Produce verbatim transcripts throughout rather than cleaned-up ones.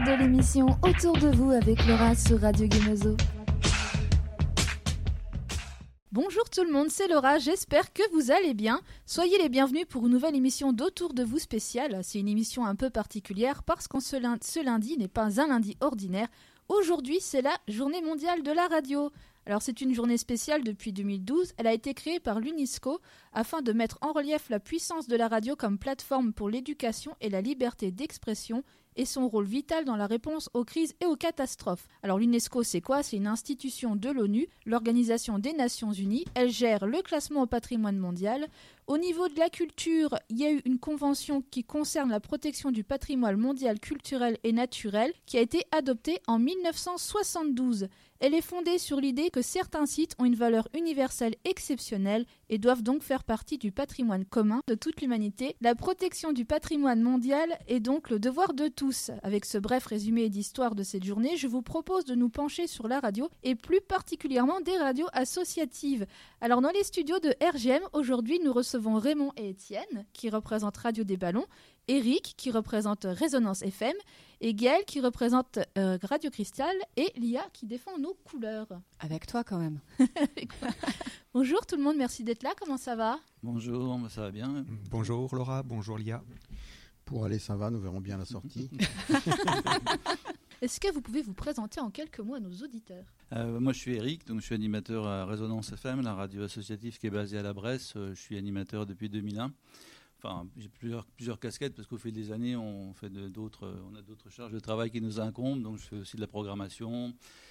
de l'émission Autour de vous avec Laura sur Radio Gemozo. Bonjour tout le monde, c'est Laura, j'espère que vous allez bien. Soyez les bienvenus pour une nouvelle émission d'Autour de vous spéciale. C'est une émission un peu particulière parce que ce lundi, ce lundi n'est pas un lundi ordinaire. Aujourd'hui, c'est la journée mondiale de la radio. Alors c'est une journée spéciale depuis deux mille douze. Elle a été créée par l'UNESCO afin de mettre en relief la puissance de la radio comme plateforme pour l'éducation et la liberté d'expression et son rôle vital dans la réponse aux crises et aux catastrophes. Alors l'UNESCO, c'est quoi ? C'est une institution de l'ONU, l'Organisation des Nations Unies. Elle gère le classement au patrimoine mondial. Au niveau de la culture, il y a eu une convention qui concerne la protection du patrimoine mondial culturel et naturel qui a été adoptée en mille neuf cent soixante-douze. Elle est fondée sur l'idée que certains sites ont une valeur universelle exceptionnelle et doivent donc faire partie du patrimoine commun de toute l'humanité. La protection du patrimoine mondial est donc le devoir de tous. Avec ce bref résumé d'histoire de cette journée, je vous propose de nous pencher sur la radio et plus particulièrement des radios associatives. Alors dans les studios de R G M, aujourd'hui nous recevons Raymond et Étienne qui représentent Radio des Ballons, Eric qui représente Résonance F M et Gaël qui représente euh, Radio Cristal et Lia qui défend nos couleurs. Avec toi quand même. Bonjour tout le monde, merci d'être là, comment ça va ? Bonjour, ça va bien. Bonjour Laura, bonjour Lia. Pour aller, ça va, nous verrons bien la sortie. Est-ce que vous pouvez vous présenter en quelques mots à nos auditeurs ? euh, Moi je suis Eric, donc je suis animateur à Résonance F M, la radio associative qui est basée à la Bresse. Je suis animateur depuis deux mille un. Enfin, j'ai plusieurs, plusieurs casquettes parce qu'au fil des années, on, fait de, d'autres, on a d'autres charges de travail qui nous incombent. Donc, je fais aussi de la programmation,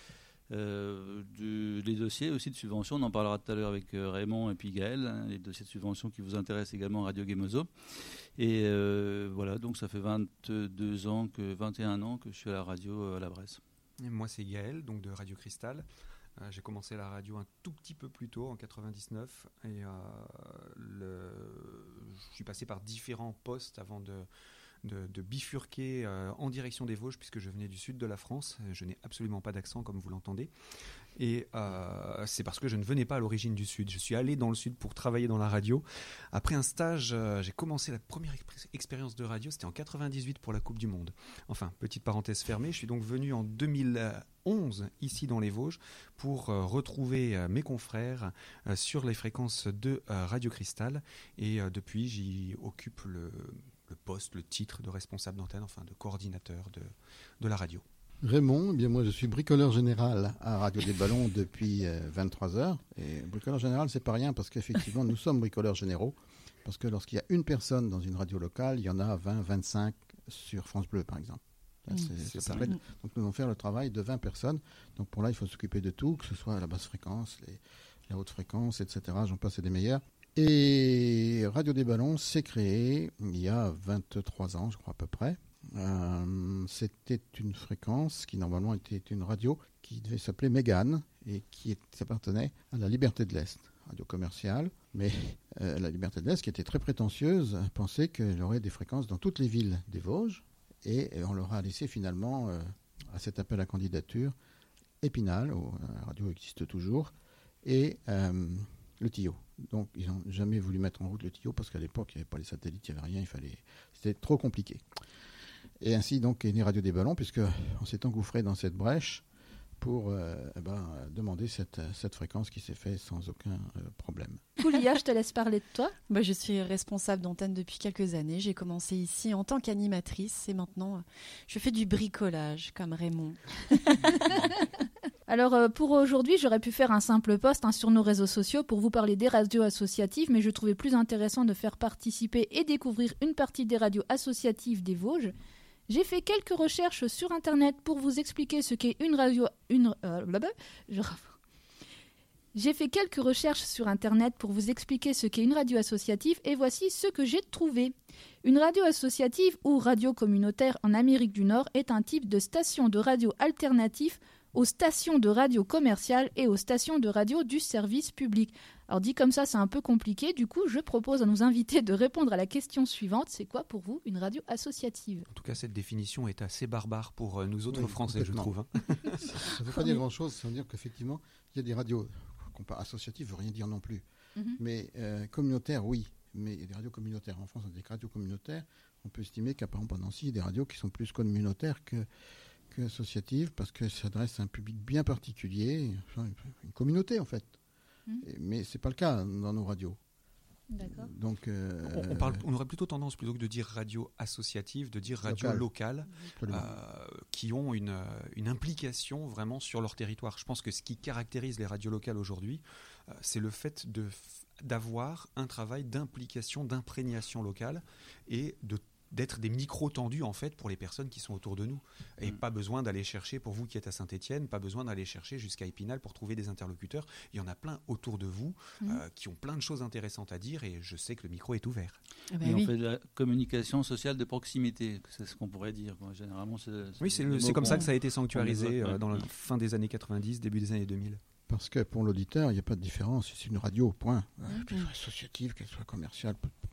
euh, du, des dossiers aussi de subventions. On en parlera tout à l'heure avec Raymond et puis Gaël, hein, les dossiers de subventions qui vous intéressent également à Radio Gemozo. Et euh, voilà, donc ça fait vingt-deux ans, que, vingt et un ans que je suis à la radio à la Bresse. Et moi, c'est Gaël, donc de Radio Cristal. Euh, j'ai commencé la radio un tout petit peu plus tôt, en quatre-vingt-dix-neuf, et euh, le... je suis passé par différents postes avant de, de, de bifurquer euh, en direction des Vosges, puisque je venais du sud de la France. Je n'ai absolument pas d'accent, comme vous l'entendez. Et euh, c'est parce que je ne venais pas à l'origine du sud. Je suis allé dans le sud pour travailler dans la radio. Après un stage, euh, j'ai commencé la première exp- expérience de radio, c'était en quatre-vingt-dix-huit pour la Coupe du Monde. Enfin, petite parenthèse fermée, je suis donc venu en deux mille onze ici dans les Vosges pour euh, retrouver euh, mes confrères euh, sur les fréquences de euh, Radio Cristal. Et euh, depuis, j'y occupe le, le poste, le titre de responsable d'antenne, enfin de coordinateur de, de la radio. Raymond, eh bien moi je suis bricoleur général à Radio des Ballons depuis euh, vingt-trois heures. Et bricoleur général, c'est pas rien parce qu'effectivement nous sommes bricoleurs généraux. Parce que lorsqu'il y a une personne dans une radio locale, il y en a vingt, vingt-cinq sur France Bleu par exemple. Là, Mmh, c'est, c'est ça ça. peut être- donc nous allons faire le travail de vingt personnes. Donc pour là, il faut s'occuper de tout, que ce soit la basse fréquence, les, la haute fréquence, et cetera. J'en passe et des meilleurs. Et Radio des Ballons s'est créé il y a vingt-trois ans, je crois à peu près. Euh, c'était une fréquence qui normalement était une radio qui devait s'appeler Mégane et qui est- appartenait à la Liberté de l'Est, radio commerciale. Mais euh, la Liberté de l'Est, qui était très prétentieuse, pensait qu'elle aurait des fréquences dans toutes les villes des Vosges. Et on leur a laissé finalement, euh, à cet appel à candidature, Épinal, où la radio existe toujours, et euh, le Tillot. Donc ils n'ont jamais voulu mettre en route le Tillot parce qu'à l'époque, il n'y avait pas les satellites, il n'y avait rien, il fallait... c'était trop compliqué. Et ainsi donc est né Radio des Ballons, puisqu'on s'est engouffré dans cette brèche pour euh, eh ben, demander cette, cette fréquence qui s'est faite sans aucun euh, problème. Lia, je te laisse parler de toi. Bah, je suis responsable d'antenne depuis quelques années. J'ai commencé ici en tant qu'animatrice et maintenant je fais du bricolage comme Raymond. Alors euh, pour aujourd'hui, j'aurais pu faire un simple post hein, sur nos réseaux sociaux pour vous parler des radios associatives, mais je trouvais plus intéressant de faire participer et découvrir une partie des radios associatives des Vosges. J'ai fait quelques recherches sur Internet pour vous expliquer ce qu'est une radio... Une, euh, blablabla, je... J'ai fait quelques recherches sur Internet pour vous expliquer ce qu'est une radio associative et voici ce que j'ai trouvé. Une radio associative ou radio communautaire en Amérique du Nord est un type de station de radio alternatif aux stations de radio commerciales et aux stations de radio du service public. Alors dit comme ça, c'est un peu compliqué. Du coup, je propose à nos invités de répondre à la question suivante. C'est quoi pour vous une radio associative ? En tout cas, cette définition est assez barbare pour euh, nous autres Oui, Français, je complètement. trouve. hein. Ça ne veut pas dire grand-chose, ça veut dire qu'effectivement, il y a des radios qu'on parle associatives, ne veut rien dire non plus. Mhm. Mais euh, communautaire, oui. mais il y a des radios communautaires. En France, on a des radios communautaires. On peut estimer qu'à par exemple, à Nancy, il y a des radios qui sont plus communautaires que, que associatives, parce qu'elles s'adressent à un public bien particulier, enfin, une communauté en fait. Mmh. Et, mais ce n'est pas le cas dans nos radios. D'accord. Donc, euh, on, on, parle, on aurait plutôt tendance, plutôt que de dire radio associative, de dire radio locale, locale euh, qui ont une, une implication vraiment sur leur territoire. Je pense que ce qui caractérise les radios locales aujourd'hui, euh, c'est le fait de, d'avoir un travail d'implication, d'imprégnation locale et de d'être des micros tendus en fait pour les personnes qui sont autour de nous et mmh. pas besoin d'aller chercher, pour vous qui êtes à Saint-Étienne, pas besoin d'aller chercher jusqu'à Épinal pour trouver des interlocuteurs. Il y en a plein autour de vous mmh. euh, qui ont plein de choses intéressantes à dire et je sais que le micro est ouvert. Eh ben, et oui. On fait de la communication sociale de proximité, c'est ce qu'on pourrait dire. Généralement, c'est, c'est oui, c'est, le, c'est comme ça que ça a été sanctuarisé euh, dans la fin des années quatre-vingt-dix, début des années deux mille. Parce que pour l'auditeur, il n'y a pas de différence. C'est une radio, point. Mmh. Qu'elle soit associative, qu'elle soit commerciale.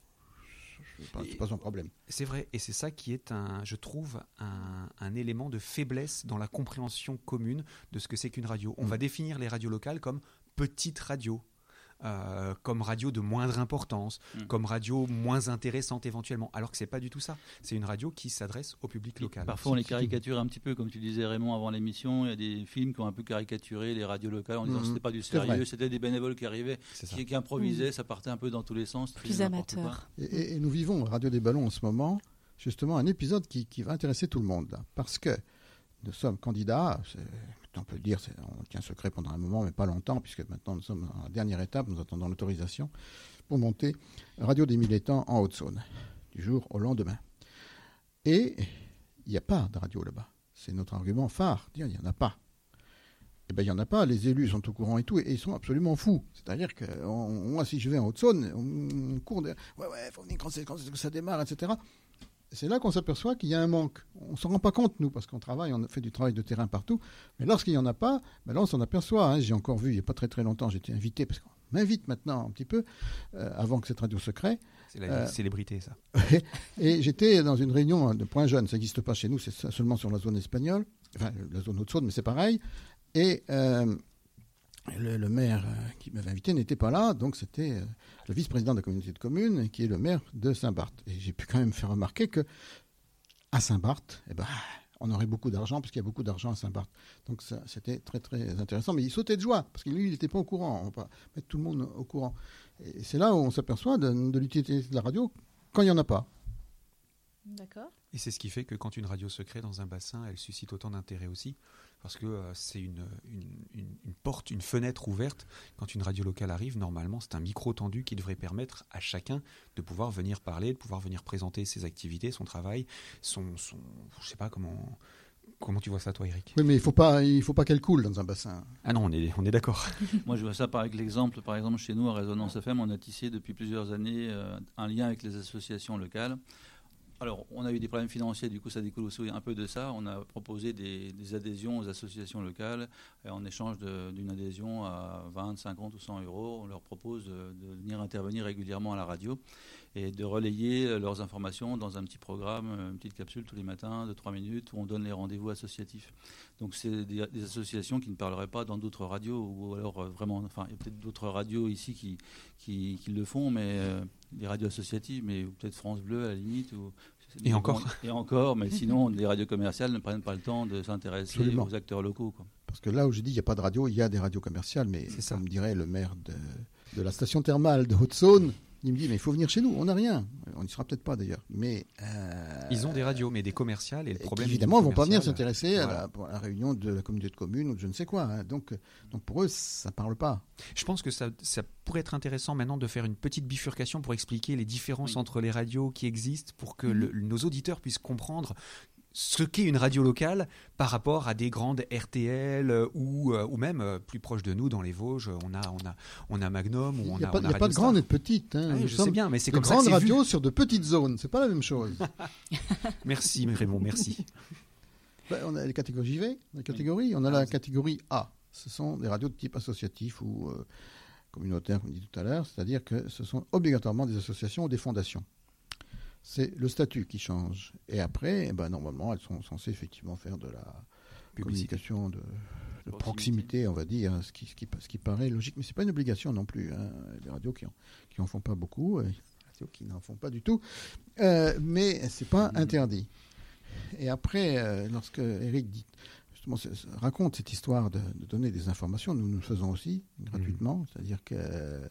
C'est pas, c'est pas son problème. C'est vrai, et c'est ça qui est, un, je trouve, un, un élément de faiblesse dans la compréhension commune de ce que c'est qu'une radio. On mmh. va définir les radios locales comme petites radios, euh, comme radio de moindre importance, mmh. comme radio moins intéressante éventuellement, alors que c'est pas du tout ça. C'est une radio qui s'adresse au public et local. Parfois on les caricature un petit peu, comme tu disais Raymond avant l'émission, il y a des films qui ont un peu caricaturé les radios locales en disant mmh. que c'était pas du sérieux, c'était des bénévoles qui arrivaient, qui, qui improvisaient, mmh. ça partait un peu dans tous les sens. Plus amateur. Et, et nous vivons Radio des Ballons en ce moment, justement un épisode qui, qui va intéresser tout le monde, parce que nous sommes candidats, on peut le dire, c'est, on tient secret pendant un moment, mais pas longtemps, puisque maintenant nous sommes à la dernière étape, nous attendons l'autorisation pour monter Radio des Mille Étangs en Haute-Saône, du jour au lendemain. Et il n'y a pas de radio là-bas. C'est notre argument phare, dire il n'y en a pas. Eh bien, il n'y en a pas, les élus sont au courant et tout, et ils sont absolument fous. C'est-à-dire que on, moi, si je vais en Haute-Saône, on, on court de « ouais, ouais, il faut venir quand, c'est, quand ça démarre, et cetera » C'est là qu'on s'aperçoit qu'il y a un manque. On ne s'en rend pas compte, nous, parce qu'on travaille, on fait du travail de terrain partout. Mais lorsqu'il n'y en a pas, ben là, on s'en aperçoit. Hein. J'ai encore vu, il n'y a pas très très longtemps, j'ai été invité, parce qu'on m'invite maintenant un petit peu, euh, avant que cette radio se crée. C'est la euh, célébrité, ça. Et j'étais dans une réunion de Point Jeune, ça n'existe pas chez nous, c'est seulement sur la zone espagnole, enfin la zone Haute-Saône, mais c'est pareil. Et euh, le, le maire qui m'avait invité n'était pas là, donc c'était euh, le vice-président de la communauté de communes qui est le maire de Saint-Barth. Et j'ai pu quand même faire remarquer que à Saint-Barth, eh ben, on aurait beaucoup d'argent, parce qu'il y a beaucoup d'argent à Saint-Barth. Donc ça, c'était très très intéressant. Mais il sautait de joie, parce que lui, il n'était pas au courant. On va pas mettre tout le monde au courant. Et c'est là où on s'aperçoit de, de l'utilité de la radio quand il n'y en a pas. D'accord. Et c'est ce qui fait que quand une radio se crée dans un bassin, elle suscite autant d'intérêt aussi, parce que euh, c'est une, une, une, une porte, une fenêtre ouverte. Quand une radio locale arrive, normalement, c'est un micro tendu qui devrait permettre à chacun de pouvoir venir parler, de pouvoir venir présenter ses activités, son travail, son... son je sais pas comment... Comment tu vois ça, toi, Eric ? Oui, mais il ne faut pas, il faut pas qu'elle coule dans un bassin. Ah non, on est, on est d'accord. Moi, je vois ça par l'exemple. Par exemple, chez nous, à Résonance F M, on a tissé depuis plusieurs années euh, un lien avec les associations locales. Alors, on a eu des problèmes financiers, du coup, ça découle aussi un peu de ça. On a proposé des, des adhésions aux associations locales. Et en échange de, d'une adhésion à vingt, cinquante ou cent euros, on leur propose de, de venir intervenir régulièrement à la radio et de relayer leurs informations dans un petit programme, une petite capsule tous les matins de trois minutes où on donne les rendez-vous associatifs. Donc, c'est des, des associations qui ne parleraient pas dans d'autres radios, ou alors vraiment, enfin, il y a peut-être d'autres radios ici qui, qui, qui le font, mais euh, des radios associatives, mais peut-être France Bleu à la limite. Ou, et bon, encore. Et encore, mais sinon, les radios commerciales ne prennent pas le temps de s'intéresser Absolument. aux acteurs locaux, quoi. Parce que là où je dis il n'y a pas de radio, il y a des radios commerciales, mais c'est ça. Comme dirait le maire de, de la station thermale de Haute-Saône, il me dit mais il faut venir chez nous, on n'a rien. On n'y sera peut-être pas d'ailleurs, mais euh, ils ont des radios, mais des commerciales et le problème. Évidemment, ils ne vont pas venir s'intéresser voilà. à, la, à la réunion de la communauté de communes ou de je ne sais quoi. Hein. Donc, donc pour eux, ça ne parle pas. Je pense que ça, ça pourrait être intéressant maintenant de faire une petite bifurcation pour expliquer les différences oui. entre les radios qui existent, pour que mmh. le, nos auditeurs puissent comprendre ce qu'est une radio locale par rapport à des grandes R T L euh, ou, euh, ou même euh, plus proche de nous dans les Vosges, on a, on a, on a Magnum ou on a. Il n'y a, a, a, a pas de grandes et de petites. Hein. Oui, je sais bien, mais c'est comme ça. De grandes radios vu. sur de petites zones, c'est pas la même chose. Merci Raymond, merci. Ben, on a les catégories J V, les catégories. On a la catégorie A. Ce sont des radios de type associatif ou euh, communautaire, comme on dit tout à l'heure, c'est-à-dire que ce sont obligatoirement des associations ou des fondations. C'est le statut qui change. Et après, eh ben, normalement, elles sont censées effectivement faire de la communication de, de proximité, on va dire, ce qui, ce qui, ce qui paraît logique. Mais ce n'est pas une obligation non plus. Hein. Les radios qui en, qui en font pas beaucoup, radios qui n'en font pas du tout, euh, mais c'est pas mmh. interdit. Et après, euh, lorsque Eric dit, justement, raconte cette histoire de, de donner des informations, nous nous le faisons aussi gratuitement, mmh. c'est-à-dire que euh,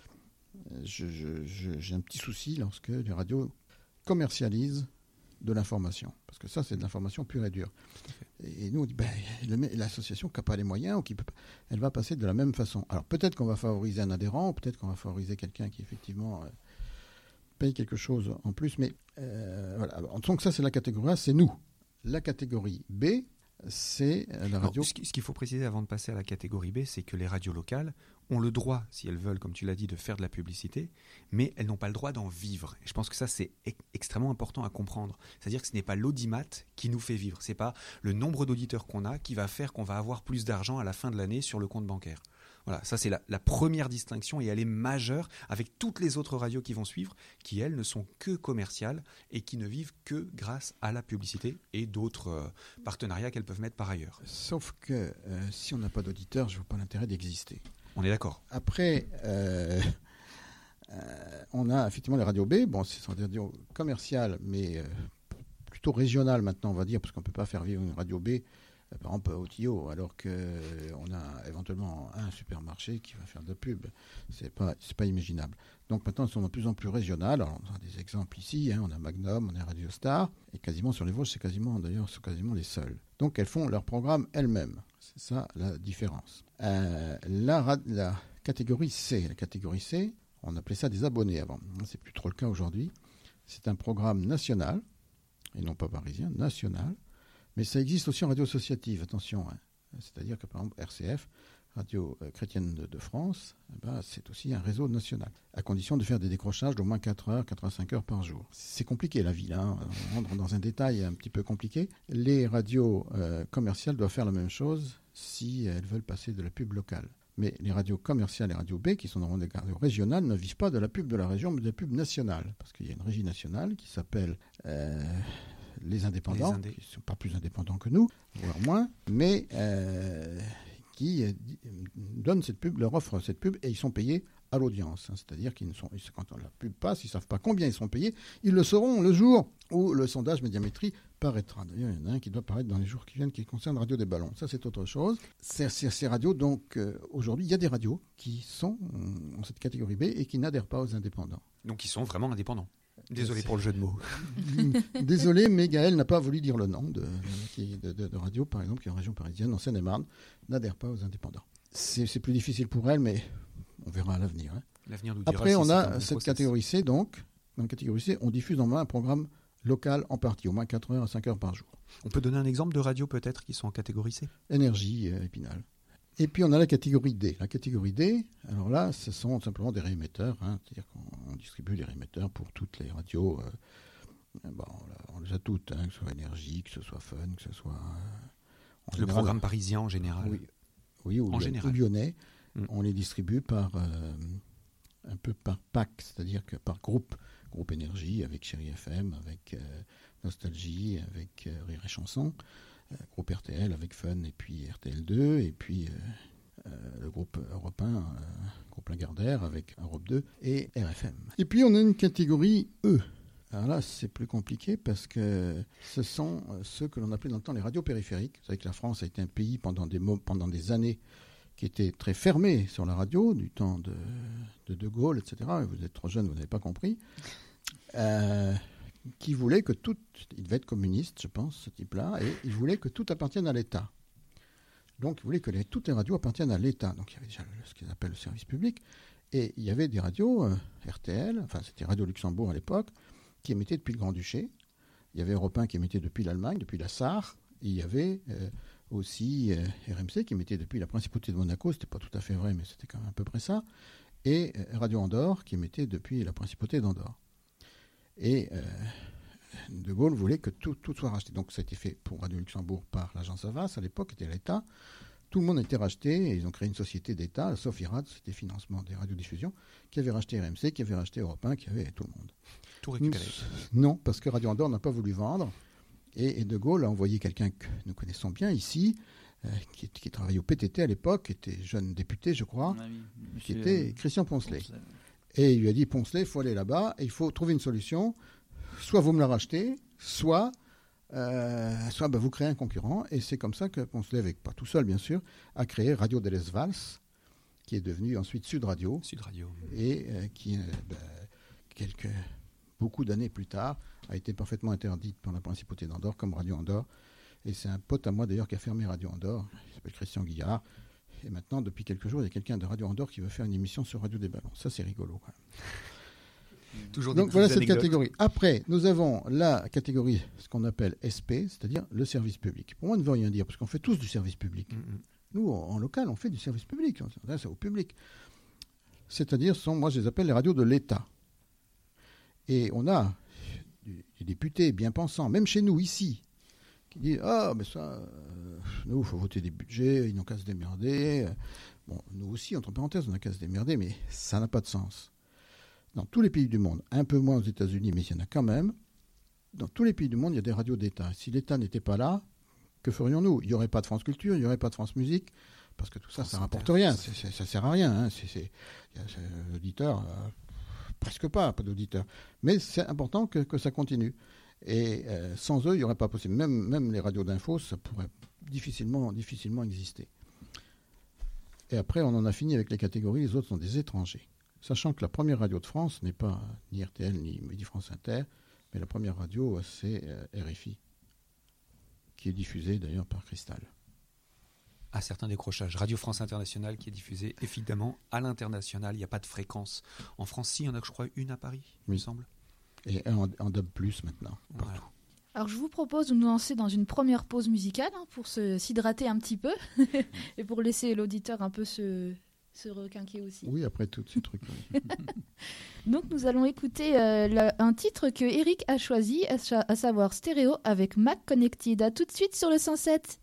je, je, je, j'ai un petit souci lorsque les radios commercialisent de l'information, parce que ça c'est de l'information pure et dure. Et nous on dit ben, l'association qui n'a pas les moyens, ou qui peut pas, elle va passer de la même façon. Alors peut-être qu'on va favoriser un adhérent, ou peut-être qu'on va favoriser quelqu'un qui effectivement euh, paye quelque chose en plus, mais euh, voilà. Alors, donc ça c'est la catégorie A, c'est nous. La catégorie B, c'est la radio. Alors, ce qu'il faut préciser avant de passer à la catégorie B, c'est que les radios locales ont le droit, si elles veulent, comme tu l'as dit, de faire de la publicité, mais elles n'ont pas le droit d'en vivre. Et je pense que ça, c'est e- extrêmement important à comprendre. C'est-à-dire que ce n'est pas l'audimat qui nous fait vivre. Ce n'est pas le nombre d'auditeurs qu'on a qui va faire qu'on va avoir plus d'argent à la fin de l'année sur le compte bancaire. Voilà, ça c'est la, la première distinction et elle est majeure avec toutes les autres radios qui vont suivre, qui elles ne sont que commerciales et qui ne vivent que grâce à la publicité et d'autres euh, partenariats qu'elles peuvent mettre par ailleurs. Sauf que euh, si on n'a pas d'auditeurs, je ne vois pas l'intérêt d'exister. On est d'accord. Après, euh, euh, on a effectivement les radios B. Bon, ce sont des radios commerciales, mais euh, plutôt régionales maintenant, on va dire, parce qu'on ne peut pas faire vivre une radio B, euh, par exemple, au Tillot, alors qu'on euh, a éventuellement un supermarché qui va faire de la pub. Ce n'est pas, c'est pas imaginable. Donc maintenant, elles sont de plus en plus régionales. Alors, on a des exemples ici. Hein, on a Magnum, on a Radio Star. Et quasiment sur les Vosges, c'est quasiment, d'ailleurs, c'est quasiment les seuls. Donc, elles font leur programme elles-mêmes. C'est ça la différence. Euh, la, la catégorie C, la catégorie C, on appelait ça des abonnés avant. C'est plus trop le cas aujourd'hui. C'est un programme national, et non pas parisien, national, mais ça existe aussi en radio associative, attention. Hein. C'est-à-dire que par exemple R C F, Radio Chrétienne de, de France, eh ben, c'est aussi un réseau national, à condition de faire des décrochages d'au moins quatre heures, quatre à cinq heures par jour. C'est compliqué la vie, là. Hein. On rentre dans un détail un petit peu compliqué. Les radios euh, commerciales doivent faire la même chose si elles veulent passer de la pub locale. Mais les radios commerciales et radios B, qui sont dans des radios régionales, ne vivent pas de la pub de la région, mais de la pub nationale. Parce qu'il y a une régie nationale qui s'appelle euh, les indépendants, les indé- qui ne sont pas plus indépendants que nous, voire moins, mais euh, qui euh, donnent cette pub, leur offre cette pub, et ils sont payés à l'audience. Hein, c'est-à-dire qu'ils ne sont, quand la pub passe, ils ne savent pas combien ils sont payés. Ils le sauront le jour où le sondage Médiamétrie paraîtra. D'ailleurs, il y en a un qui doit paraître dans les jours qui viennent qui concerne Radio des Ballons. Ça, c'est autre chose. C'est, c'est, ces radios, donc, euh, aujourd'hui, il y a des radios qui sont dans cette catégorie B et qui n'adhèrent pas aux indépendants. Donc, ils sont vraiment indépendants. Désolé c'est... pour le jeu de mots. Désolé, mais Gaël n'a pas voulu dire le nom de, de, de, de radio, par exemple, qui est en région parisienne, en Seine-et-Marne, n'adhère pas aux indépendants. C'est, c'est plus difficile pour elle, mais on verra à l'avenir. Hein. L'avenir nous dira. Après, si on c'est a un bon cette process. Catégorie C, donc. Dans la catégorie C, on diffuse en moins un programme local en partie, au moins quatre heures à cinq heures par jour. On peut donner un exemple de radios peut-être qui sont en catégorie C ? Énergie, euh, Épinal. Et puis on a la catégorie D. La catégorie D, alors là, ce sont simplement des réémetteurs, hein, c'est-à-dire qu'on distribue des réémetteurs pour toutes les radios. Euh, bon, on les a toutes, hein, que ce soit Énergie, que ce soit Fun, que ce soit... Euh, le général, programme parisien en général. Oui, oui ou, en ou général. lyonnais. Mm. On les distribue par euh, un peu par pack, c'est-à-dire que par groupe. Groupe Énergie avec Chérie F M, avec euh, Nostalgie, avec euh, Rire et Chanson. Euh, groupe R T L avec Fun et puis R T L deux, et puis euh, euh, le groupe Europe un, euh, groupe Lagardère avec Europe deux et R F M. Et puis on a une catégorie E. Alors là, c'est plus compliqué parce que ce sont ceux que l'on appelait dans le temps les radios périphériques. Vous savez que la France a été un pays pendant des, mo- pendant des années qui était très fermé sur la radio, du temps de de, de Gaulle, et cetera. Vous êtes trop jeune, vous n'avez pas compris. Euh, qui voulait que tout... Il devait être communiste, je pense, ce type-là, et il voulait que tout appartienne à l'État. Donc, il voulait que les, toutes les radios appartiennent à l'État. Donc, il y avait déjà le, ce qu'ils appellent le service public. Et il y avait des radios, euh, R T L, enfin, c'était Radio Luxembourg à l'époque, qui émettaient depuis le Grand-Duché. Il y avait Europe un qui émettait depuis l'Allemagne, depuis la Sarre. Et il y avait euh, aussi euh, R M C qui émettait depuis la Principauté de Monaco. C'était pas tout à fait vrai, mais c'était quand même à peu près ça. Et euh, Radio Andorre qui émettait depuis la Principauté d'Andorre. Et euh, De Gaulle voulait que tout, tout soit racheté. Donc ça a été fait pour Radio Luxembourg par l'agence Havas, à l'époque, était l'État. Tout le monde a été racheté, et ils ont créé une société d'État, la Sofirad, c'était financement des radiodiffusions, qui avait racheté R M C, qui avait racheté Europe un, qui avait tout le monde. Tout récupéré. Non, parce que Radio Andorre n'a pas voulu vendre, et, et De Gaulle a envoyé quelqu'un que nous connaissons bien ici, euh, qui, qui travaillait au P T T à l'époque, qui était jeune député, je crois, ah oui, qui était Christian Poncelet. Poncelet. Et il lui a dit, Poncelet, il faut aller là-bas et il faut trouver une solution. Soit vous me la rachetez, soit, euh, soit bah, vous créez un concurrent. Et c'est comme ça que Poncelet, avec, pas tout seul bien sûr, a créé Radio de Les Vals, qui est devenu ensuite Sud Radio. Sud Radio. Et euh, qui, euh, bah, quelques, beaucoup d'années plus tard, a été parfaitement interdite par la principauté d'Andorre, comme Radio Andorre. Et c'est un pote à moi d'ailleurs qui a fermé Radio Andorre, il s'appelle Christian Guillard. Et maintenant, depuis quelques jours, il y a quelqu'un de Radio Andorre qui veut faire une émission sur Radio des Ballons. Ça, c'est rigolo. Toujours Donc voilà cette catégorie. Après, nous avons la catégorie, ce qu'on appelle S P, c'est-à-dire le service public. Pour moi, ça ne veut rien dire, parce qu'on fait tous du service public. Mm-hmm. Nous, en, en local, on fait du service public. On s'intéresse au public. C'est-à-dire, sont, moi, je les appelle les radios de l'État. Et on a des députés bien pensants, même chez nous, ici, qui disent « Ah, mais ça, euh, nous, il faut voter des budgets, ils n'ont qu'à se démerder. » Bon, nous aussi, entre parenthèses, on n'a qu'à se démerder, mais ça n'a pas de sens. Dans tous les pays du monde, un peu moins aux États-Unis, mais il y en a quand même, dans tous les pays du monde, il y a des radios d'État. Si l'État n'était pas là, que ferions-nous ? Il n'y aurait pas de France Culture, il n'y aurait pas de France Musique, parce que tout ça, France ça ne rapporte rien, c'est, c'est, ça ne sert à rien. Hein. C'est, c'est, y a, c'est, l'auditeur, euh, presque pas, pas d'auditeur. Mais c'est important que, que ça continue. Et euh, sans eux, il n'y aurait pas possible. Même, même les radios d'info, ça pourrait difficilement, difficilement exister. Et après, on en a fini avec les catégories. Les autres sont des étrangers. Sachant que la première radio de France n'est pas ni R T L ni Midi France Inter, mais la première radio, c'est euh, R F I, qui est diffusée d'ailleurs par Cristal. À certains décrochages. Radio France Internationale qui est diffusée évidemment à l'international. Il n'y a pas de fréquence. En France, si, il y en a, je crois, une à Paris, oui. Il me semble. Et un en, en dub plus maintenant, partout. Voilà. Alors je vous propose de nous lancer dans une première pause musicale hein, pour se, s'hydrater un petit peu et pour laisser l'auditeur un peu se, se requinquer aussi. Oui, après tous ces trucs. Donc nous allons écouter euh, la, un titre que Eric a choisi, à, à savoir Stéréo avec Mac Connected. À tout de suite sur le cent sept.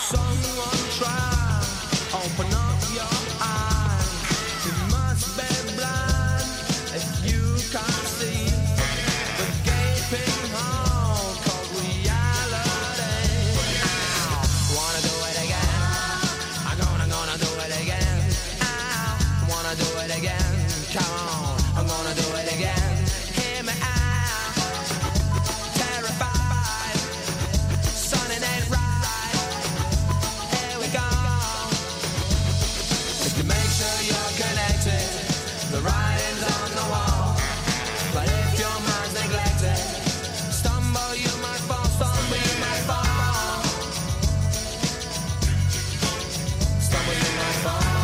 Someone try, open up your eyes. You must be blind if you can't see the gaping hole called reality. Wanna do it again? I'm gonna, gonna do it again. I wanna do it again. Come on, I'm gonna do it again. Hear me out. Terrified, something ain't right. Here we go. If you make sure you're connected, the writing's on the wall. But if your mind's neglected, stumble you might fall, stumble you might fall. Stumble you might fall.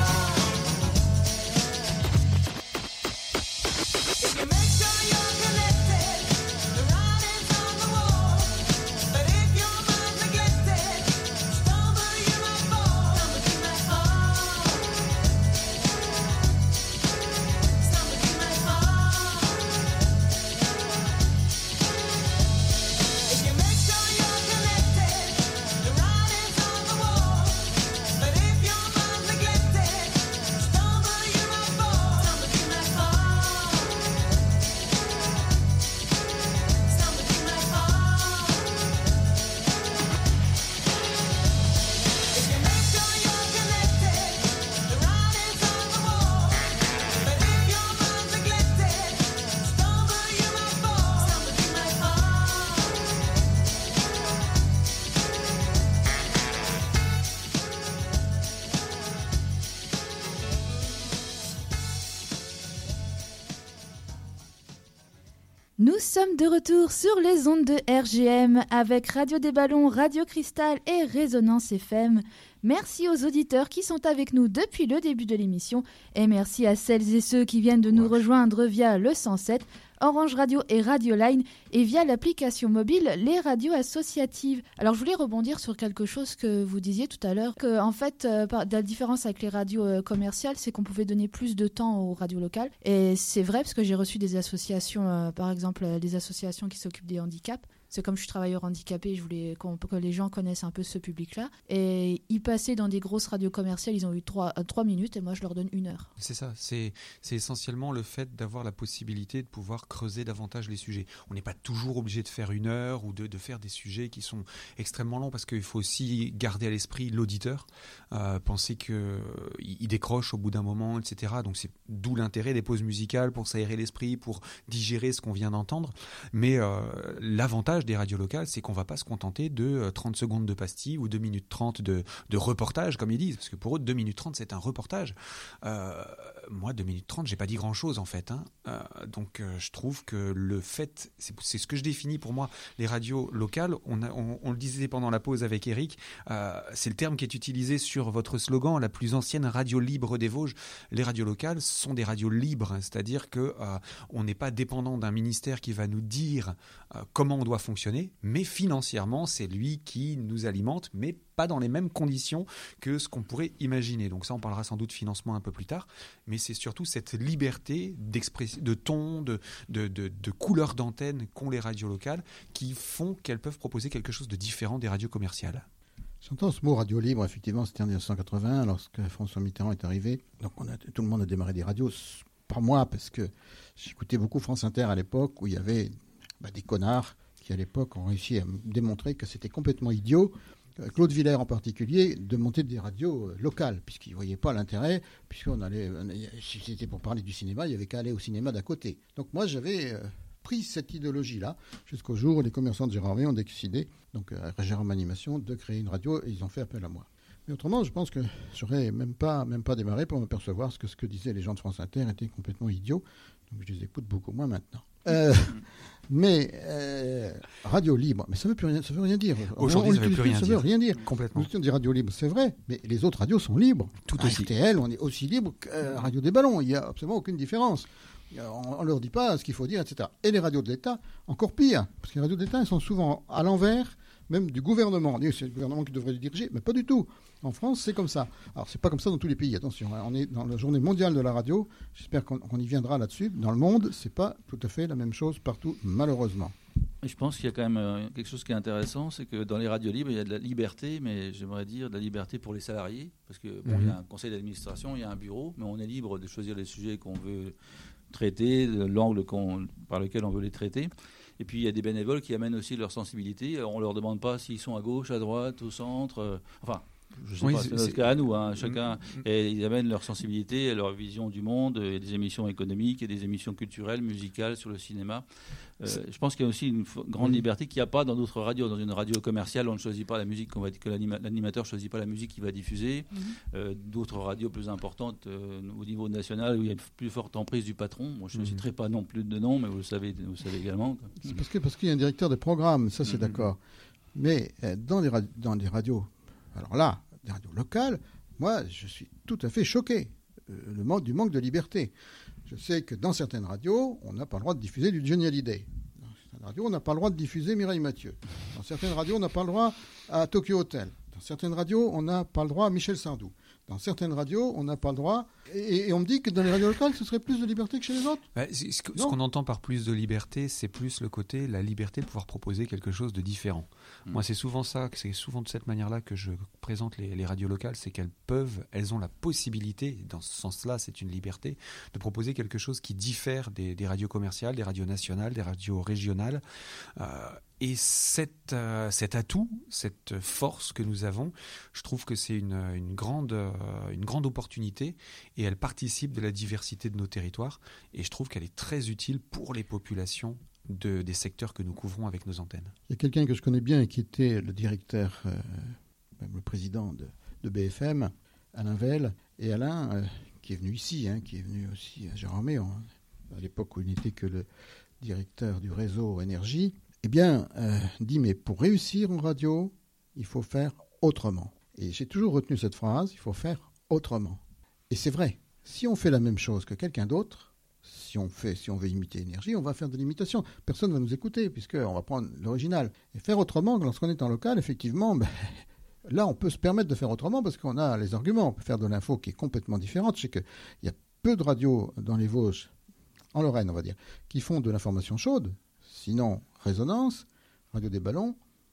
If you make sure you're connected, the writing's on the wall. But if your mind's neglected, stumble you might fall. Stumble you might fall. Stumble you might fall. If you make sure you're connected, the writing's on the wall. But if your mind's neglected, stumble you might fall. Stumble you might fall. Stumble you might fall. If you make sure you're connected, the writing's on the wall. But if your mind's neglected, stumble you might fall. Stumble you might fall. Nous sommes de retour sur les ondes de R G M avec Radio des Ballons, Radio Cristal et Résonance F M. Merci aux auditeurs qui sont avec nous depuis le début de l'émission et merci à celles et ceux qui viennent de nous rejoindre via le cent sept, Orange Radio et Radio Line et via l'application mobile les radios associatives. Alors je voulais rebondir sur quelque chose que vous disiez tout à l'heure, que en fait euh, par- la différence avec les radios euh, commerciales, c'est qu'on pouvait donner plus de temps aux radios locales et c'est vrai parce que j'ai reçu des associations, euh, par exemple euh, des associations qui s'occupent des handicaps. C'est comme je suis travailleur handicapé, je voulais qu'on- que les gens connaissent un peu ce public-là. Et y passer dans des grosses radios commerciales, ils ont eu trois, euh, trois minutes et moi je leur donne une heure. C'est ça, c'est, c'est essentiellement le fait d'avoir la possibilité de pouvoir creuser davantage les sujets. On n'est pas toujours obligé de faire une heure ou de, de faire des sujets qui sont extrêmement longs parce qu'il faut aussi garder à l'esprit l'auditeur, euh, penser qu'il il décroche au bout d'un moment, et cetera. Donc c'est d'où l'intérêt des pauses musicales pour s'aérer l'esprit, pour digérer ce qu'on vient d'entendre. Mais euh, l'avantage des radios locales, c'est qu'on ne va pas se contenter de euh, trente secondes de pastille ou deux minutes trente de, de reportage, comme ils disent. Parce que pour eux, deux minutes trente, c'est un reportage. Euh, moi, deux minutes trente, j'ai pas dit grand-chose, en fait. Hein. Euh, donc, euh, je trouve que le fait... C'est, c'est ce que je définis pour moi, les radios locales. On, a, on, on le disait pendant la pause avec Eric. Euh, c'est le terme qui est utilisé sur votre slogan, la plus ancienne radio libre des Vosges. Les radios locales sont des radios libres. Hein, c'est-à-dire que euh, on n'est pas dépendant d'un ministère qui va nous dire euh, comment on doit fonctionner, mais financièrement, c'est lui qui nous alimente, mais pas dans les mêmes conditions que ce qu'on pourrait imaginer. Donc ça, on parlera sans doute financement un peu plus tard, mais c'est surtout cette liberté d'expression, de ton, de, de, de, de couleur d'antenne qu'ont les radios locales qui font qu'elles peuvent proposer quelque chose de différent des radios commerciales. J'entends ce mot radio libre, effectivement, c'était en dix-neuf cent quatre-vingt, lorsque François Mitterrand est arrivé. Donc on a, tout le monde a démarré des radios, pas moi, parce que j'écoutais beaucoup France Inter à l'époque, où il y avait bah, des connards qui, à l'époque, ont réussi à me démontrer que c'était complètement idiot, Claude Villers en particulier, de monter des radios locales, puisqu'il ne voyait pas l'intérêt, puisqu'on allait, si c'était pour parler du cinéma, il n'y avait qu'à aller au cinéma d'à côté. Donc moi, j'avais euh, pris cette idéologie-là, jusqu'au jour où les commerçants de Gérardmer ont décidé, donc à Gérardmer Animation, de créer une radio, et ils ont fait appel à moi. Mais autrement, je pense que je n'aurais même pas, même pas démarré pour m'apercevoir que ce que disaient les gens de France Inter était complètement idiot, donc je les écoute beaucoup moins maintenant. Euh, mais euh, radio libre, mais ça ne veut plus rien, ça veut rien dire. Aujourd'hui, on, on ça ne veut plus rien ça dire. Veut rien dire. Complètement. On dit radio libre, c'est vrai, mais les autres radios sont libres. Tout à aussi. R T L, on est aussi libre que euh, Radio des Ballons. Il n'y a absolument aucune différence. On ne leur dit pas ce qu'il faut dire, et cetera. Et les radios de l'État, encore pire, parce que les radios de l'État, elles sont souvent à l'envers, même du gouvernement. On dit que c'est le gouvernement qui devrait les diriger, mais pas du tout. En France, c'est comme ça. Alors, c'est pas comme ça dans tous les pays. Attention, hein, on est dans la journée mondiale de la radio. J'espère qu'on, qu'on y viendra là-dessus. Dans le monde, c'est pas tout à fait la même chose partout, malheureusement. Et je pense qu'il y a quand même euh, quelque chose qui est intéressant, c'est que dans les radios libres, il y a de la liberté, mais j'aimerais dire de la liberté pour les salariés, parce que bon, Mhm. il y a un conseil d'administration, il y a un bureau, mais on est libre de choisir les sujets qu'on veut traiter, de l'angle qu'on, par lequel on veut les traiter. Et puis il y a des bénévoles qui amènent aussi leur sensibilité. Alors, on leur demande pas s'ils sont à gauche, à droite, au centre. euh, enfin, je sais Oui, pas, c'est- c'est notre c'est- cas à nous. Hein, chacun, Mhm. et ils amènent leur sensibilité, leur vision du monde. Il y a des émissions économiques, il y a des émissions culturelles, musicales sur le cinéma. Euh, je pense qu'il y a aussi une f- grande Oui. liberté qu'il n'y a pas dans d'autres radios. Dans une radio commerciale, on ne choisit pas la musique qu'on va, que l'anima- l'animateur ne choisit pas la musique qu'il va diffuser. Mhm. Euh, d'autres radios plus importantes euh, au niveau national où il y a une plus forte emprise du patron. Moi, je ne Mhm. citerai pas non plus de nom, mais vous le savez, vous le savez également. quoi. C'est parce que parce qu'il y a un directeur de programme, ça c'est Mhm. d'accord. Mais euh, dans les ra- dans les radios, alors là, des radios locales, moi je suis tout à fait choqué euh, le manque du manque de liberté. Je sais que dans certaines radios, on n'a pas le droit de diffuser du Johnny Hallyday. Dans certaines radios, on n'a pas le droit de diffuser Mireille Mathieu. Dans certaines radios, on n'a pas le droit à Tokyo Hotel. Dans certaines radios, on n'a pas le droit à Michel Sardou. Dans certaines radios, on n'a pas le droit. Et, et on me dit que dans les radios locales, ce serait plus de liberté que chez les autres. Ouais, c'est- ce que- ce Non. qu'on entend par plus de liberté, c'est plus le côté, la liberté de pouvoir proposer quelque chose de différent. Mm. Moi, c'est souvent ça, c'est souvent de cette manière-là que je présente les, les radios locales, c'est qu'elles peuvent, elles ont la possibilité, dans ce sens-là, c'est une liberté, de proposer quelque chose qui diffère des, des radios commerciales, des radios nationales, des radios régionales. Euh, et cet, euh, cet atout, cette force que nous avons, je trouve que c'est une, une, grande, euh, une grande opportunité et elle participe de la diversité de nos territoires. Et je trouve qu'elle est très utile pour les populations de, des secteurs que nous couvrons avec nos antennes. Il y a quelqu'un que je connais bien et qui était le directeur, euh, même le président de, de B F M, Alain Vell. Et Alain, euh, qui est venu ici, hein, qui est venu aussi à Gérardmer, hein, à l'époque où il n'était que le directeur du réseau Énergie, eh bien, euh, dit, mais pour réussir en radio, il faut faire autrement. Et j'ai toujours retenu cette phrase, il faut faire autrement. Et c'est vrai, si on fait la même chose que quelqu'un d'autre, si on fait, si on veut imiter Énergie, on va faire de l'imitation. Personne ne va nous écouter, puisqu'on va prendre l'original. Et faire autrement, lorsqu'on est en local, effectivement, ben, là, on peut se permettre de faire autrement, parce qu'on a les arguments. On peut faire de l'info qui est complètement différente. Je sais qu'il y a peu de radios dans les Vosges, en Lorraine, on va dire, qui font de l'information chaude. Sinon, Résonance, Radio des Ballons,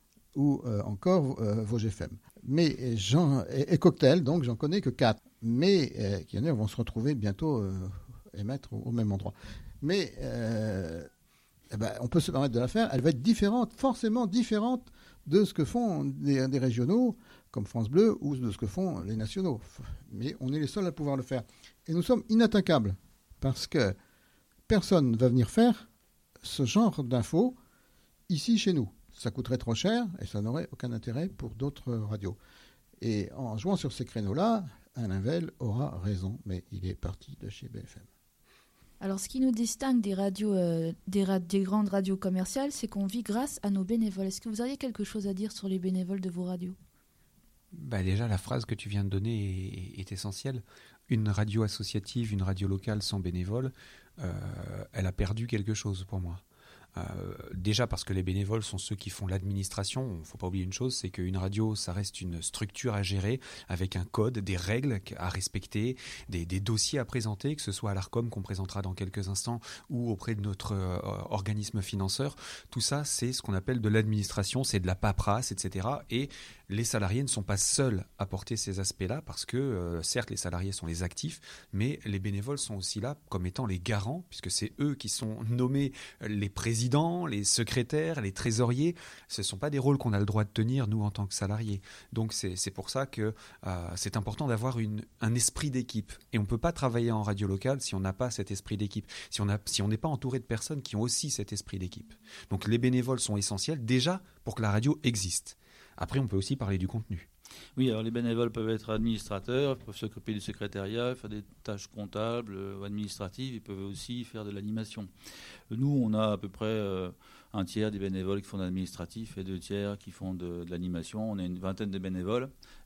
ou euh, encore euh, Vosges F M. Mais j'en, et, et Cocktail, donc j'en connais que quatre. Mais euh, qui en a vont se retrouver bientôt euh, émettre au, au même endroit. Mais euh, eh ben, on peut se permettre de la faire. Elle va être différente, forcément différente de ce que font des, des régionaux comme France Bleu ou de ce que font les nationaux. Mais on est les seuls à pouvoir le faire. Et nous sommes inattaquables parce que personne ne va venir faire ce genre d'infos ici chez nous. Ça coûterait trop cher et ça n'aurait aucun intérêt pour d'autres radios. Et en jouant sur ces créneaux-là, Alain Vell aura raison, mais il est parti de chez B F M. Alors, ce qui nous distingue des radios, euh, des, ra- des grandes radios commerciales, c'est qu'on vit grâce à nos bénévoles. Est-ce que vous auriez quelque chose à dire sur les bénévoles de vos radios ? Bah déjà, la phrase que tu viens de donner est, est essentielle. Une radio associative, une radio locale sans bénévoles, euh, elle a perdu quelque chose pour moi. Euh, déjà parce que les bénévoles sont ceux qui font l'administration. Il ne faut pas oublier une chose, c'est qu'une radio, ça reste une structure à gérer avec un code, des règles à respecter, des, des dossiers à présenter, que ce soit à l'ARCOM qu'on présentera dans quelques instants ou auprès de notre euh, organisme financeur. Tout ça, c'est ce qu'on appelle de l'administration, c'est de la paperasse, et cetera. Et les salariés ne sont pas seuls à porter ces aspects-là parce que, euh, certes, les salariés sont les actifs, mais les bénévoles sont aussi là comme étant les garants, puisque c'est eux qui sont nommés les présidents, les secrétaires, les trésoriers. Ce ne sont pas des rôles qu'on a le droit de tenir, nous, en tant que salariés. Donc, c'est, c'est pour ça que euh, c'est important d'avoir une, un esprit d'équipe. Et on ne peut pas travailler en radio locale si on n'a pas cet esprit d'équipe, si on a, si on n'est pas entouré de personnes qui ont aussi cet esprit d'équipe. Donc, les bénévoles sont essentiels, déjà, pour que la radio existe. Après, on peut aussi parler du contenu. Oui, alors les bénévoles peuvent être administrateurs, peuvent s'occuper du secrétariat, faire des tâches comptables ou administratives, ils peuvent aussi faire de l'animation. Nous, on a à peu près euh, un tiers des bénévoles qui font de l'administratif et deux tiers qui font de, de l'animation. On a une vingtaine de bénévoles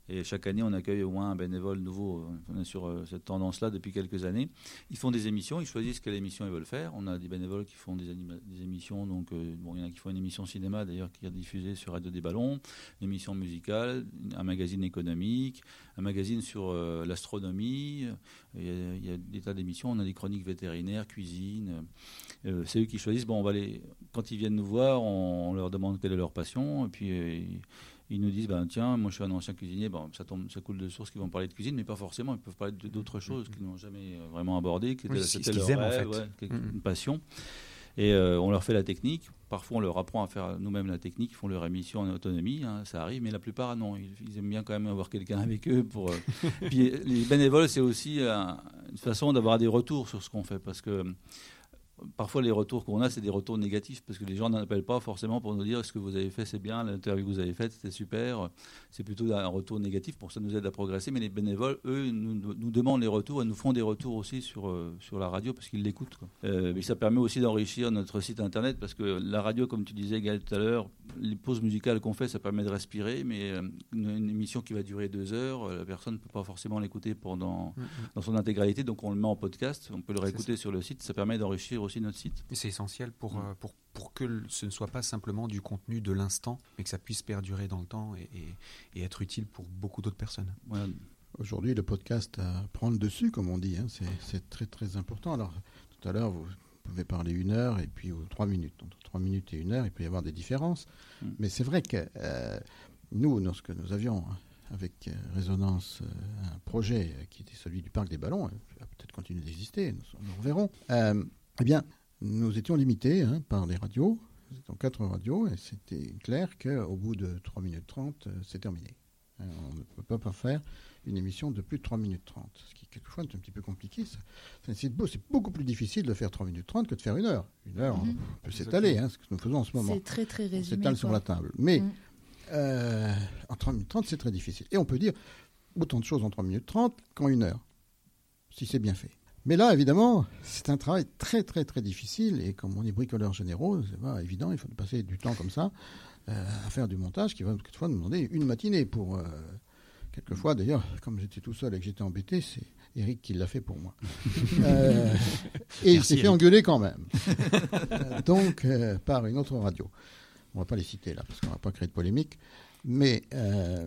Et chaque année, on accueille au moins un bénévole nouveau. On est sur euh, cette tendance-là depuis quelques années. Ils font des émissions, ils choisissent quelle émission ils veulent faire. On a des bénévoles qui font des, anima- des émissions. Donc, euh, bon, il y en a qui font une émission cinéma, d'ailleurs, qui est diffusée sur Radio des Ballons, une émission musicale, un magazine économique, un magazine sur euh, l'astronomie. Il y, a, il y a des tas d'émissions. On a des chroniques vétérinaires, cuisine. Euh, c'est eux qui choisissent. Bon, on va les... Quand ils viennent nous voir, on, on leur demande quelle est leur passion. Et puis... Euh, ils nous disent, ben, tiens, moi je suis un ancien cuisinier, bon, ça, tombe, ça coule de source qu'ils vont parler de cuisine, mais pas forcément, ils peuvent parler de, d'autres choses qu'ils n'ont jamais vraiment abordées, qui oui, étaient, c'est c'était ce leur qu'ils rêve, aiment, en fait. ouais, Mm-hmm. une passion. Et euh, on leur fait la technique. Parfois, on leur apprend à faire nous-mêmes la technique. Ils font leur émission en autonomie, hein, ça arrive. Mais la plupart, non. Ils, ils aiment bien quand même avoir quelqu'un avec eux. Pour, euh... Puis les bénévoles, c'est aussi euh, une façon d'avoir des retours sur ce qu'on fait. Parce que parfois, les retours qu'on a, c'est des retours négatifs, parce que les gens n'appellent pas forcément pour nous dire ce que vous avez fait, c'est bien, l'interview que vous avez faite, c'était super. C'est plutôt un retour négatif, pour ça nous aide à progresser. Mais les bénévoles, eux, nous, nous demandent les retours et nous font des retours aussi sur, euh, sur la radio, parce qu'ils l'écoutent, quoi. Euh, mais ça permet aussi d'enrichir notre site internet, parce que la radio, comme tu disais, Gaël, tout à l'heure, les pauses musicales qu'on fait, ça permet de respirer, mais euh, une, une émission qui va durer deux heures, la personne ne peut pas forcément l'écouter pendant, mmh. dans son intégralité, donc on le met en podcast, on peut le réécouter sur le site, ça permet d'enrichir aussi notre site. Et c'est essentiel pour, mmh. euh, pour, pour que ce ne soit pas simplement du contenu de l'instant, mais que ça puisse perdurer dans le temps et, et, et être utile pour beaucoup d'autres personnes. Voilà. Aujourd'hui, le podcast euh, prend le dessus, comme on dit, hein. c'est, c'est très très important. Alors, tout à l'heure, vous pouvez parler une heure et puis ou trois minutes. Entre trois minutes et une heure, il peut y avoir des différences. Mmh. Mais c'est vrai que euh, nous, lorsque nous avions avec euh, Résonance euh, un projet euh, qui était celui du Parc des Ballons, euh, qui va peut-être continuer d'exister, nous, nous reverrons, euh, eh bien, nous étions limités hein, par les radios. Nous étions quatre radios et c'était clair qu'au bout de trois minutes trente, euh, c'est terminé. Euh, on ne peut pas faire une émission de plus de trois minutes trente, ce qui quelquefois est un petit peu compliqué. Ça. C'est, beau, c'est beaucoup plus difficile de faire trois minutes trente que de faire une heure. Une heure, mm-hmm. on peut s'étaler, hein, ce que nous faisons en ce moment. C'est très très résumé. On s'étale sur la table. Mais mm. euh, en trois minutes trente, c'est très difficile. Et on peut dire autant de choses en trois minutes trente qu'en une heure, si c'est bien fait. Mais là, évidemment, c'est un travail très très très difficile. Et comme on est bricoleurs généraux, c'est pas évident, il faut passer du temps comme ça euh, à faire du montage qui va quelquefois nous demander une matinée pour... Euh, Quelquefois, d'ailleurs, comme j'étais tout seul et que j'étais embêté, c'est Eric qui l'a fait pour moi. euh, et il s'est fait engueuler quand même. euh, donc, euh, par une autre radio. On ne va pas les citer là, parce qu'on ne va pas créer de polémique. Mais, euh,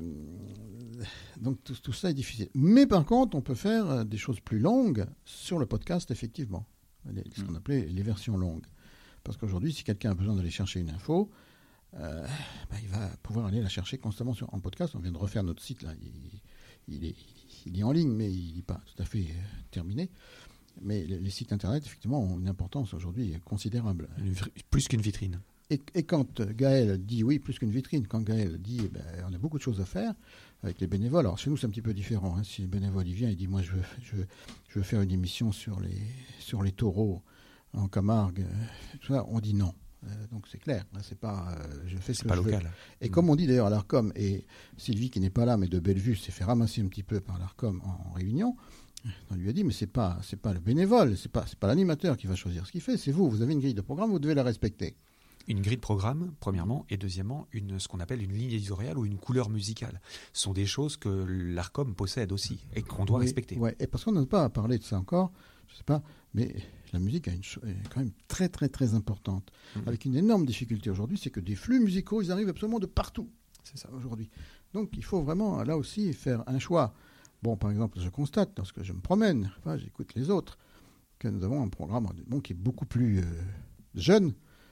donc, tout, tout ça est difficile. Mais par contre, on peut faire des choses plus longues sur le podcast, effectivement. Les, ce qu'on appelait les versions longues. Parce qu'aujourd'hui, si quelqu'un a besoin d'aller chercher une info, Euh, bah, il va pouvoir aller la chercher constamment sur, en podcast. On vient de refaire notre site, là. Il, il, est, il est en ligne, mais il n'est pas tout à fait euh, terminé. Mais les, les sites Internet, effectivement, ont une importance aujourd'hui considérable. Une, plus qu'une vitrine. Et, et quand Gaël dit, oui, plus qu'une vitrine, quand Gaël dit, eh ben, on a beaucoup de choses à faire avec les bénévoles. Alors, chez nous, c'est un petit peu différent. Hein. Si le bénévole il vient, il dit, moi, je veux, je, veux, je veux faire une émission sur les, sur les taureaux en Camargue, euh, tout ça, on dit non. Euh, donc c'est clair, là, c'est pas, euh, je fais ce c'est que pas je local. veux. Et mmh. comme on dit d'ailleurs à l'Arcom, et Sylvie qui n'est pas là mais de Bellevue s'est fait ramasser un petit peu par l'Arcom en, en réunion, on lui a dit mais c'est pas, c'est pas le bénévole, c'est pas, c'est pas l'animateur qui va choisir ce qu'il fait, c'est vous, vous avez une grille de programme, vous devez la respecter. Une grille de programme, premièrement, et deuxièmement, une, ce qu'on appelle une ligne éditoriale ou une couleur musicale. Ce sont des choses que l'Arcom possède aussi et qu'on doit oui, respecter. Ouais. Et parce qu'on n'a pas parlé de ça encore, je sais pas, mais la musique a une cho- est quand même très très très importante. Mmh. Avec une énorme difficulté aujourd'hui, c'est que des flux musicaux, ils arrivent absolument de partout. C'est ça aujourd'hui. Donc il faut vraiment là aussi faire un choix. Bon, par exemple, je constate lorsque je me promène, enfin, j'écoute les autres, que nous avons un programme bon, qui est beaucoup plus euh, jeune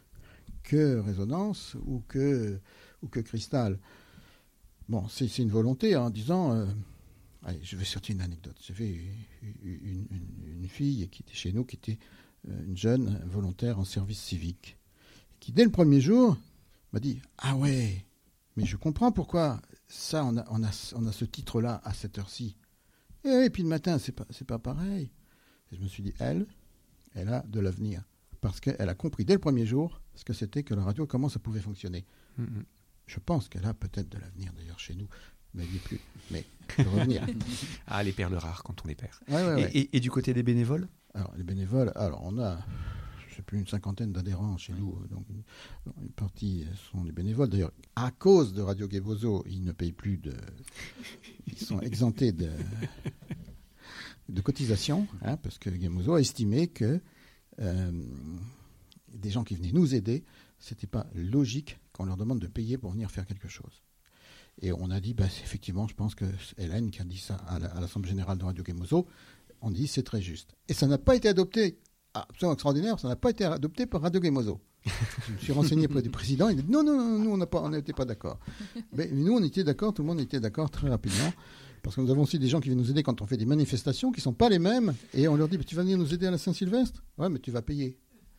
que Résonance ou que, ou que Cristal. Bon, c'est, c'est une volonté en disant... Euh, allez, je vais sortir une anecdote. J'avais une, une, une fille qui était chez nous, qui était euh, une jeune volontaire en service civique, qui, dès le premier jour, m'a dit « Ah ouais, mais je comprends pourquoi ça, on a, on a, on a ce titre-là à cette heure-ci. Et, et puis le matin, c'est pas, c'est pas pareil. » Et je me suis dit, elle, elle a de l'avenir. Parce qu'elle a compris dès le premier jour ce que c'était que la radio, comment ça pouvait fonctionner. Mm-hmm. Je pense qu'elle a peut-être de l'avenir d'ailleurs chez nous, mais elle n'y est plus. Mais de revenir. Ah, les perles rares quand on les perd. Ouais, ouais, et, ouais. Et, et du côté des bénévoles ? Alors, les bénévoles, alors on a, je sais plus, une cinquantaine d'adhérents chez nous. Donc, une, une partie sont des bénévoles. D'ailleurs, à cause de Radio Gay-Bozo, ils ne payent plus de... Ils sont exemptés de, de cotisation, hein, parce que Gay-Bozo a estimé que euh, des gens qui venaient nous aider, c'était pas logique qu'on leur demande de payer pour venir faire quelque chose. Et on a dit, bah, effectivement, je pense que Hélène qui a dit ça à, la, à l'Assemblée Générale de Radio Gay-Bozo, on dit c'est très juste. Et ça n'a pas été adopté, absolument extraordinaire, ça n'a pas été adopté par Radio Gay-Bozo. Je me suis renseigné auprès du président, il a dit non, non, non, nous on n'a pas, on n'était pas d'accord. Mais, mais nous on était d'accord, tout le monde était d'accord très rapidement, parce que nous avons aussi des gens qui viennent nous aider quand on fait des manifestations qui ne sont pas les mêmes, et on leur dit, tu vas venir nous aider à la Saint-Sylvestre ? Ouais, mais tu vas payer.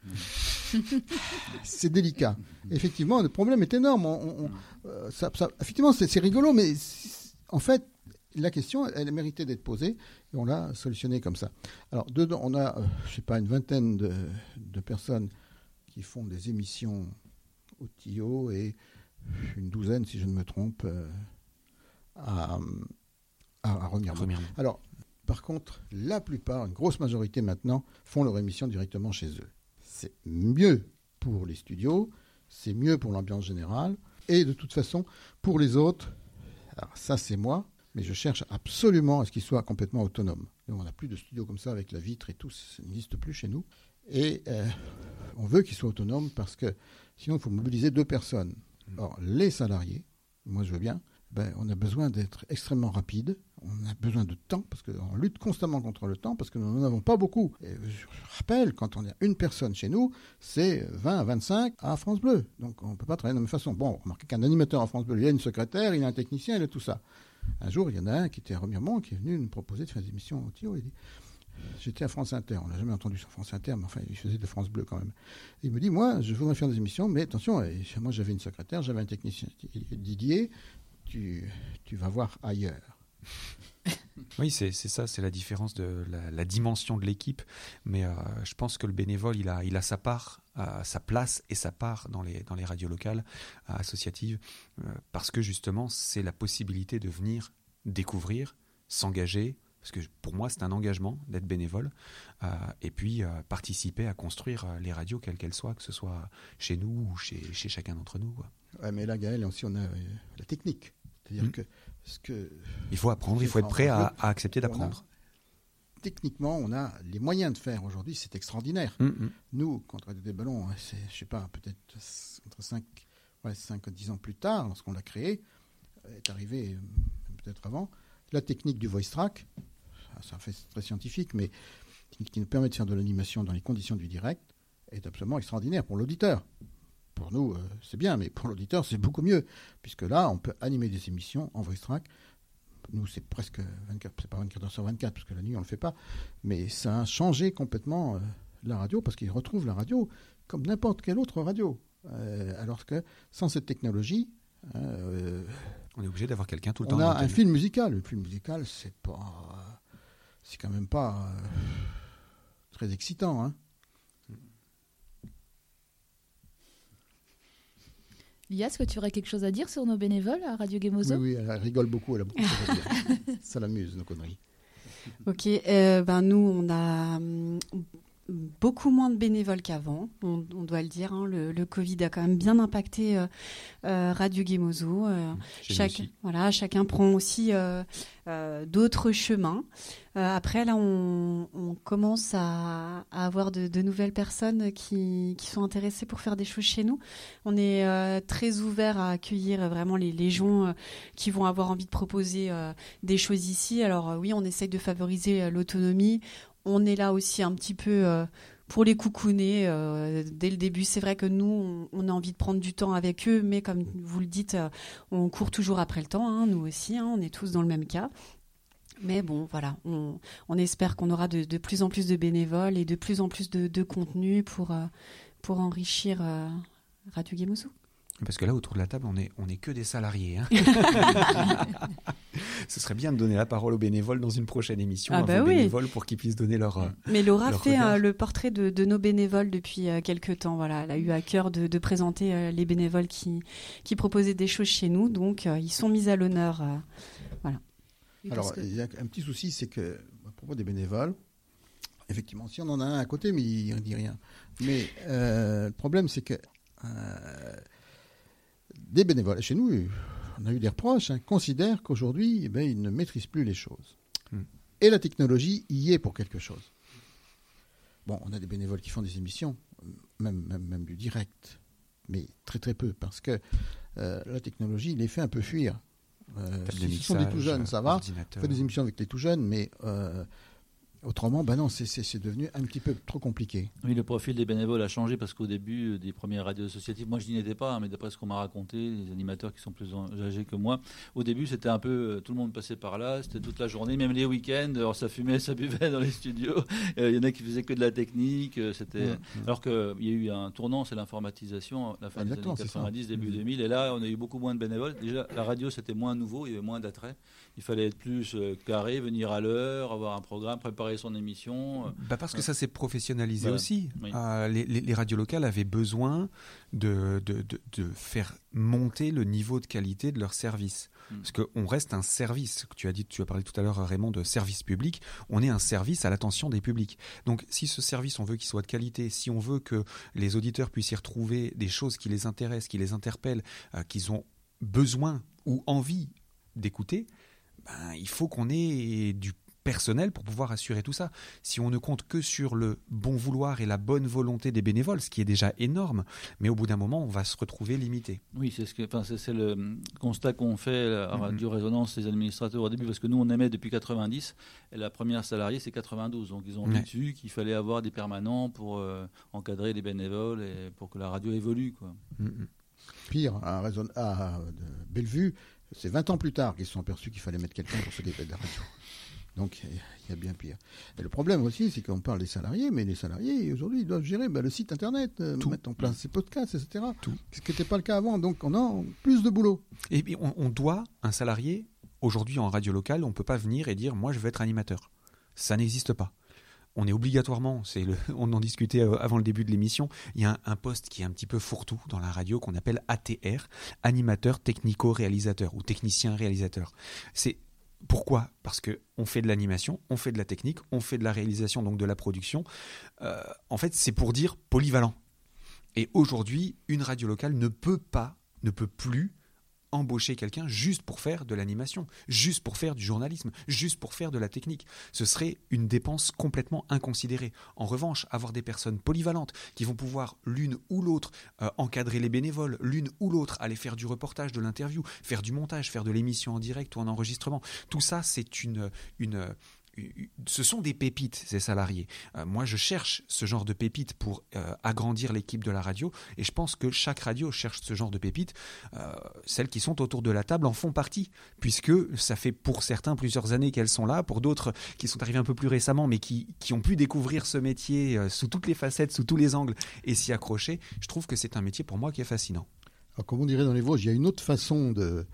C'est délicat. Effectivement, le problème est énorme. On, on, euh, ça, ça, effectivement, c'est, c'est rigolo, mais c'est, en fait, la question, elle méritait d'être posée et on l'a solutionnée comme ça. Alors, dedans, on a, euh, je sais pas, une vingtaine de, de personnes qui font des émissions au T I O et une douzaine, si je ne me trompe, euh, à, à, à Remiremont. Remiremont. Alors, par contre, la plupart, une grosse majorité maintenant, font leur émission directement chez eux. C'est mieux pour les studios, c'est mieux pour l'ambiance générale, et de toute façon, pour les autres, alors ça c'est moi, mais je cherche absolument à ce qu'ils soient complètement autonomes. Et on n'a plus de studio comme ça avec la vitre et tout, ça n'existe plus chez nous. Et euh, on veut qu'ils soient autonomes parce que sinon il faut mobiliser deux personnes. Or, les salariés, moi je veux bien, ben, on a besoin d'être extrêmement rapide, on a besoin de temps, parce qu'on lutte constamment contre le temps, parce que nous n'en avons pas beaucoup. Et je rappelle, quand on a une personne chez nous, c'est vingt à vingt-cinq à France Bleu. Donc on ne peut pas travailler de la même façon. Bon, remarquez qu'un animateur à France Bleu, il a une secrétaire, il a un technicien, il a tout ça. Un jour, il y en a un qui était à Remiremont, qui est venu nous proposer de faire des émissions au T I O. Il dit, j'étais à France Inter, on l'a jamais entendu sur France Inter, mais enfin, il faisait de France Bleu quand même. Et il me dit, moi, je voudrais faire des émissions, mais attention, moi j'avais une secrétaire, j'avais un technicien, Didier, tu, tu vas voir ailleurs. Oui, c'est, c'est ça, c'est la différence de la, la dimension de l'équipe. Mais euh, je pense que le bénévole, il a, il a sa part, euh, sa place et sa part dans les, dans les radios locales, euh, associatives, euh, parce que justement, c'est la possibilité de venir découvrir, s'engager, parce que pour moi, c'est un engagement d'être bénévole, euh, et puis euh, participer à construire les radios, quelles qu'elles soient, que ce soit chez nous ou chez, chez chacun d'entre nous, quoi. Ouais, mais là, Gaël, aussi, on a euh, la technique. C'est-à-dire mmh. que, ce que... Il faut apprendre, il faut être prêt à, à accepter d'apprendre. A, techniquement, on a les moyens de faire aujourd'hui, c'est extraordinaire. Mmh. Nous, contre Radio des Ballons, c'est, je ne sais pas, peut-être entre cinq et dix ans plus tard, lorsqu'on l'a créé, est arrivé peut-être avant, la technique du voice track, ça fait très scientifique, mais qui nous permet de faire de l'animation dans les conditions du direct, est absolument extraordinaire pour l'auditeur. Pour nous, euh, c'est bien, mais pour l'auditeur, c'est beaucoup mieux, puisque là, on peut animer des émissions en voice track. Nous, c'est presque vingt-quatre, c'est pas vingt-quatre heures sur vingt-quatre, parce que la nuit, on ne le fait pas, mais ça a changé complètement euh, la radio, parce qu'ils retrouvent la radio comme n'importe quelle autre radio. Euh, alors que sans cette technologie... Euh, on est obligé d'avoir quelqu'un tout le on temps. On a un film musical. Le film musical, c'est pas... C'est quand même pas euh, très excitant, hein. Lia, est-ce que tu aurais quelque chose à dire sur nos bénévoles à Radio Gay-Bozo ? Oui, oui, elle rigole beaucoup, elle a beaucoup de choses à dire. Ça l'amuse, nos conneries. Ok, euh, ben nous, on a hum, beaucoup moins de bénévoles qu'avant, on, on doit le dire. Hein. Le, le Covid a quand même bien impacté euh, euh, Radio Gay-Bozo. Euh, chaque, voilà, chacun prend aussi euh, euh, d'autres chemins. Euh, après, là, on, on commence à, à avoir de, de nouvelles personnes qui, qui sont intéressées pour faire des choses chez nous. On est euh, très ouvert à accueillir vraiment les, les gens euh, qui vont avoir envie de proposer euh, des choses ici. Alors euh, oui, on essaye de favoriser euh, l'autonomie. On est là aussi un petit peu euh, pour les coucouner euh, dès le début. C'est vrai que nous, on, on a envie de prendre du temps avec eux, mais comme vous le dites, euh, on court toujours après le temps, hein, nous aussi, hein, on est tous dans le même cas. Mais bon, voilà, on, on espère qu'on aura de, de plus en plus de bénévoles et de plus en plus de, de contenu pour, euh, pour enrichir euh, Radio Gay-Bozo. Parce que là, autour de la table, on n'est on est que des salariés. Hein. Ce serait bien de donner la parole aux bénévoles dans une prochaine émission, ah à bah vos oui. bénévoles, pour qu'ils puissent donner leur Mais Laura leur fait regard. euh, le portrait de, de nos bénévoles depuis euh, quelques temps. Voilà, elle a eu à cœur de, de présenter euh, les bénévoles qui, qui proposaient des choses chez nous. Donc, euh, ils sont mis à l'honneur. Euh, voilà. Alors, il y a un petit souci, c'est que, à propos des bénévoles, Effectivement, si on en a un à côté, mais il ne dit rien. Mais euh, le problème, c'est que euh, des bénévoles, chez nous, on a eu des reproches, hein, considèrent qu'aujourd'hui, eh ben, ils ne maîtrisent plus les choses. Mm. Et la technologie y est pour quelque chose. Bon, on a des bénévoles qui font des émissions, même, même, même du direct, mais très très peu, parce que euh, la technologie les fait un peu fuir. Euh, si ce sont des tout jeunes, ça va. On fait des émissions avec les tout jeunes, mais euh, autrement, ben non, c'est, c'est, c'est devenu un petit peu trop compliqué. Oui, le profil des bénévoles a changé parce qu'au début des premières radios associatives, moi je n'y étais pas, hein, mais d'après ce qu'on m'a raconté, les animateurs qui sont plus âgés que moi, au début c'était un peu, tout le monde passait par là, c'était toute la journée, même les week-ends, alors ça fumait, ça buvait dans les studios, il y en a qui faisaient que de la technique, c'était... Ouais, ouais. Alors qu'il y a eu un tournant, c'est l'informatisation, la fin Exactement, des années quatre-vingt-dix, début mmh. deux mille, et là on a eu beaucoup moins de bénévoles. Déjà la radio c'était moins nouveau, il y avait moins d'attrait, il fallait être plus carré, venir à l'heure, avoir un programme, préparer son émission. Bah parce que ça s'est professionnalisé voilà. aussi. Oui. Euh, les, les, les radios locales avaient besoin de, de, de, de faire monter le niveau de qualité de leur service. Mm. Parce qu'on reste un service. Tu as dit, tu as parlé tout à l'heure, Raymond, de service public. On est un service à l'attention des publics. Donc si ce service, on veut qu'il soit de qualité, si on veut que les auditeurs puissent y retrouver des choses qui les intéressent, qui les interpellent, euh, qu'ils ont besoin ou envie d'écouter, ben, il faut qu'on ait du personnel pour pouvoir assurer tout ça. Si on ne compte que sur le bon vouloir et la bonne volonté des bénévoles, ce qui est déjà énorme, mais au bout d'un moment, on va se retrouver limité. Oui, c'est, ce que, enfin, c'est, c'est le constat qu'on fait à Radio Résonance, les administrateurs au début, parce que nous, on émet depuis quatre-vingt-dix, et la première salariée, c'est quatre-vingt-douze. Donc, ils ont vu dessus qu'il fallait avoir des permanents pour euh, encadrer les bénévoles et pour que la radio évolue, quoi. Mm-hmm. Pire, à, Raison- à Bellevue, c'est vingt ans plus tard qu'ils se sont aperçus qu'il fallait mettre quelqu'un pour s'occuper de la radio. Donc, il y a bien pire. Et le problème aussi, c'est qu'on parle des salariés, mais les salariés, aujourd'hui, ils doivent gérer bah, le site Internet, euh, mettre en place ces podcasts, et cetera. Tout. Ce qui n'était pas le cas avant. Donc, on a plus de boulot. Et puis, on, on doit, un salarié, aujourd'hui, en radio locale, on ne peut pas venir et dire « moi, je veux être animateur ». Ça n'existe pas. On est obligatoirement, c'est le, on en discutait avant le début de l'émission, il y a un, un poste qui est un petit peu fourre-tout dans la radio qu'on appelle A T R, animateur technico-réalisateur ou technicien-réalisateur. C'est Pourquoi ? Parce qu'on fait de l'animation, on fait de la technique, on fait de la réalisation, donc de la production. Euh, en fait, c'est pour dire polyvalent. Et aujourd'hui, une radio locale ne peut pas, ne peut plus embaucher quelqu'un juste pour faire de l'animation, juste pour faire du journalisme, juste pour faire de la technique. Ce serait une dépense complètement inconsidérée. En revanche, avoir des personnes polyvalentes qui vont pouvoir l'une ou l'autre euh, encadrer les bénévoles, l'une ou l'autre aller faire du reportage, de l'interview, faire du montage, faire de l'émission en direct ou en enregistrement. Tout ça, c'est une... une ce sont des pépites, ces salariés. Euh, moi, je cherche ce genre de pépites pour euh, agrandir l'équipe de la radio, et je pense que chaque radio cherche ce genre de pépites. Euh, celles qui sont autour de la table en font partie, puisque ça fait pour certains plusieurs années qu'elles sont là, pour d'autres qui sont arrivés un peu plus récemment, mais qui, qui ont pu découvrir ce métier euh, sous toutes les facettes, sous tous les angles, et s'y accrocher. Je trouve que c'est un métier pour moi qui est fascinant. Alors, comme on dirait dans les Vosges, il y a une autre façon de...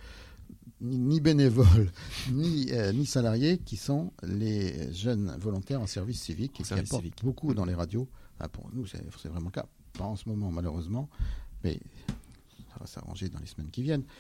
ni bénévoles, ni, euh, ni salariés, qui sont les jeunes volontaires en service civique, en et service qui apportent civique. beaucoup dans les radios. Enfin, pour nous, c'est, c'est vraiment le cas. Pas en ce moment, malheureusement, mais ça va s'arranger dans les semaines qui viennent.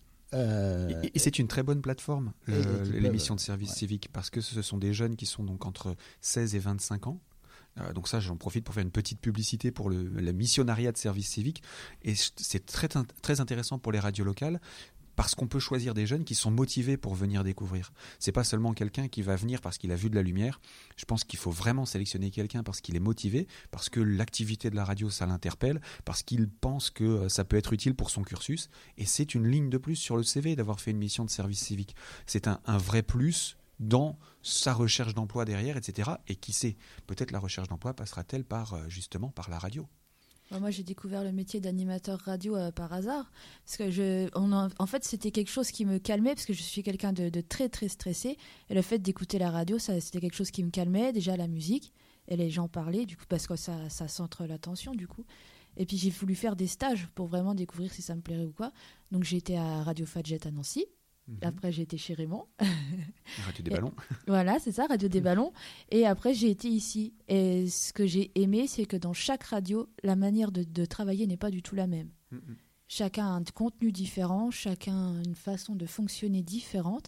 Euh, et, et c'est une très bonne plateforme, le, l'émission de service ouais. civique, parce que ce sont des jeunes qui sont donc entre seize et vingt-cinq ans. Euh, donc ça, j'en profite pour faire une petite publicité pour le, le missionnariat de service civique. Et c'est très, très intéressant pour les radios locales, parce qu'on peut choisir des jeunes qui sont motivés pour venir découvrir. C'est pas seulement quelqu'un qui va venir parce qu'il a vu de la lumière. Je pense qu'il faut vraiment sélectionner quelqu'un parce qu'il est motivé, parce que l'activité de la radio, ça l'interpelle, parce qu'il pense que ça peut être utile pour son cursus. Et c'est une ligne de plus sur le C V d'avoir fait une mission de service civique. C'est un, un vrai plus dans sa recherche d'emploi derrière, et cetera. Et qui sait, peut-être la recherche d'emploi passera-t-elle par, justement, par la radio. Moi, j'ai découvert le métier d'animateur radio euh, par hasard. Parce que je, on a, en fait, c'était quelque chose qui me calmait, parce que je suis quelqu'un de, de très, très stressé. Et le fait d'écouter la radio, ça, c'était quelque chose qui me calmait. Déjà, la musique, et les gens parlaient, du coup, parce que ça, ça centre l'attention, du coup. Et puis, j'ai voulu faire des stages pour vraiment découvrir si ça me plairait ou quoi. Donc, j'ai été à Radio Fadjet à Nancy. Mmh. Après, j'ai été chez Raymond. Radio des Ballons. Voilà, c'est ça, Radio des Ballons. Et après, j'ai été ici. Et ce que j'ai aimé, c'est que dans chaque radio, la manière de, de travailler n'est pas du tout la même. Mmh. Chacun a un contenu différent, chacun a une façon de fonctionner différente.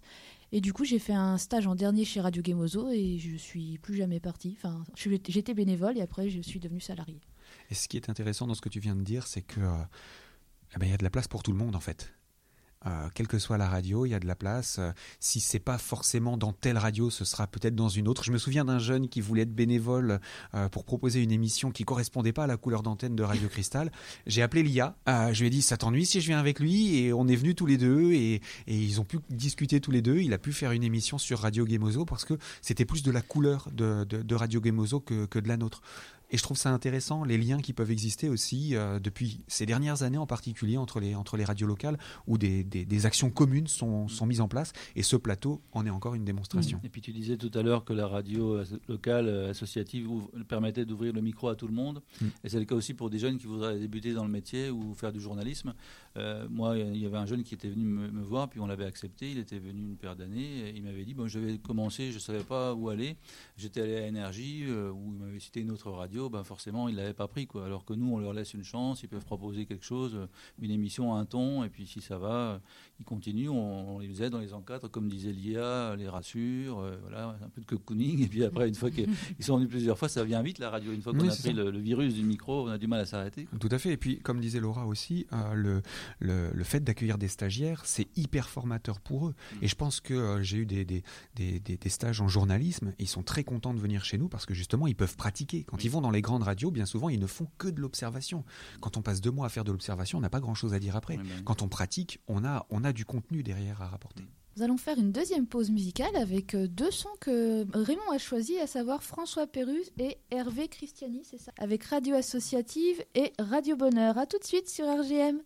Et du coup, j'ai fait un stage en dernier chez Radio Gemozo et je suis plus jamais partie. Enfin, je suis- j'étais bénévole et après, je suis devenue salariée. Et ce qui est intéressant dans ce que tu viens de dire, c'est que euh, eh ben, il y a de la place pour tout le monde en fait. Euh, quelle que soit la radio, il y a de la place. Euh, si c'est pas forcément dans telle radio, ce sera peut-être dans une autre. Je me souviens d'un jeune qui voulait être bénévole euh, pour proposer une émission qui correspondait pas à la couleur d'antenne de Radio Cristal. J'ai appelé l'I A. Euh, je lui ai dit, ça t'ennuie si je viens avec lui? Et on est venus tous les deux et, et ils ont pu discuter tous les deux. Il a pu faire une émission sur Radio Gemozo parce que c'était plus de la couleur de, de, de Radio Gemozo que, que de la nôtre. Et je trouve ça intéressant, les liens qui peuvent exister aussi euh, depuis ces dernières années en particulier entre les, entre les radios locales où des, des, des actions communes sont, sont mises en place. Et ce plateau en est encore une démonstration. Et puis tu disais tout à l'heure que la radio euh, locale, euh, associative, ouvre- permettait d'ouvrir le micro à tout le monde. Mm. Et c'est le cas aussi pour des jeunes qui voudraient débuter dans le métier ou faire du journalisme. Euh, moi, il y avait un jeune qui était venu me, me voir, puis on l'avait accepté. Il était venu une paire d'années. Et il m'avait dit, bon, je vais commencer, je ne savais pas où aller. J'étais allé à Énergie, euh, où il m'avait cité une autre radio. Ben, forcément, ils ne l'avaient pas pris, quoi. Alors que nous, on leur laisse une chance, ils peuvent proposer quelque chose, euh, une émission à un ton, et puis si ça va, euh, ils continuent, on, on les aide, on les encadre, comme disait l'I A, les rassure, euh, voilà, un peu de cocooning, et puis après, une fois qu'ils sont venus plusieurs fois, ça vient vite, la radio. Une fois qu'on Oui, a c'est pris ça. le, le virus du micro, on a du mal à s'arrêter, quoi. Tout à fait. Et puis, comme disait Laura aussi, euh, le, le, le fait d'accueillir des stagiaires, c'est hyper formateur pour eux. Et je pense que euh, j'ai eu des, des, des, des, des stages en journalisme. Ils sont très contents de venir chez nous parce que justement, ils peuvent pratiquer. Quand ils vont dans les grandes radios, bien souvent, ils ne font que de l'observation. Quand on passe deux mois à faire de l'observation, on n'a pas grand-chose à dire après. Ouais, ben, Quand on pratique, on a, on a du contenu derrière à rapporter. Nous allons faire une deuxième pause musicale avec euh, deux sons que Raymond a choisis, à savoir François Pérusse et Hervé Christiani, c'est ça, avec Radio Associative et Radio Bonheur. A tout de suite sur R G M.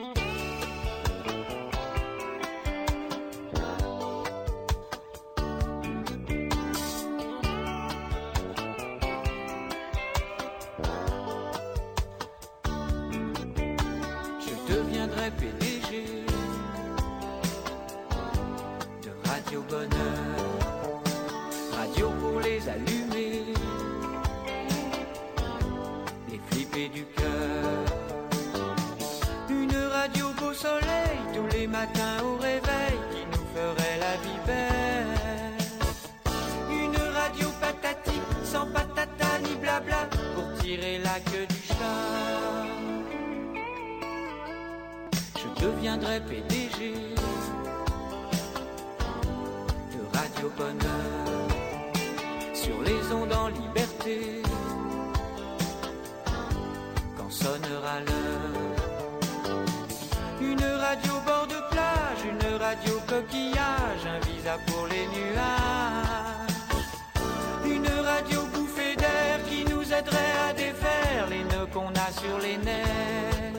Je deviendrai P D G de Radio Bonheur, radio pour les allumés, les flipper du cœur. Une radio beau soleil tous les matins au réveil qui nous ferait la vie belle. Une radio patati sans patata ni blabla pour tirer la queue du chat. Je deviendrai P D G de Radio Bonheur, sur les ondes en liberté, quand sonnera l'heure. Une radio bord de plage, une radio coquillage, un visa pour les nuages. Une radio bouffée d'air qui nous aiderait à défaire les nœuds qu'on a sur les nerfs.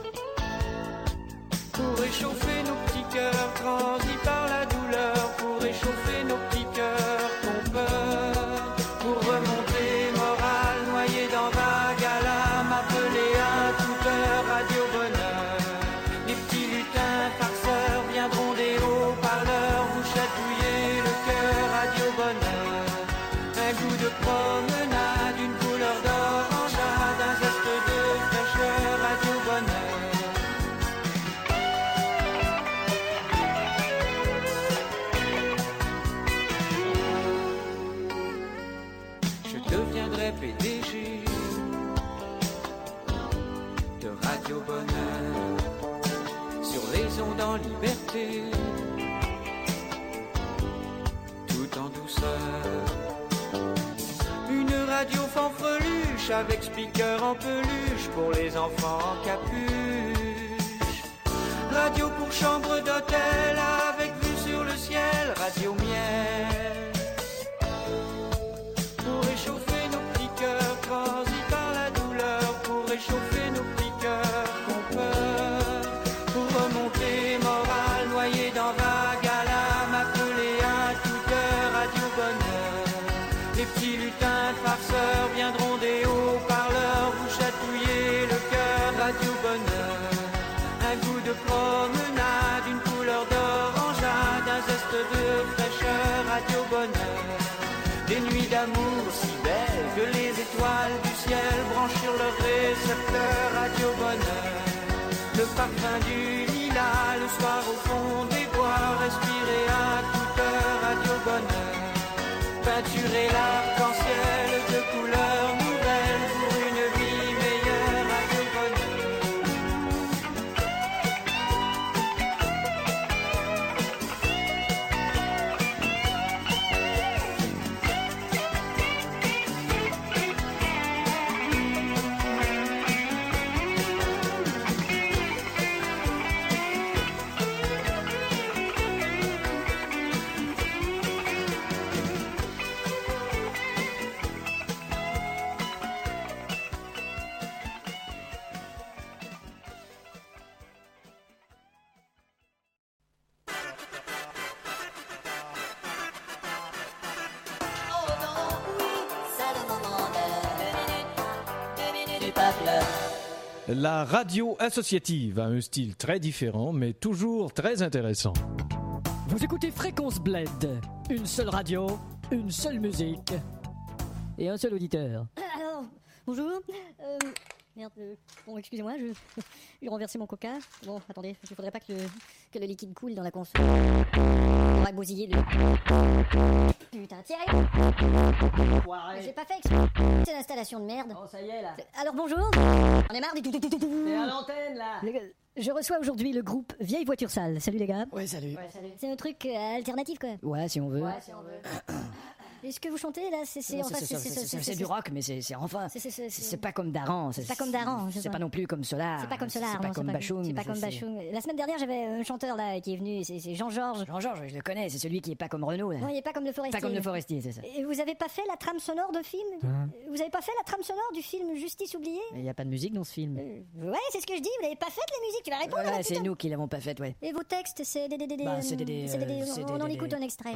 Pour réchauffer nos petits cœurs transis par la douleur, pour réchauffer nos petits cœurs qu'on peur, pour remonter morale noyé dans vague à l'âme, appelé à toute heure Radio Bonheur. Les petits lutins farceurs viendront des haut-parleurs vous chatouiller le cœur Radio Bonheur. Un goût de promenade, une couleur d'orangeade, un zeste de fraîcheur Radio Bonheur. Je deviendrai P D G de Radio Bonheur, sur les ondes en liberté, tout en douceur. Une radio fanfreluche avec speaker en peluche pour les enfants en capuche. Radio pour chambre d'hôtel avec vue sur le ciel, radio miel. Pour réchauffer nos petits cœurs transis par la douleur, pour réchauffer nos petits cœurs qu'on peur, pour remonter morale noyé dans vague à l'âme, appelé à toute heure Radio Bonheur. Les petits lutins farceurs viendront des haut-parleurs vous chatouiller le cœur Radio Bonheur. Un goût de promenade, une couleur d'orangeade, un zeste de fraîcheur Radio Bonheur. Des nuits d'amour si belles que les étoiles du ciel branchent sur leur récepteur Radio Bonheur. Le parfum du lilas le soir au fond des bois, respirer à toute heure peinturer l'arc-en-ciel de couleurs nouvelles pour une vie meilleure à La radio associative a un style très différent, mais toujours très intéressant. Vous écoutez Fréquence Bled, une seule radio, une seule musique et un seul auditeur. Alors, bonjour. Euh, merde, euh, bon, excusez-moi, je, j'ai renversé mon coca. Bon, attendez, il faudrait pas que le, que le liquide coule dans la console. On va bousiller le... Putain, tiens. J'ai pas fait exprès. C'est l'installation de merde. Oh, ça y est, là. Alors, bonjour. On est marre du tout, tout, tout, tout, tout. C'est à l'antenne, là. Les gars, je reçois aujourd'hui le groupe Vieille Voiture Sale. Salut, les gars. Ouais, salut. Ouais, salut. C'est un truc euh, alternatif, quoi. Ouais, si on veut. Ouais, si on veut. Et ce que vous chantez, là, c'est... C'est, Non, enfin, c'est, c'est, c'est, c'est, c'est, c'est du rock, mais c'est, c'est enfin... C'est, c'est, c'est, c'est, c'est pas comme Daran. C'est pas comme Daran, C'est c'est pas ça. non plus comme Solar. C'est pas comme Solar, C'est pas non, comme Bachung. C'est pas comme Bachung. La semaine dernière, j'avais un chanteur là qui est venu, c'est, c'est Jean-Georges. Jean-Georges, je le connais, c'est celui qui est pas comme Renaud, là. Non, il est pas comme le Forestier. Pas comme le Forestier, c'est ça. Et vous avez pas fait la trame sonore de film Hein Vous avez pas fait la trame sonore du film Justice oubliée Il y a pas de musique dans ce film. Euh, Ouais, c'est ce que je dis, vous l'avez pas fait les musiques, tu vas répondre Ouais, là, c'est putain. nous qui l'avons pas faite, ouais. Et vos textes, c'est des... des, des, des Bah, c'est des- des, c'est des- des- euh, c'est On des- en des- écoute des- un extrait.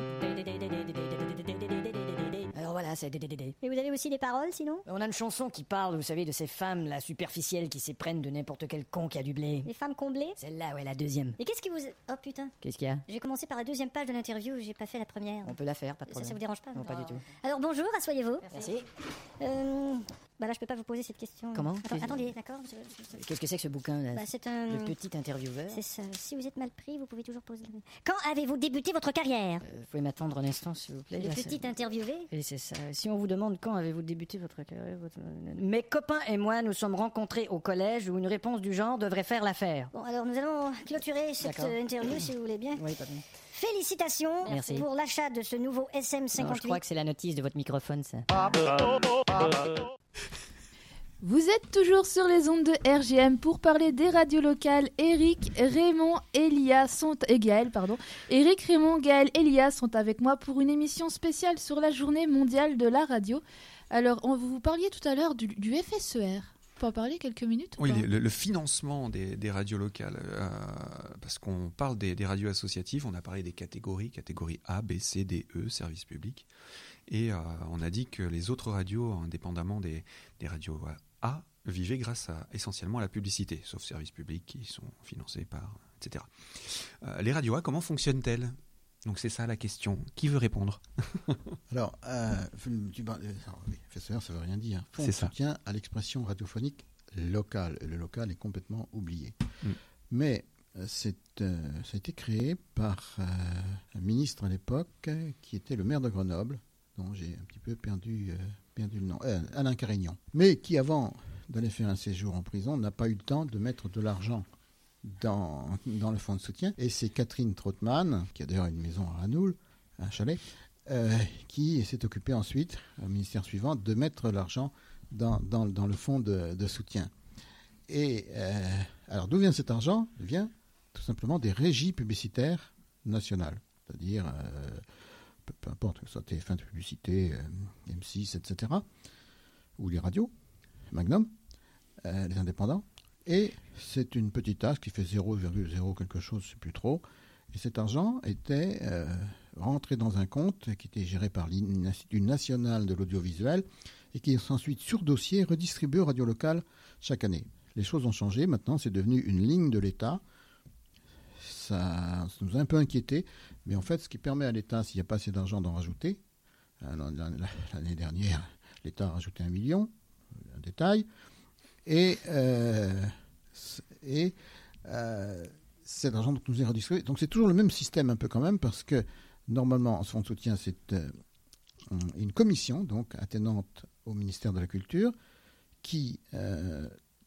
Alors voilà, c'est des, des, des, des. Et vous avez aussi des paroles, sinon On a une chanson qui parle, vous savez, de ces femmes là superficielles qui s'éprennent de n'importe quel con qui a du blé. Les femmes comblées Celle-là, ouais, la deuxième. Et qu'est-ce qui vous... Oh putain, Qu'est-ce qu'il y a j'ai commencé par la deuxième page de l'interview, j'ai pas fait la première. On peut la faire, pas de Ça, problème. ça vous dérange pas Non, pas du tout. Alors bonjour, asseyez-vous. Merci. Euh... Bah là, je peux pas vous poser cette question. Comment Attends- Qu'est-ce- Attendez, d'accord je- je- Qu'est-ce que c'est que ce bouquin là Bah, c'est un... Le petit intervieweur. C'est ça. Si vous êtes mal pris, vous pouvez toujours poser... Quand avez-vous débuté votre carrière Euh, vous pouvez m'attendre un instant, s'il vous plaît. Le là, petit c'est- interviewé Et c'est ça. Si on vous demande quand avez-vous débuté votre carrière, votre- Mes copains et moi nous sommes rencontrés au collège où une réponse du genre devrait faire l'affaire. Bon, alors nous allons clôturer cette D'accord. euh, interview, si vous voulez bien. Oui, pas bien. Félicitations Merci. pour l'achat de ce nouveau S M Non, cinquante-huit. je crois que c'est la notice de votre microphone, ça. Vous êtes toujours sur les ondes de R G M pour parler des radios locales. Eric, Raymond, Elia sont et Gaël, pardon. Eric, Raymond, Gaël, Elia sont avec moi pour une émission spéciale sur la Journée mondiale de la radio. Alors, on, vous parliez tout à l'heure du, du F S E R. On peut en parler quelques minutes ou Oui, pas le, le financement des, des radios locales, euh, parce qu'on parle des, des radios associatives, on a parlé des catégories, catégories A, B, C, D, E, service public, et euh, on a dit que les autres radios, indépendamment des, des radios A, vivaient grâce à, essentiellement à la publicité, sauf service public qui sont financés par, et cetera. Euh, les radios A, comment fonctionnent-elles ? Donc c'est ça la question. Qui veut répondre ? Alors, euh, tu parles- euh, alors, oui, F S E R, ça veut rien dire. Fonds C'est de ça. soutien à l'expression radiophonique locale. Le local est complètement oublié. Mm. Mais euh, c'est, euh, ça a été créé par euh, un ministre à l'époque euh, qui était le maire de Grenoble, dont j'ai un petit peu perdu, euh, perdu le nom, euh, Alain Carignan. Mais qui, avant d'aller faire un séjour en prison, n'a pas eu le temps de mettre de l'argent dans, dans le fonds de soutien. Et c'est Catherine Trautmann, qui a d'ailleurs une maison à Ranoul, un chalet, euh, qui s'est occupée ensuite, au ministère suivant, de mettre l'argent dans, dans, dans le fonds de, de soutien. Et euh, alors, d'où vient cet argent ? Il vient tout simplement des régies publicitaires nationales, c'est-à-dire, euh, peu, peu importe, que ce soit T F un de publicité, euh, M six, et cetera, ou les radios, Magnum, euh, les indépendants. Et c'est une petite taxe qui fait zéro virgule zéro quelque chose, je ne sais plus trop. Et cet argent était euh, rentré dans un compte qui était géré par l'Institut national de l'audiovisuel et qui est ensuite sur dossier redistribué aux radios locales chaque année. Les choses ont changé. Maintenant, c'est devenu une ligne de l'État. Ça, ça nous a un peu inquiétés. Mais en fait, ce qui permet à l'État, s'il n'y a pas assez d'argent, d'en rajouter. L'année dernière, l'État a rajouté un million, un détail. Et, euh, et euh, cet argent donc, nous est redistribué. Donc c'est toujours le même système un peu quand même, parce que normalement, ce fonds de soutien, c'est, euh, une commission donc attenante au ministère de la Culture qui euh,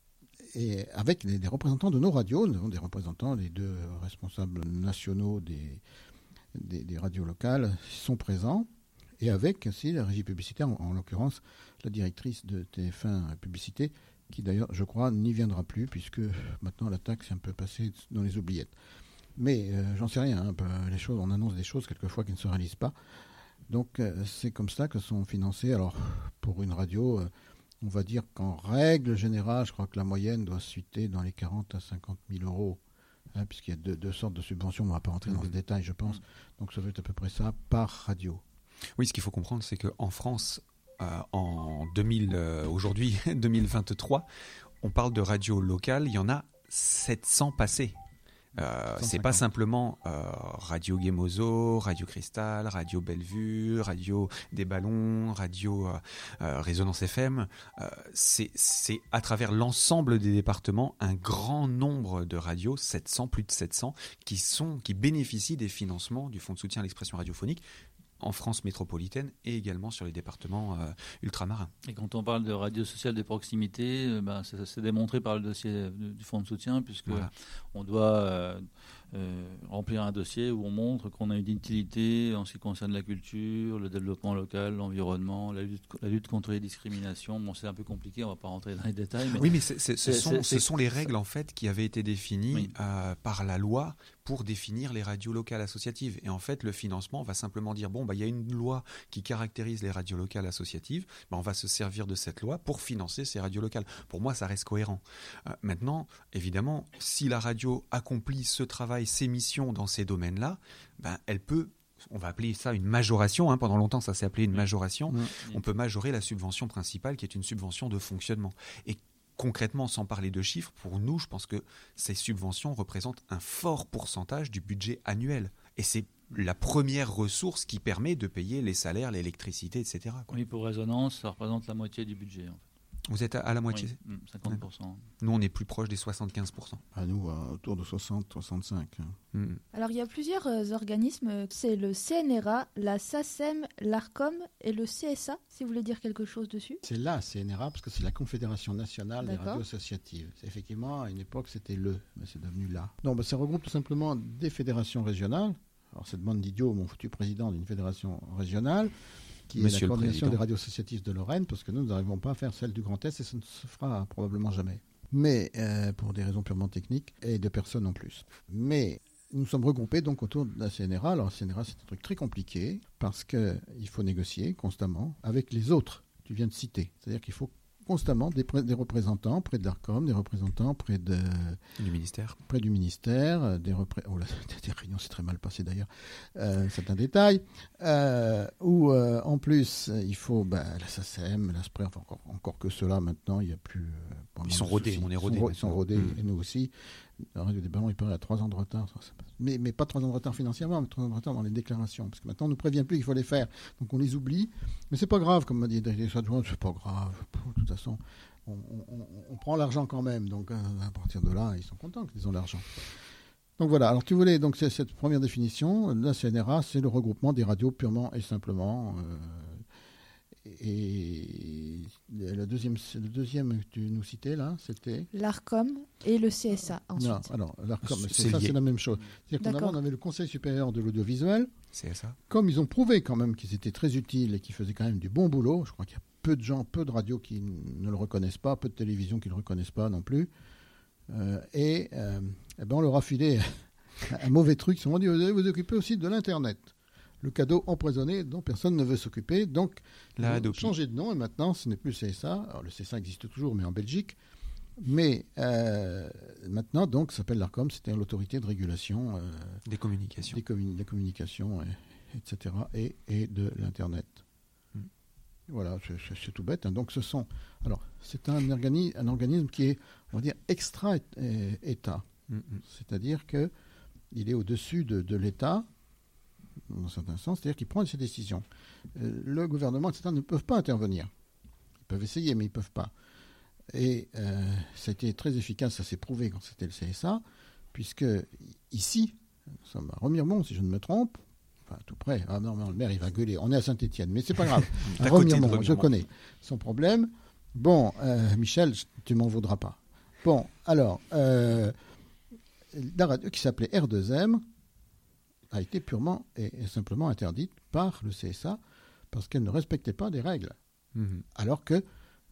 est avec des, des représentants de nos radios, nous avons des représentants, les deux responsables nationaux des, des, des radios locales sont présents, et avec aussi la régie publicitaire, en, en l'occurrence la directrice de T F un Publicité, qui d'ailleurs, je crois, n'y viendra plus, puisque maintenant la taxe est un peu passée dans les oubliettes. Mais euh, j'en sais rien, hein, les choses, on annonce des choses quelquefois qui ne se réalisent pas. Donc euh, c'est comme ça que sont financés. Alors pour une radio, euh, on va dire qu'en règle générale, je crois que la moyenne doit se situer dans les quarante à cinquante mille euros, hein, puisqu'il y a deux, deux sortes de subventions, on ne va pas rentrer mmh. dans ce détail, je pense. Donc ça doit être à peu près ça par radio. Oui, ce qu'il faut comprendre, c'est qu'en France, euh, en deux mille, euh, aujourd'hui, deux mille vingt-trois, on parle de radio locale, il y en a sept cents passées. Euh, c'est pas simplement euh, Radio Gemozo, Radio Cristal, Radio Bellevue, Radio des Ballons, Radio euh, euh, Résonance F M. Euh, c'est, c'est à travers l'ensemble des départements un grand nombre de radios, sept cents, plus de sept cents, qui sont, qui bénéficient des financements du Fonds de soutien à l'expression radiophonique en France métropolitaine et également sur les départements euh, ultramarins. Et quand on parle de radio sociale de proximité, euh, ben, ça, ça s'est démontré par le dossier du Fonds de soutien, puisque voilà. on doit euh, euh, remplir un dossier où on montre qu'on a une utilité en ce qui concerne la culture, le développement local, l'environnement, la lutte, la lutte contre les discriminations. Bon, c'est un peu compliqué, on ne va pas rentrer dans les détails. Mais oui, mais c'est, c'est, ce, c'est, sont, c'est, ce sont les règles en fait qui avaient été définies oui. euh, par la loi pour définir les radios locales associatives. Et en fait, le financement va simplement dire, bon, bah, il y a une loi qui caractérise les radios locales associatives, bah, on va se servir de cette loi pour financer ces radios locales. Pour moi, ça reste cohérent. Euh, maintenant, évidemment, si la radio accomplit ce travail, ces missions dans ces domaines-là, bah, elle peut... On va appeler ça une majoration, hein. Pendant longtemps ça s'est appelé une majoration, mmh. on peut majorer la subvention principale qui est une subvention de fonctionnement. Et concrètement, sans parler de chiffres, pour nous, je pense que ces subventions représentent un fort pourcentage du budget annuel. Et c'est la première ressource qui permet de payer les salaires, l'électricité, et cetera, quoi. Oui, pour Résonance, ça représente la moitié du budget, en fait. Vous êtes à, à la moitié? Oui, cinquante pour cent. Nous, on est plus proche des soixante-quinze pour cent. À nous, à autour de soixante à soixante-cinq. Mmh. Alors, il y a plusieurs euh, organismes. C'est le C N R A, la SACEM, l'ARCOM et le C S A, si vous voulez dire quelque chose dessus. C'est la C N R A, parce que c'est la Confédération nationale D'accord. des radios associatives. C'est effectivement, à une époque, c'était le, mais c'est devenu la. Non, bah, ça regroupe tout simplement des fédérations régionales. Alors, cette bande d'idiots m'ont foutu président d'une fédération régionale, qui Monsieur est la coordination des radios associatives de Lorraine, parce que nous, nous n'arrivons pas à faire celle du Grand Est, et ça ne se fera probablement jamais. Mais, euh, pour des raisons purement techniques, et de personnes en plus. Mais, nous sommes regroupés donc autour de la C N R A. Alors, la C N R A, c'est un truc très compliqué, parce qu'il faut négocier constamment avec les autres que tu viens de citer. C'est-à-dire qu'il faut constamment des, des représentants près de l'ARCOM, des représentants près de, du ministère, près du ministère, des, repré- oh là, des réunions, c'est très mal passé d'ailleurs, euh, c'est un détail, euh, où euh, en plus il faut bah, la SACEM, l'ASPRE, enfin, encore, encore que cela maintenant, il n'y a plus... Euh, ils sont rodés, on est rodés. Ils sont, ils sont rodés, mmh. et nous aussi. La Radio des Ballons, il paraît à trois ans de retard. Mais, mais pas trois ans de retard financièrement, mais trois ans de retard dans les déclarations. Parce que maintenant, on ne nous prévient plus qu'il faut les faire. Donc on les oublie. Mais c'est pas grave, comme m'a dit Daniel Adjoint, c'est pas grave. De toute façon, on, on, on prend l'argent quand même. Donc à partir de là, ils sont contents qu'ils ont l'argent. Donc voilà, alors tu voulais, donc c'est cette première définition. La C N R A, c'est le regroupement des radios purement et simplement. Euh, Et le deuxième, le deuxième que tu nous citais là, c'était l'ARCOM et le C S A ensuite. Non, alors l'ARCOM, c'est, c'est ça, lié. c'est la même chose. C'est-à-dire qu'en avant, on avait le Conseil supérieur de l'audiovisuel. C S A. Comme ils ont prouvé quand même qu'ils étaient très utiles et qu'ils faisaient quand même du bon boulot, je crois qu'il y a peu de gens, peu de radios qui ne le reconnaissent pas, peu de télévisions qui ne le reconnaissent pas non plus. Euh, et, euh, et ben on leur a filé un mauvais truc. Ils se sont dit, vous allez vous occuper aussi de l'Internet. Le cadeau empoisonné dont personne ne veut s'occuper. Donc, ils ont changé de nom et maintenant, ce n'est plus le C S A. Alors, le C S A existe toujours, mais en Belgique. Mais euh, maintenant, donc, ça s'appelle l'ARCOM. C'était l'autorité de régulation euh, des communications, des, communi- des communications, et, et cetera. Et, et de l'Internet. Mm. Voilà, c'est, c'est, c'est tout bête. Hein. Donc, ce sont. Alors, c'est un, organi- un organisme qui est, on va dire, extra-État. Mm-hmm. C'est-à-dire que il est au-dessus de, de l'État. Dans un certain sens, c'est-à-dire qu'ils prennent ces décisions. Euh, le gouvernement, et cetera, ne peuvent pas intervenir. Ils peuvent essayer, mais ils ne peuvent pas. Et euh, ça a été très efficace, ça s'est prouvé quand c'était le C S A, puisque ici, nous sommes à Remiremont, si je ne me trompe, Enfin, tout près. Ah non, non, le maire, il va gueuler. On est à Saint-Étienne, mais c'est pas grave. À côté de Remiremont, je Remiremont. connais son problème. Bon, euh, Michel, tu m'en voudras pas. Bon, alors, euh, la radio qui s'appelait R deux M a été purement et, et simplement interdite par le C S A parce qu'elle ne respectait pas des règles. Mhm. Alors que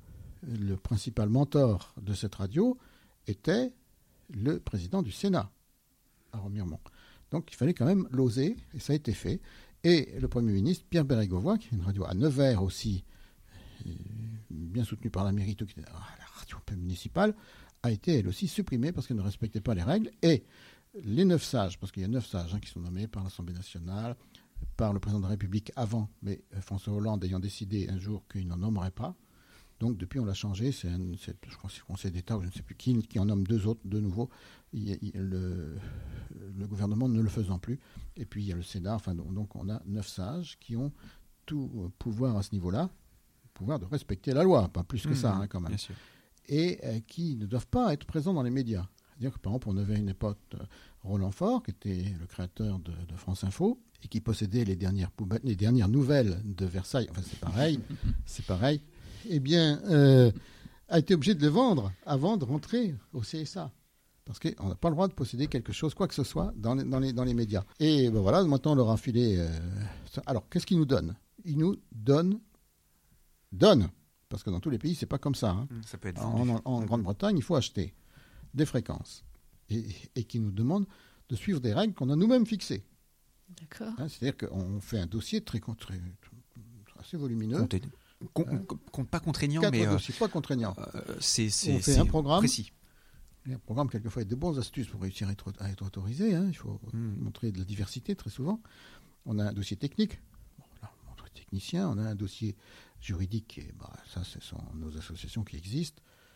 le principal mentor de cette radio était le président du Sénat à Remiremont. Donc il fallait quand même l'oser, et ça a été fait. Et le Premier ministre, Pierre Bérégovoy, qui est une radio à Nevers aussi, euh, bien soutenue par la mairie, tout, qui était, ah, la radio municipale, a été elle aussi supprimée parce qu'elle ne respectait pas les règles. Et les neuf sages, parce qu'il y a neuf sages hein, qui sont nommés par l'Assemblée nationale, par le président de la République avant, mais euh, François Hollande ayant décidé un jour qu'il n'en nommerait pas. Donc depuis, on l'a changé. C'est, un, c'est je crois que c'est le Conseil d'État ou je ne sais plus qui, qui en nomme deux autres, de nouveau. Il, il, le, le gouvernement ne le faisant plus. Et puis il y a le Sénat. Enfin, donc on a neuf sages qui ont tout pouvoir à ce niveau-là, pouvoir de respecter la loi, pas plus que mmh, ça hein, quand même. Bien sûr. Et euh, qui ne doivent pas être présents dans les médias. C'est-à-dire que par exemple, on avait à une époque euh, Roland Faure, qui était le créateur de, de France Info, et qui possédait les dernières, les dernières nouvelles de Versailles. Enfin, c'est pareil, c'est pareil. Eh bien, euh, a été obligé de le vendre avant de rentrer au C S A. Parce qu'on n'a pas le droit de posséder quelque chose, quoi que ce soit, dans les, dans les, dans les médias. Et ben voilà, maintenant on leur a filé... Euh, ça. Alors, qu'est-ce qu'ils nous donnent ? Ils nous donnent... Donnent, parce que dans tous les pays, c'est pas comme ça. Hein. Ça peut être en, en, en Grande-Bretagne, il faut acheter des fréquences. Et, et qui nous demandent de suivre des règles qu'on a nous-mêmes fixées. D'accord. Hein, c'est-à-dire qu'on fait un dossier très, très, très assez volumineux. Compté. Con, con, pas contraignant, Quatre mais dossiers, euh, pas contraignant. Euh, c'est, c'est, on fait c'est un programme précis. Un programme, quelquefois, avec de bonnes astuces pour réussir à être, à être autorisé. Hein. Il faut mmh. montrer de la diversité très souvent. On a un dossier technique. Bon, là, on montre technicien. On a un dossier juridique. Et, bah, ça, ce sont nos associations qui existent.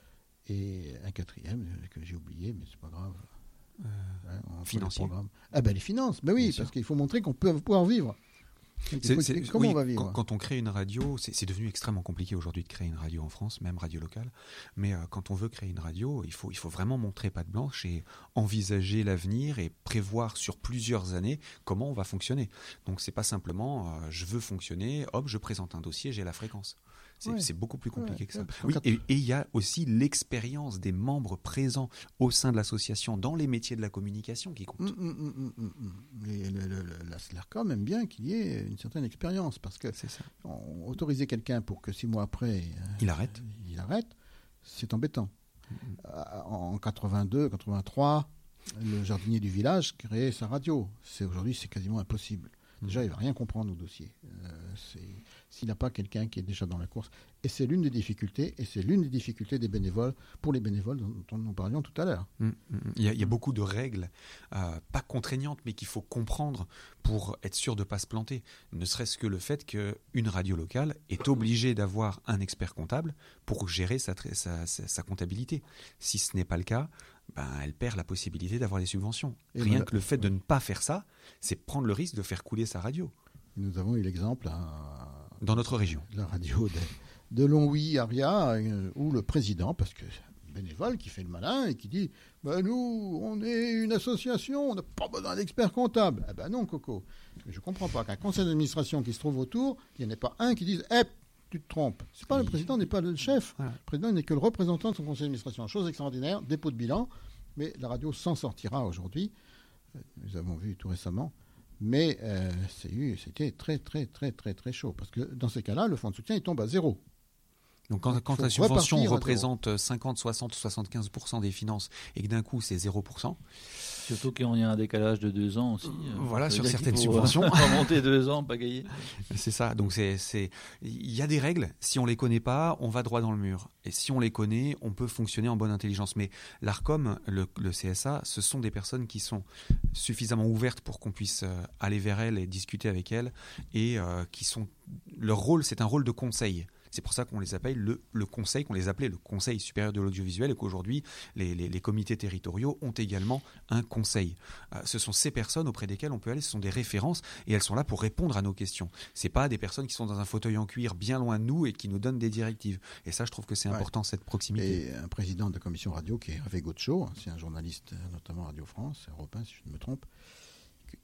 Et un quatrième que j'ai oublié, mais c'est pas grave. Euh, hein, financier. Ah ben les finances. Ben oui, Bien parce sûr. qu'il faut montrer qu'on peut pouvoir vivre. C'est, c'est, comment oui, on va vivre quand, quand on crée une radio, c'est, c'est devenu extrêmement compliqué aujourd'hui de créer une radio en France, même radio locale. Mais euh, quand on veut créer une radio, il faut, il faut vraiment montrer patte blanche et envisager l'avenir et prévoir sur plusieurs années comment on va fonctionner. Donc c'est pas simplement euh, je veux fonctionner, hop, je présente un dossier, j'ai la fréquence. C'est, ouais. c'est beaucoup plus compliqué ouais, que ça. Ouais, oui, et il y a aussi l'expérience des membres présents au sein de l'association dans les métiers de la communication qui compte. Mmh, mmh, mmh, mmh. Et le, le, le, la SLERCOM aime bien qu'il y ait une certaine expérience parce que c'est ça. On, autoriser quelqu'un pour que six mois après il arrête, euh, il arrête, c'est embêtant. Mmh. Euh, en quatre-vingt-deux, quatre-vingt-trois, le jardinier du village créait sa radio. C'est, aujourd'hui, c'est quasiment impossible. Déjà, il ne va rien comprendre au dossier. Euh, c'est, s'il n'a pas quelqu'un qui est déjà dans la course. Et c'est l'une des difficultés, et c'est l'une des difficultés des bénévoles, pour les bénévoles dont, dont nous parlions tout à l'heure. Mmh, mmh. Il, y a, il y a beaucoup de règles, euh, pas contraignantes, mais qu'il faut comprendre pour être sûr de ne pas se planter. Ne serait-ce que le fait qu'une radio locale est obligée d'avoir un expert comptable pour gérer sa, sa, sa, sa comptabilité. Si ce n'est pas le cas, ben, elle perd la possibilité d'avoir des subventions. Et Rien que le fait de ne pas faire ça, c'est prendre le risque de faire couler sa radio. Nous avons eu l'exemple à, dans notre région. La radio de, de Longwy, Aria, où le président, parce que c'est un bénévole qui fait le malin et qui dit ben nous, on est une association, on n'a pas besoin d'experts comptables. Eh ben non, Coco. Je ne comprends pas qu'un conseil d'administration qui se trouve autour, il n'y en ait pas un qui dise eh, tu te trompes. C'est pas, oui. Le président n'est pas le chef. Voilà. Le président n'est que le représentant de son conseil d'administration. Chose extraordinaire, dépôt de bilan. Mais la radio s'en sortira aujourd'hui. Nous avons vu tout récemment. Mais euh, c'est eu, c'était très, très, très, très, très chaud. Parce que dans ces cas-là, le fonds de soutien, il tombe à zéro. Donc quand, quand la subvention représente cinquante, soixante, soixante-quinze pour cent des finances et que d'un coup c'est zéro pour cent. Surtout qu'il y a un décalage de deux ans aussi. Voilà, sur certaines faut, subventions. Euh, remonter deux ans, pagayer. C'est ça. Donc c'est, c'est, il y a des règles. Si on les connaît pas, on va droit dans le mur. Et si on les connaît, on peut fonctionner en bonne intelligence. Mais l'ARCOM, le, le C S A, ce sont des personnes qui sont suffisamment ouvertes pour qu'on puisse aller vers elles et discuter avec elles et euh, qui sont, leur rôle, c'est un rôle de conseil. C'est pour ça qu'on les appelle le, le conseil, qu'on les appelait le Conseil supérieur de l'audiovisuel et qu'aujourd'hui, les, les, les comités territoriaux ont également un conseil. Euh, ce sont ces personnes auprès desquelles on peut aller, ce sont des références et elles sont là pour répondre à nos questions. Ce n'est pas des personnes qui sont dans un fauteuil en cuir bien loin de nous et qui nous donnent des directives. Et ça, je trouve que c'est important, ouais. Cette proximité. Et un président de la commission radio qui est Hervé Gaucho, c'est un journaliste, notamment Radio France, européen si je ne me trompe,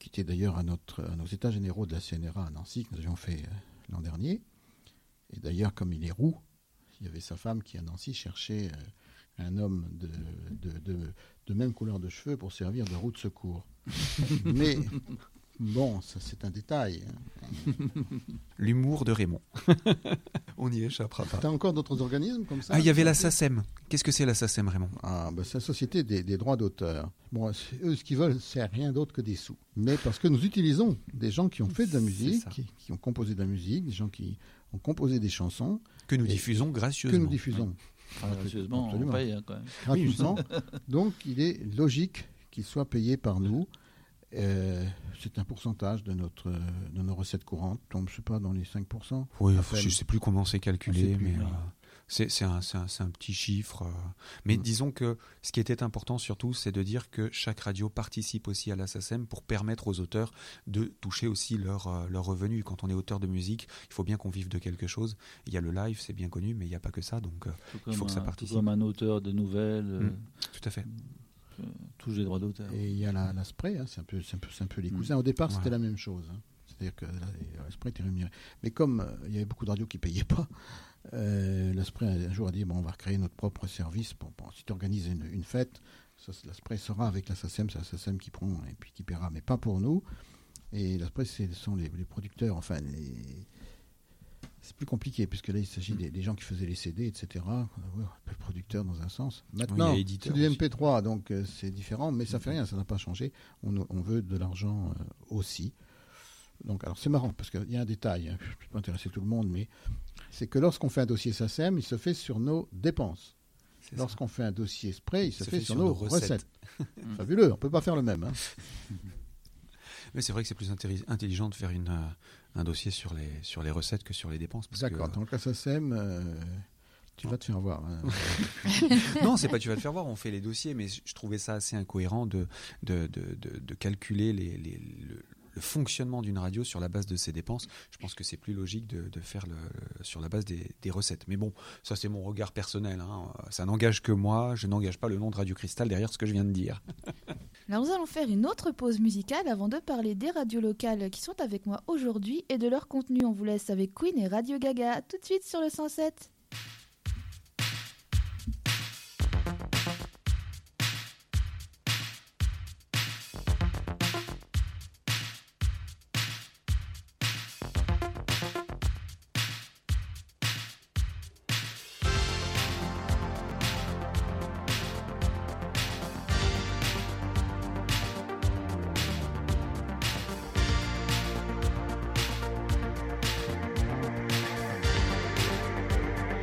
qui était d'ailleurs à, notre, à nos états généraux de la C N R A à Nancy, que nous avions fait euh, l'an dernier. Et d'ailleurs, comme il est roux, il y avait sa femme qui, à Nancy, cherchait euh, un homme de, de, de, de même couleur de cheveux pour servir de roue de secours. Mais bon, ça c'est un détail. L'humour de Raymond. On n'y échappera pas. Tu as encore d'autres organismes comme ça? Ah, il y avait la SACEM. Qu'est-ce que c'est la SACEM, Raymond? Ah, ben, c'est la Société des, des droits d'auteur. Bon, eux, ce qu'ils veulent, c'est rien d'autre que des sous. Mais parce que nous utilisons des gens qui ont fait de la musique, qui, qui ont composé de la musique, des gens qui ont composé des chansons. Que nous diffusons gracieusement. Que nous diffusons. Ouais. Enfin, gracieusement, on paye hein, quand même. Gratuitement. Donc, il est logique qu'ils soient payés par nous. Euh, c'est un pourcentage de, notre, de nos recettes courantes. Donc, je ne sais pas, dans les cinq pour cent. Oui, je ne sais plus comment c'est calculé, plus, mais oui. euh, c'est, c'est, un, c'est, un, c'est un petit chiffre. Euh. Mais mm. disons que ce qui était important surtout, c'est de dire que chaque radio participe aussi à la SACEM pour permettre aux auteurs de toucher aussi leur, euh, leur revenu. Quand on est auteur de musique, il faut bien qu'on vive de quelque chose. Il y a le live, c'est bien connu, mais il n'y a pas que ça, donc euh, il faut que un, ça participe. Tout comme un auteur de nouvelles. Mm. Euh, tout à fait. Euh, touche les droits d'auteur. Et il y a la, la spray, hein, c'est, un peu, c'est, un peu, c'est un peu les cousins. Au départ, c'était ouais. la même chose. Hein. C'est-à-dire que la, la spray était rémunérée. Mais comme euh, il y avait beaucoup de radios qui ne payaient pas, euh, la spray un jour a dit bon, on va créer notre propre service. Bon, bon, si tu organises une, une fête, ça, la spray sera avec la SACEM, c'est la SACEM qui prend et puis qui paiera, mais pas pour nous. Et la spray, ce sont les, les producteurs, enfin les. C'est plus compliqué, puisque là, il s'agit des, des gens qui faisaient les C D, et cetera. Ouais, le producteur, dans un sens. Maintenant, oui, c'est du M P trois, donc euh, c'est différent, mais ça ne fait rien, ça n'a pas changé. On, on veut de l'argent euh, aussi. Donc, alors, c'est marrant, parce qu'il y a un détail, hein, je ne peux pas intéresser tout le monde, mais c'est que lorsqu'on fait un dossier SACEM, il se fait sur nos dépenses. C'est lorsqu'on ça. fait un dossier spray, il se, se fait, fait sur, sur nos recettes. recettes. Fabuleux, on ne peut pas faire le même. Hein. Mais c'est vrai que c'est plus intelli- intelligent de faire une, euh, un dossier sur les, sur les recettes que sur les dépenses. Parce D'accord, que, donc la SACEM, euh, tu vas te faire voir. Hein. Non, c'est pas tu vas te faire voir, on fait les dossiers, mais je trouvais ça assez incohérent de, de, de, de, de calculer les, les, le, le fonctionnement d'une radio sur la base de ses dépenses. Je pense que c'est plus logique de, de faire le, sur la base des, des recettes. Mais bon, ça c'est mon regard personnel. Hein. Ça n'engage que moi, je n'engage pas le nom de Radio Cristal derrière ce que je viens de dire. Alors nous allons faire une autre pause musicale avant de parler des radios locales qui sont avec moi aujourd'hui et de leur contenu. On vous laisse avec Queen et Radio Gaga tout de suite sur le cent sept. Thank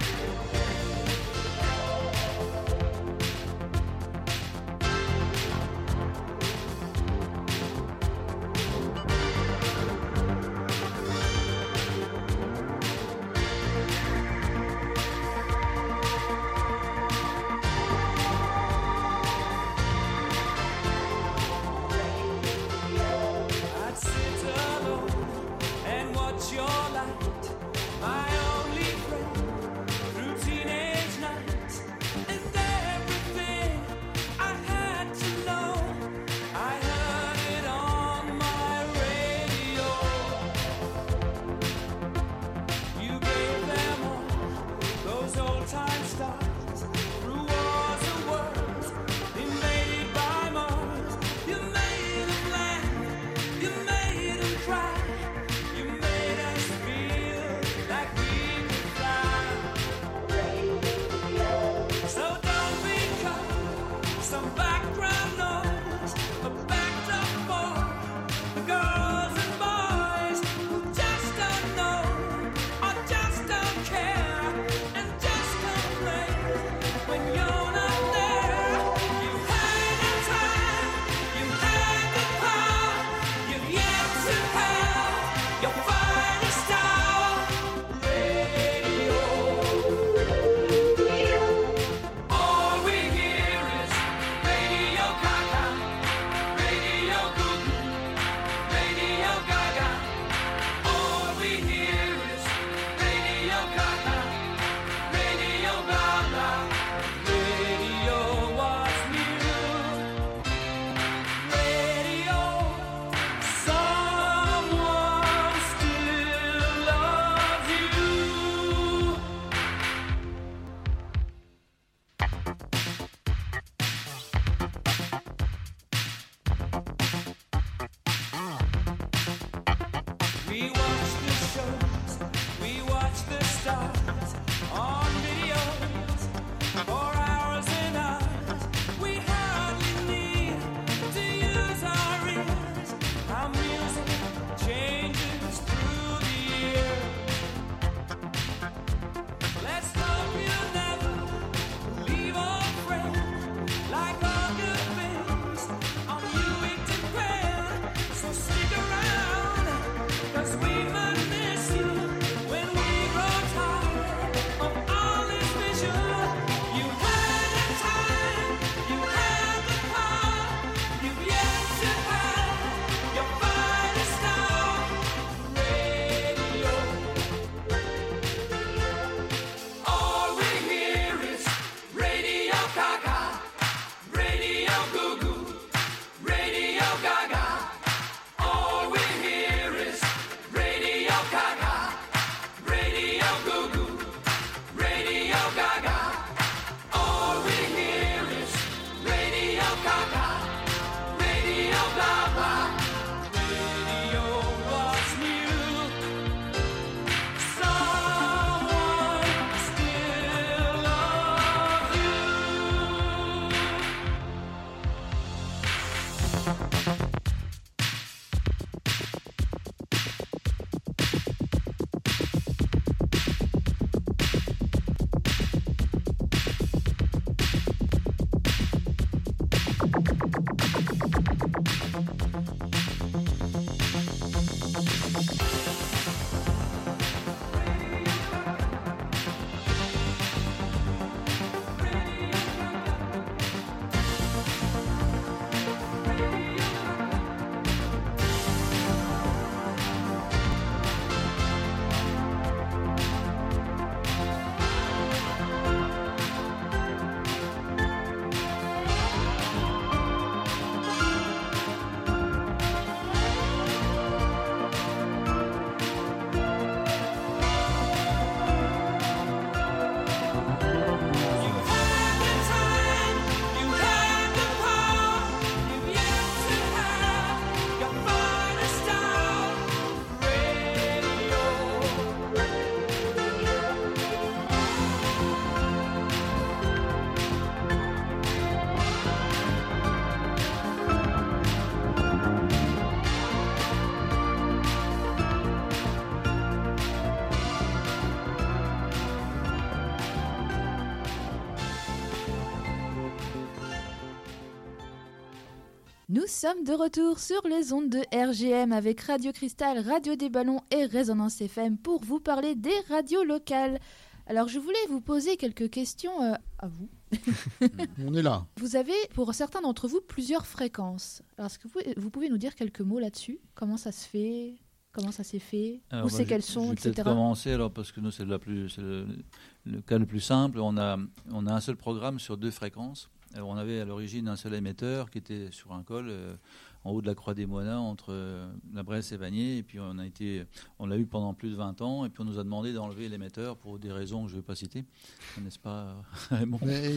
Nous sommes de retour sur les ondes de R G M avec Radio Cristal, Radio des Ballons et Résonance F M pour vous parler des radios locales. Alors je voulais vous poser quelques questions euh, à vous. On est là. Vous avez, pour certains d'entre vous, plusieurs fréquences. Alors est-ce que vous, vous pouvez nous dire quelques mots là-dessus ? Comment ça se fait ? Comment ça s'est fait ? Alors, Où bah, c'est je- qu'elles je sont, vais et peut-être cetera. commencer alors parce que nous c'est, la plus, c'est le, le cas le plus simple. On a, on a un seul programme sur deux fréquences. Alors, on avait à l'origine un seul émetteur qui était sur un col euh, en haut de la Croix des Moines entre euh, la Bresse et Vanier. Et puis on a été, on l'a eu pendant plus de vingt ans. Et puis on nous a demandé d'enlever l'émetteur pour des raisons que je ne vais pas citer, n'est-ce pas Raymond ? Mais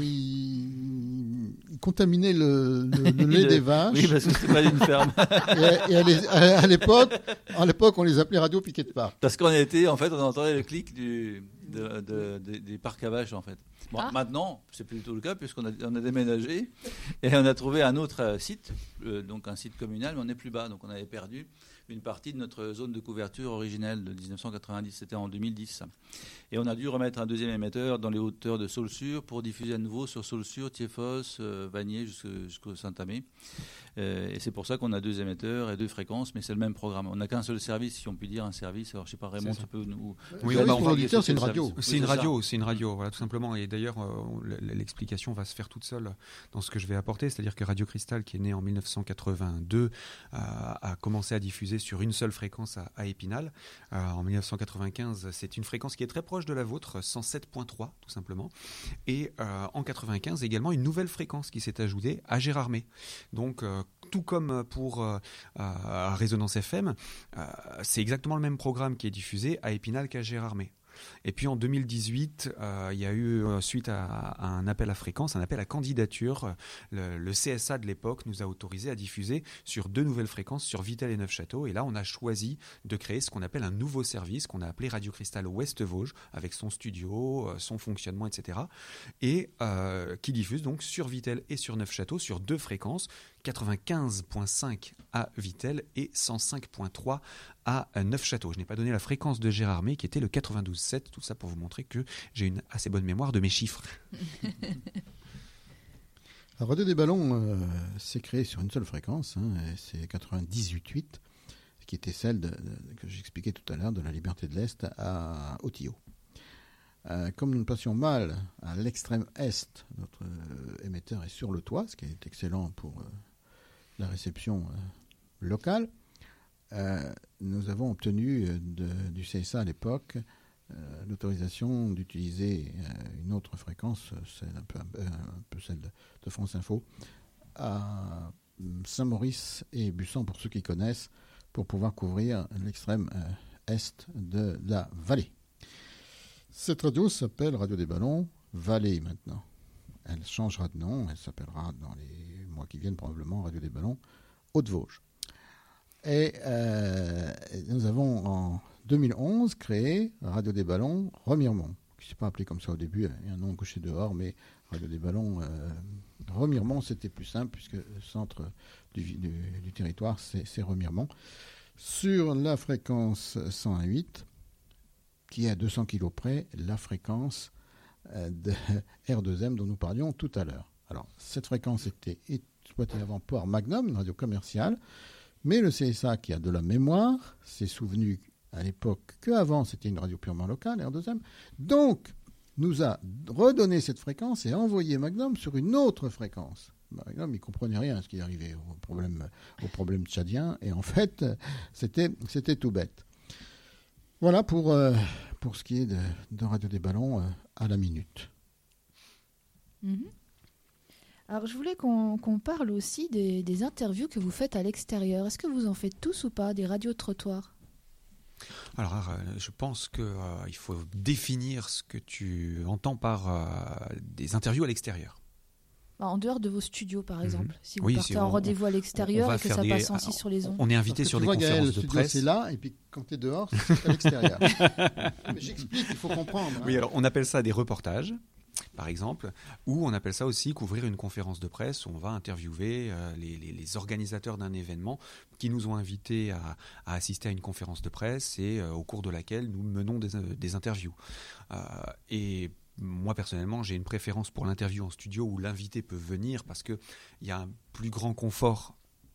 il, il contaminait le, le- le lait Le- des vaches. Oui, parce que c'était pas une ferme. Et, et à, l'é- à- à l'époque, à l'époque, on les appelait radio piquet de part. Parce qu'on était, en fait, on entendait le clic du, de, de- de- des parcs à vaches, en fait. Bon, Ah. maintenant, c'est plus du tout le cas, puisqu'on a, on a déménagé et on a trouvé un autre euh, site, euh, donc un site communal, mais on est plus bas. Donc on avait perdu une partie de notre zone de couverture originelle de dix-neuf cent quatre-vingt-dix, c'était en deux mille dix. Ça. Et on a dû remettre un deuxième émetteur dans les hauteurs de Saulsure pour diffuser à nouveau sur Saulsure, Thiéphos, euh, Vanier jusqu'au, jusqu'au Saint-Amé. Euh, et c'est pour ça qu'on a deux émetteurs et deux fréquences, mais c'est le même programme. On n'a qu'un seul service, si on peut dire, un service. Alors je sais pas, Raymond, C'est ça. tu peux nous... Oui, Le on va- service on pour va- l'auditeur, c'est une le radio. service. C'est Oui, une ça. radio, c'est une radio, voilà, tout simplement. Et d'ailleurs, euh, l- l'explication va se faire toute seule dans ce que je vais apporter. C'est-à-dire que Radio Cristal, qui est né en mille neuf cent quatre-vingt-deux, a, a commencé à diffuser sur une seule fréquence à, à Épinal. Euh, en mille neuf cent quatre-vingt-quinze, c'est une fréquence qui est très proche de la vôtre, cent sept point trois, tout simplement. Et euh, en quatre-vingt-quinze, également, une nouvelle fréquence qui s'est ajoutée à Gérardmer. Donc, euh, tout comme pour euh, à Résonance F M, euh, c'est exactement le même programme qui est diffusé à Épinal qu'à Gérardmer. Et puis en deux mille dix-huit, euh, il y a eu, euh, suite à, à un appel à fréquence, un appel à candidature, le, le C S A de l'époque nous a autorisé à diffuser sur deux nouvelles fréquences, sur Vittel et Neufchâteau. Et là, on a choisi de créer ce qu'on appelle un nouveau service, qu'on a appelé Radio Cristal Ouest-Vosges, avec son studio, euh, son fonctionnement, et cetera. Et euh, qui diffuse donc sur Vittel et sur Neufchâteau, sur deux fréquences, quatre-vingt-quinze virgule cinq à Vittel et cent cinq virgule trois à Neufchâteau. Je n'ai pas donné la fréquence de Gérardmer qui était le quatre-vingt-douze virgule sept, tout ça pour vous montrer que j'ai une assez bonne mémoire de mes chiffres. La Radio des Ballons euh, s'est créée sur une seule fréquence, hein, et c'est quatre-vingt-dix-huit virgule huit, qui était celle de- de- que j'expliquais tout à l'heure de la Liberté de l'Est à Otio. Euh, comme nous passions mal à l'extrême est, notre euh, émetteur est sur le toit, ce qui est excellent pour euh, la réception euh, locale. Euh, nous avons obtenu euh, de- du C S A à l'époque euh, l'autorisation d'utiliser euh, une autre fréquence, c'est un peu, un, un peu celle de, de France Info, à Saint-Maurice et Bussan, pour ceux qui connaissent, pour pouvoir couvrir l'extrême euh, est de la vallée. Cette radio s'appelle Radio des Ballons Vallée maintenant. Elle changera de nom, elle s'appellera dans les mois qui viennent probablement Radio des Ballons Haute-Vosges. Et euh, nous avons en deux mille onze créé Radio des Ballons Remiremont, qui ne s'est pas appelé comme ça au début, il y a un nom gaucher dehors, mais Radio des Ballons euh, Remiremont, c'était plus simple, puisque le centre du, du, du territoire, c'est, c'est Remiremont. Sur la fréquence cent un virgule huit, qui est à deux cents kilos près, la fréquence euh, de R deux M dont nous parlions tout à l'heure. Alors, cette fréquence était exploitée avant par Magnum, une radio commerciale, mais le C S A, qui a de la mémoire, s'est souvenu à l'époque qu'avant c'était une radio purement locale, R deux M, donc nous a redonné cette fréquence et a envoyé Magnum sur une autre fréquence. Magnum, il ne comprenait rien à ce qui arrivait au problème, au problème tchadien, et en fait, c'était, c'était tout bête. Voilà pour, euh, pour ce qui est de, de Radio des Ballons euh, à la minute. Mhm. Alors, je voulais qu'on qu'on parle aussi des, des interviews que vous faites à l'extérieur. Est-ce que vous en faites tous ou pas, des radios de trottoir ? Alors, euh, je pense qu'il euh, faut définir ce que tu entends par euh, des interviews à l'extérieur. En dehors de vos studios, par exemple. Si vous Oui, partez si en on- rendez-vous à on l'extérieur va et que faire ça des- passe ainsi sur les ondes. On est invité Parce que sur tu des vois, Gaël, conférences le de studio, presse. c'est là, et puis quand tu es dehors, c'est à l'extérieur. Mais j'explique, il faut comprendre. hein. Oui, alors on appelle ça des reportages, par exemple, ou on appelle ça aussi couvrir une conférence de presse où on va interviewer euh, les, les- les organisateurs d'un événement qui nous ont invités à, à assister à une conférence de presse et euh, au cours de laquelle nous menons des, euh, des interviews. Euh, et moi, personnellement, j'ai une préférence pour l'interview en studio où l'invité peut venir parce qu'il y a un plus grand confort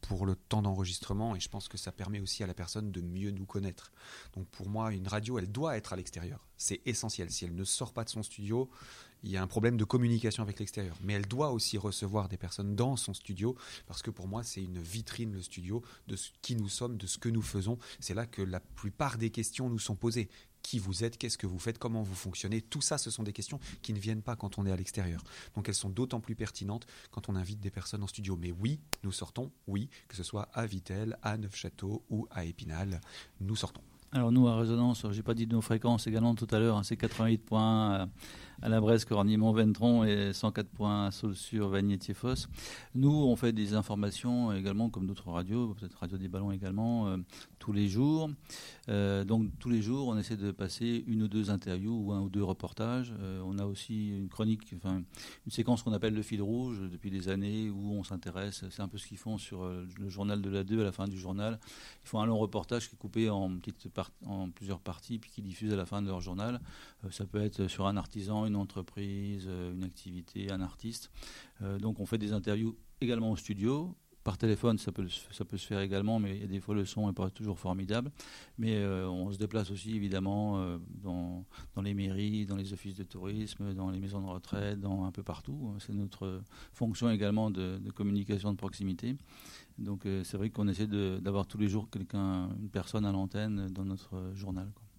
pour le temps d'enregistrement, et je pense que ça permet aussi à la personne de mieux nous connaître. Donc pour moi, une radio, elle doit être à l'extérieur. C'est essentiel. Si elle ne sort pas de son studio, il y a un problème de communication avec l'extérieur. Mais elle doit aussi recevoir des personnes dans son studio, parce que pour moi, c'est une vitrine, le studio, de ce qui nous sommes, de ce que nous faisons. C'est là que la plupart des questions nous sont posées. Qui vous êtes, qu'est-ce que vous faites, comment vous fonctionnez, tout ça, ce sont des questions qui ne viennent pas quand on est à l'extérieur. Donc elles sont d'autant plus pertinentes quand on invite des personnes en studio. Mais oui, nous sortons, oui, que ce soit à Vittel, à Neufchâteau ou à Épinal, nous sortons. Alors nous, à Résonance, j'ai pas dit de nos fréquences également tout à l'heure, hein, c'est quatre-vingt-huit points à la Bresse, Cornimont, Ventron et cent quatre points à Saulsure, Vanier-Thiéfosse. Nous, on fait des informations également comme d'autres radios, peut-être Radio des Ballons également, euh, tous les jours. Euh, donc tous les jours, on essaie de passer une ou deux interviews ou un ou deux reportages. Euh, on a aussi une chronique, enfin une séquence qu'on appelle le fil rouge depuis des années où on s'intéresse, c'est un peu ce qu'ils font sur euh, le journal de la deux à la fin du journal. Ils font un long reportage qui est coupé en, petites part- en plusieurs parties puis qui diffuse à la fin de leur journal. Euh, ça peut être sur un artisan, une entreprise, euh, une activité, un artiste. Euh, donc on fait des interviews également au studio. Par téléphone, ça peut, ça peut se faire également, mais des fois le son n'est pas toujours formidable. Mais euh, on se déplace aussi évidemment euh, dans, dans les mairies, dans les offices de tourisme, dans les maisons de retraite, dans un peu partout. C'est notre fonction également de, de communication de proximité. Donc euh, c'est vrai qu'on essaie de, d'avoir tous les jours quelqu'un, une personne à l'antenne dans notre journal, quoi.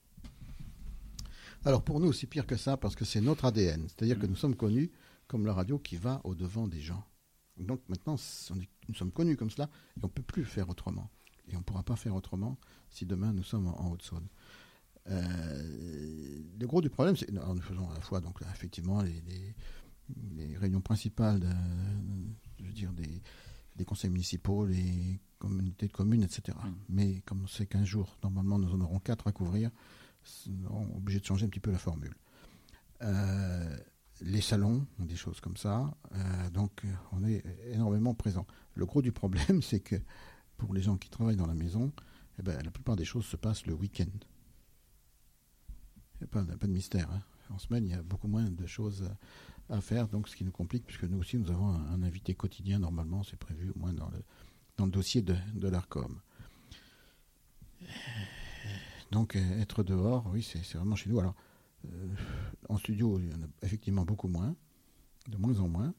Alors pour nous, c'est pire que ça parce que c'est notre A D N. C'est-à-dire Mmh. que nous sommes connus comme la radio qui va au-devant des gens. Donc maintenant, on est- nous sommes connus comme cela et on ne peut plus faire autrement. Et on ne pourra pas faire autrement si demain nous sommes en, en Haute-Saône. Euh, le gros du problème, c'est alors, nous faisons à la fois donc, là, effectivement les, les, les réunions principales de, je veux dire, des, des conseils municipaux, les communautés de communes, et cetera. Mmh. Mais comme c'est quinze jours, normalement nous en aurons quatre à couvrir, on est obligé de changer un petit peu la formule. Euh, les salons, des choses comme ça, euh, donc on est énormément présent. Le gros du problème, c'est que pour les gens qui travaillent dans la maison, eh ben, la plupart des choses se passent le week-end. Il n'y a pas, pas de mystère, hein. En semaine, il y a beaucoup moins de choses à faire, donc ce qui nous complique, puisque nous aussi, nous avons un, un invité quotidien, normalement, c'est prévu au moins dans le, dans le dossier de, de l'ARCOM. Donc, euh, être dehors, oui, c'est, c'est vraiment chez nous. Alors, euh, en studio, il y en a effectivement beaucoup moins, de moins en moins.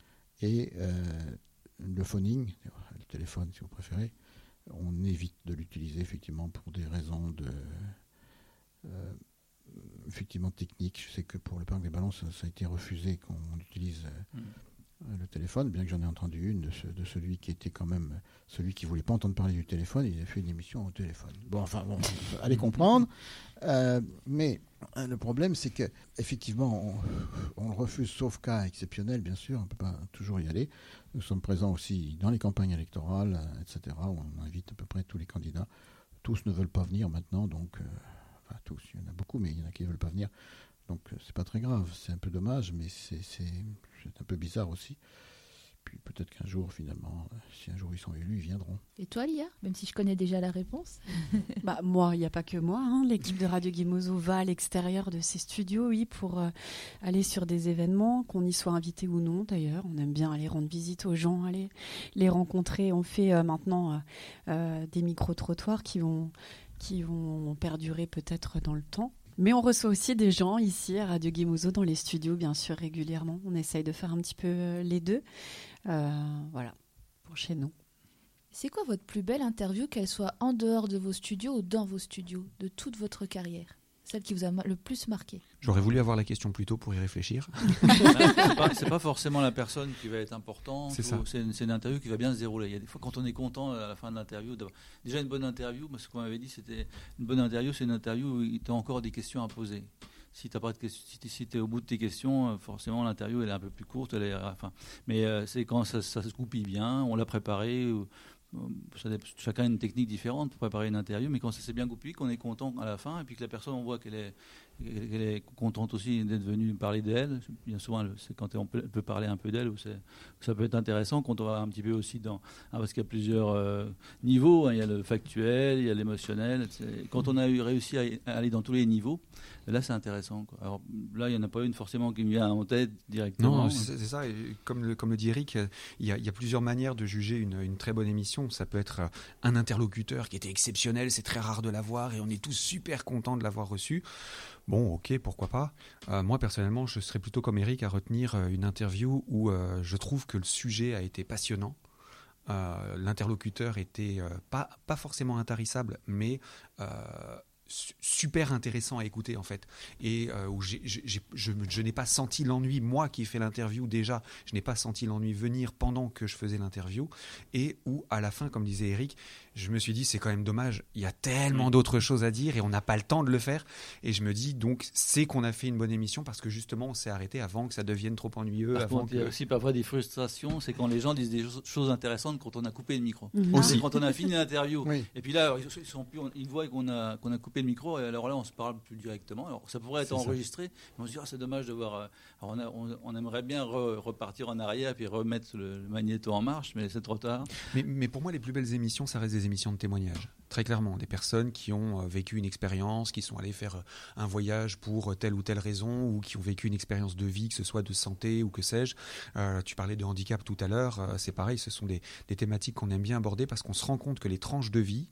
Et euh, le phoning, le téléphone si vous préférez, on évite de l'utiliser effectivement pour des raisons de, euh, effectivement techniques. Je sais que pour le Parc des Ballons, ça, ça a été refusé qu'on utilise euh, mmh. le téléphone, bien que j'en ai entendu une de, ce, de celui qui était quand même celui qui ne voulait pas entendre parler du téléphone. Il a fait une émission au téléphone. Bon, enfin, bon, allez comprendre. Euh, mais euh, le problème, c'est que effectivement, on, on le refuse, sauf cas exceptionnel, bien sûr. On ne peut pas toujours y aller. Nous sommes présents aussi dans les campagnes électorales, euh, et cetera. On invite à peu près tous les candidats. Tous ne veulent pas venir maintenant, donc, euh, enfin tous, il y en a beaucoup, mais il y en a qui ne veulent pas venir. Donc euh, c'est pas très grave, c'est un peu dommage, mais c'est, c'est, c'est un peu bizarre aussi. Puis peut-être qu'un jour, finalement, euh, si un jour ils sont élus, ils viendront. Et toi, Lia, même si je connais déjà la réponse? Bah, moi, il n'y a pas que moi. Hein. L'équipe de Radio Guimoso va à l'extérieur de ses studios, oui, pour euh, aller sur des événements, qu'on y soit invité ou non d'ailleurs. On aime bien aller rendre visite aux gens, aller les rencontrer. On fait euh, maintenant euh, euh, des micro-trottoirs qui vont, qui vont perdurer peut-être dans le temps. Mais on reçoit aussi des gens ici à Radio Guimoso dans les studios, bien sûr, régulièrement. On essaye de faire un petit peu les deux. Euh, voilà, pour chez nous. C'est quoi votre plus belle interview, qu'elle soit en dehors de vos studios ou dans vos studios, de toute votre carrière? Celle qui vous a le plus marqué? J'aurais voulu avoir la question plus tôt pour y réfléchir. c'est, pas, c'est pas forcément la personne qui va être importante. C'est ça. C'est une, c'est une interview qui va bien se dérouler. Il y a des fois, quand on est content à la fin de l'interview, d'avoir déjà une bonne interview, parce qu'on m'avait dit, c'était une bonne interview, c'est une interview où tu as encore des questions à poser. Si tu si si es au bout de tes questions, forcément l'interview elle est un peu plus courte. Elle est, enfin, mais euh, c'est quand ça, ça se goupille bien, on l'a préparé. Ou, chacun a une technique différente pour préparer une interview, mais quand ça s'est bien goupillé, qu'on est content à la fin, et puis que la personne, on voit qu'elle est, qu'elle est contente aussi d'être venue parler d'elle. Bien souvent, c'est quand on peut, peut parler un peu d'elle, où c'est, ça peut être intéressant quand on va un petit peu aussi dans... Ah, parce qu'il y a plusieurs euh, niveaux, hein. Il y a le factuel, il y a l'émotionnel. C'est, quand on a eu réussi à, à aller dans tous les niveaux, là, c'est intéressant, quoi. Alors là, il n'y en a pas une forcément qui me vient en tête directement. Non, c'est, c'est ça. Et comme, le, comme le dit Eric, il y, a, il y a plusieurs manières de juger une, une très bonne émission. Ça peut être un interlocuteur qui était exceptionnel, c'est très rare de l'avoir et on est tous super contents de l'avoir reçu. Bon, ok, pourquoi pas. Euh, moi, personnellement, je serais plutôt comme Eric à retenir une interview où euh, je trouve que le sujet a été passionnant. Euh, l'interlocuteur était euh, pas, pas forcément intarissable, mais euh, su- super intéressant à écouter, en fait. Et euh, où j'ai, j'ai, j'ai, je, je n'ai pas senti l'ennui, moi qui ai fait l'interview déjà, je n'ai pas senti l'ennui venir pendant que je faisais l'interview. Et où, à la fin, comme disait Eric, je me suis dit, c'est quand même dommage, il y a tellement d'autres choses à dire et on n'a pas le temps de le faire. Et je me dis, donc, c'est qu'on a fait une bonne émission parce que justement, on s'est arrêté avant que ça devienne trop ennuyeux. Par avant contre, que... il y a aussi parfois des frustrations, c'est quand les gens disent des choses intéressantes quand on a coupé le micro. Mhm. Aussi. Aussi. Quand on a fini l'interview. Oui. Et puis là, ils, sont plus, ils voient qu'on a, qu'on a coupé le micro et alors là, on se parle plus directement. Alors, ça pourrait être C'est ça. enregistré, mais on se dit, ah, c'est dommage de voir. euh, Alors, on, a- on- on aimerait bien re- repartir en arrière puis remettre le, le magnéto en marche, mais c'est trop tard. Mais, mais pour moi, les plus belles émissions, ça reste des émissions de témoignages. Très clairement, des personnes qui ont euh, vécu une expérience, qui sont allées faire euh, un voyage pour euh, telle ou telle raison, ou qui ont vécu une expérience de vie, que ce soit de santé ou que sais-je. Euh, tu parlais de handicap tout à l'heure, euh, c'est pareil, ce sont des, des thématiques qu'on aime bien aborder parce qu'on se rend compte que les tranches de vie,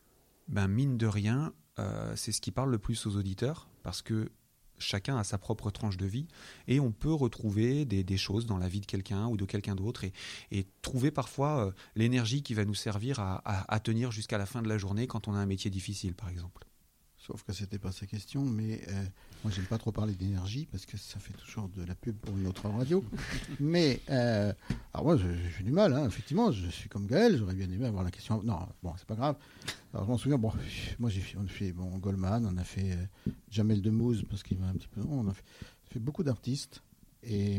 ben mine de rien, euh, c'est ce qui parle le plus aux auditeurs, parce que chacun a sa propre tranche de vie et on peut retrouver des, des choses dans la vie de quelqu'un ou de quelqu'un d'autre et, et trouver parfois euh, l'énergie qui va nous servir à, à, à tenir jusqu'à la fin de la journée quand on a un métier difficile, par exemple. Sauf que c'était pas sa question, mais euh, moi j'aime pas trop parler d'énergie parce que ça fait toujours de la pub pour une autre radio. mais euh, alors moi je- j'ai du mal, hein, effectivement, je suis comme Gaël, j'aurais bien aimé avoir la question. Non, bon, c'est pas grave. Alors je m'en souviens, bon, moi j'ai fait, on a fait bon, Goldman, on a fait euh, Jamel Debbouze parce qu'il m'a un petit peu. Non, on a fait, fait beaucoup d'artistes et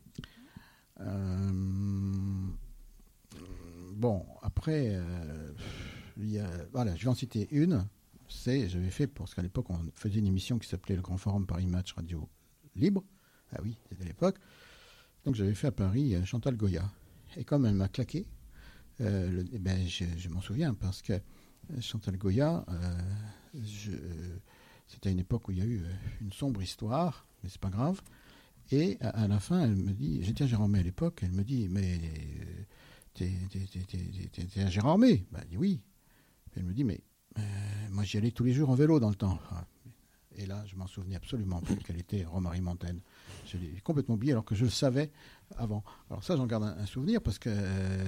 euh, bon après euh, il y a, voilà, je vais en citer une. C'est, j'avais fait, parce qu'à l'époque, on faisait une émission qui s'appelait le Grand Forum Paris Match Radio Libre. Ah oui, c'était à l'époque. Donc j'avais fait à Paris euh, Chantal Goya. Et comme elle m'a claqué, euh, le- eh ben, je, je m'en souviens, parce que euh, Chantal Goya, euh, je, euh, c'était à une époque où il y a eu euh, une sombre histoire, mais c'est pas grave. Et à, à la fin, elle me dit, j'étais à Gérardmer à l'époque, elle me dit, mais euh, t'es, t'es, t'es, t'es, t'es, t'es à Gérardmer? Ben, elle dit oui. Puis elle me dit, mais euh, moi, j'y allais tous les jours en vélo dans le temps. Ah, et là, je m'en souvenais absolument plus qu'elle était Romarie Montaine. Je l'ai complètement oublié alors que je le savais avant. Alors ça, j'en garde un, un souvenir parce que euh,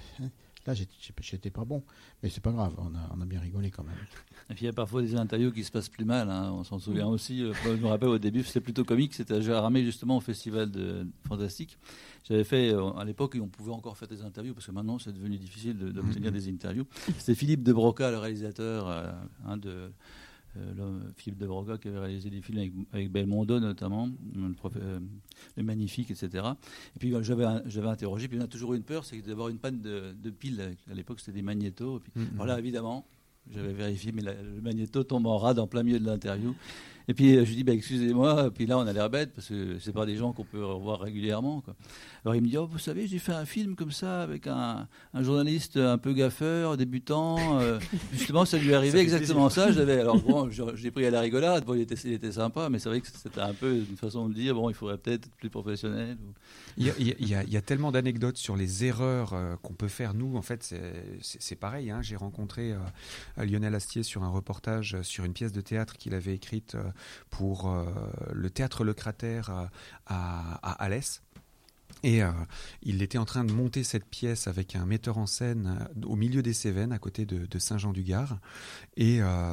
là, j'étais, j'étais pas bon. Mais c'est pas grave, on a, on a bien rigolé quand même. Et puis il y a parfois des interviews qui se passent plus mal, hein, on s'en souvient aussi. Euh, Je me rappelle au début, c'était plutôt comique, c'était à Gérardmer justement au Festival de Fantastique. J'avais fait, euh, à l'époque, on pouvait encore faire des interviews, parce que maintenant c'est devenu difficile de- d'obtenir des interviews. C'était Philippe de Broca, le réalisateur, euh, un de... Euh, l'homme- Philippe de Broca qui avait réalisé des films avec, avec Belmondo notamment, le, prof- euh, le Magnifique, et cetera. Et puis euh, j'avais, un- j'avais interrogé, puis on a toujours eu une peur, c'est d'avoir une panne de, de pile. À l'époque c'était des magnétos. Et puis, Mhm. alors là évidemment, j'avais vérifié, mais la- le magnéto tombe en rade en plein milieu de l'interview. Et puis euh, je lui dis, bah, excusez-moi, puis là on a l'air bête, parce que c'est pas des gens qu'on peut revoir régulièrement, quoi. Alors il me dit, oh, vous savez, j'ai fait un film comme ça avec un, un journaliste un peu gaffeur, débutant. euh, justement, ça lui est arrivé Ça fait exactement ça. J'avais, alors bon, je- j'ai pris à la rigolade. Bon, il était, il était sympa, mais c'est vrai que c'était un peu une façon de dire, bon, il faudrait peut-être être plus professionnel. ou- Il y, a, il y a- il y a- il y a tellement d'anecdotes sur les erreurs euh, qu'on peut faire. Nous, en fait, c'est, c'est- c'est pareil. Hein. J'ai rencontré euh, Lionel Astier sur un reportage euh, sur une pièce de théâtre qu'il avait écrite euh, pour euh, le théâtre Le Cratère euh, à, à Alès. Et euh, il était en train de monter cette pièce avec un metteur en scène euh, au milieu des Cévennes, à côté de, de Saint-Jean-du-Gard, et euh,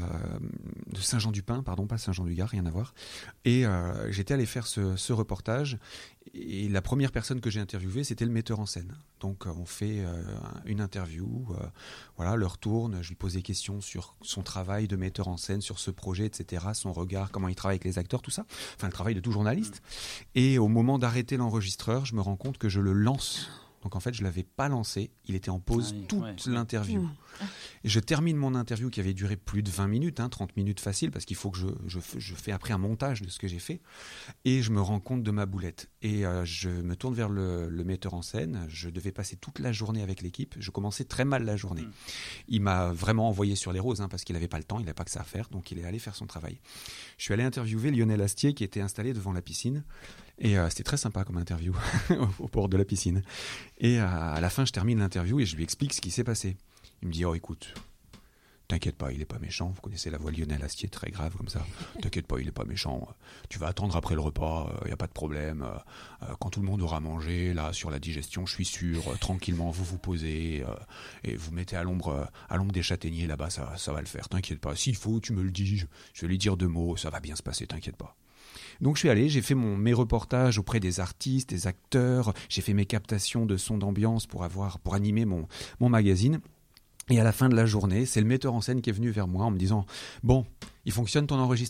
de Saint-Jean-du-Pin, pardon, pas Saint-Jean-du-Gard, rien à voir. Et euh, j'étais allé faire ce, ce reportage, et la première personne que j'ai interviewée, c'était le metteur en scène. Donc euh, on fait euh, une interview, euh, voilà, l'heure tourne, je lui pose des questions sur son travail de metteur en scène, sur ce projet, et cetera, son regard, comment il travaille avec les acteurs, tout ça. Enfin, le travail de tout journaliste. Et au moment d'arrêter l'enregistreur, je me rends compte que je le lance Donc en fait, je l'avais pas lancé. Il était en pause Ah oui, toute ouais. l'interview. Mmh. Et je termine mon interview qui avait duré plus de vingt minutes, hein, trente minutes facile, parce qu'il faut que je, je, je fais après un montage de ce que j'ai fait. Et je me rends compte de ma boulette. Et euh, je me tourne vers le, le metteur en scène. Je devais passer toute la journée avec l'équipe. Je commençais très mal la journée. Mmh. Il m'a vraiment envoyé sur les roses, hein, parce qu'il n'avait pas le temps, il n'avait pas que ça à faire. Donc il est allé faire son travail. Je suis allé interviewer Lionel Astier qui était installé devant la piscine. Et euh, c'était très sympa comme interview au bord de la piscine. Et euh, à la fin, je termine l'interview et je lui explique ce qui s'est passé. Il me dit « Oh, écoute, t'inquiète pas, il est pas méchant. Vous connaissez la voix Lionel Astier, très grave comme ça. T'inquiète pas, il est pas méchant. Tu vas attendre après le repas, il euh, n'y a pas de problème. Euh, quand tout le monde aura mangé, là, sur la digestion, je suis sûr, euh, tranquillement, vous vous posez euh, et vous mettez à l'ombre, euh, à l'ombre des châtaigniers là-bas, ça, ça va le faire. T'inquiète pas. S'il faut, tu me le dis, je, je vais lui dire deux mots, ça va bien se passer, t'inquiète pas. » Donc je suis allé, j'ai fait mon, mes reportages auprès des artistes, des acteurs, j'ai fait mes captations de sons d'ambiance pour, avoir, pour animer mon, mon magazine. Et à la fin de la journée, c'est le metteur en scène qui est venu vers moi en me disant « Bon, il fonctionne ton enregistreur ?»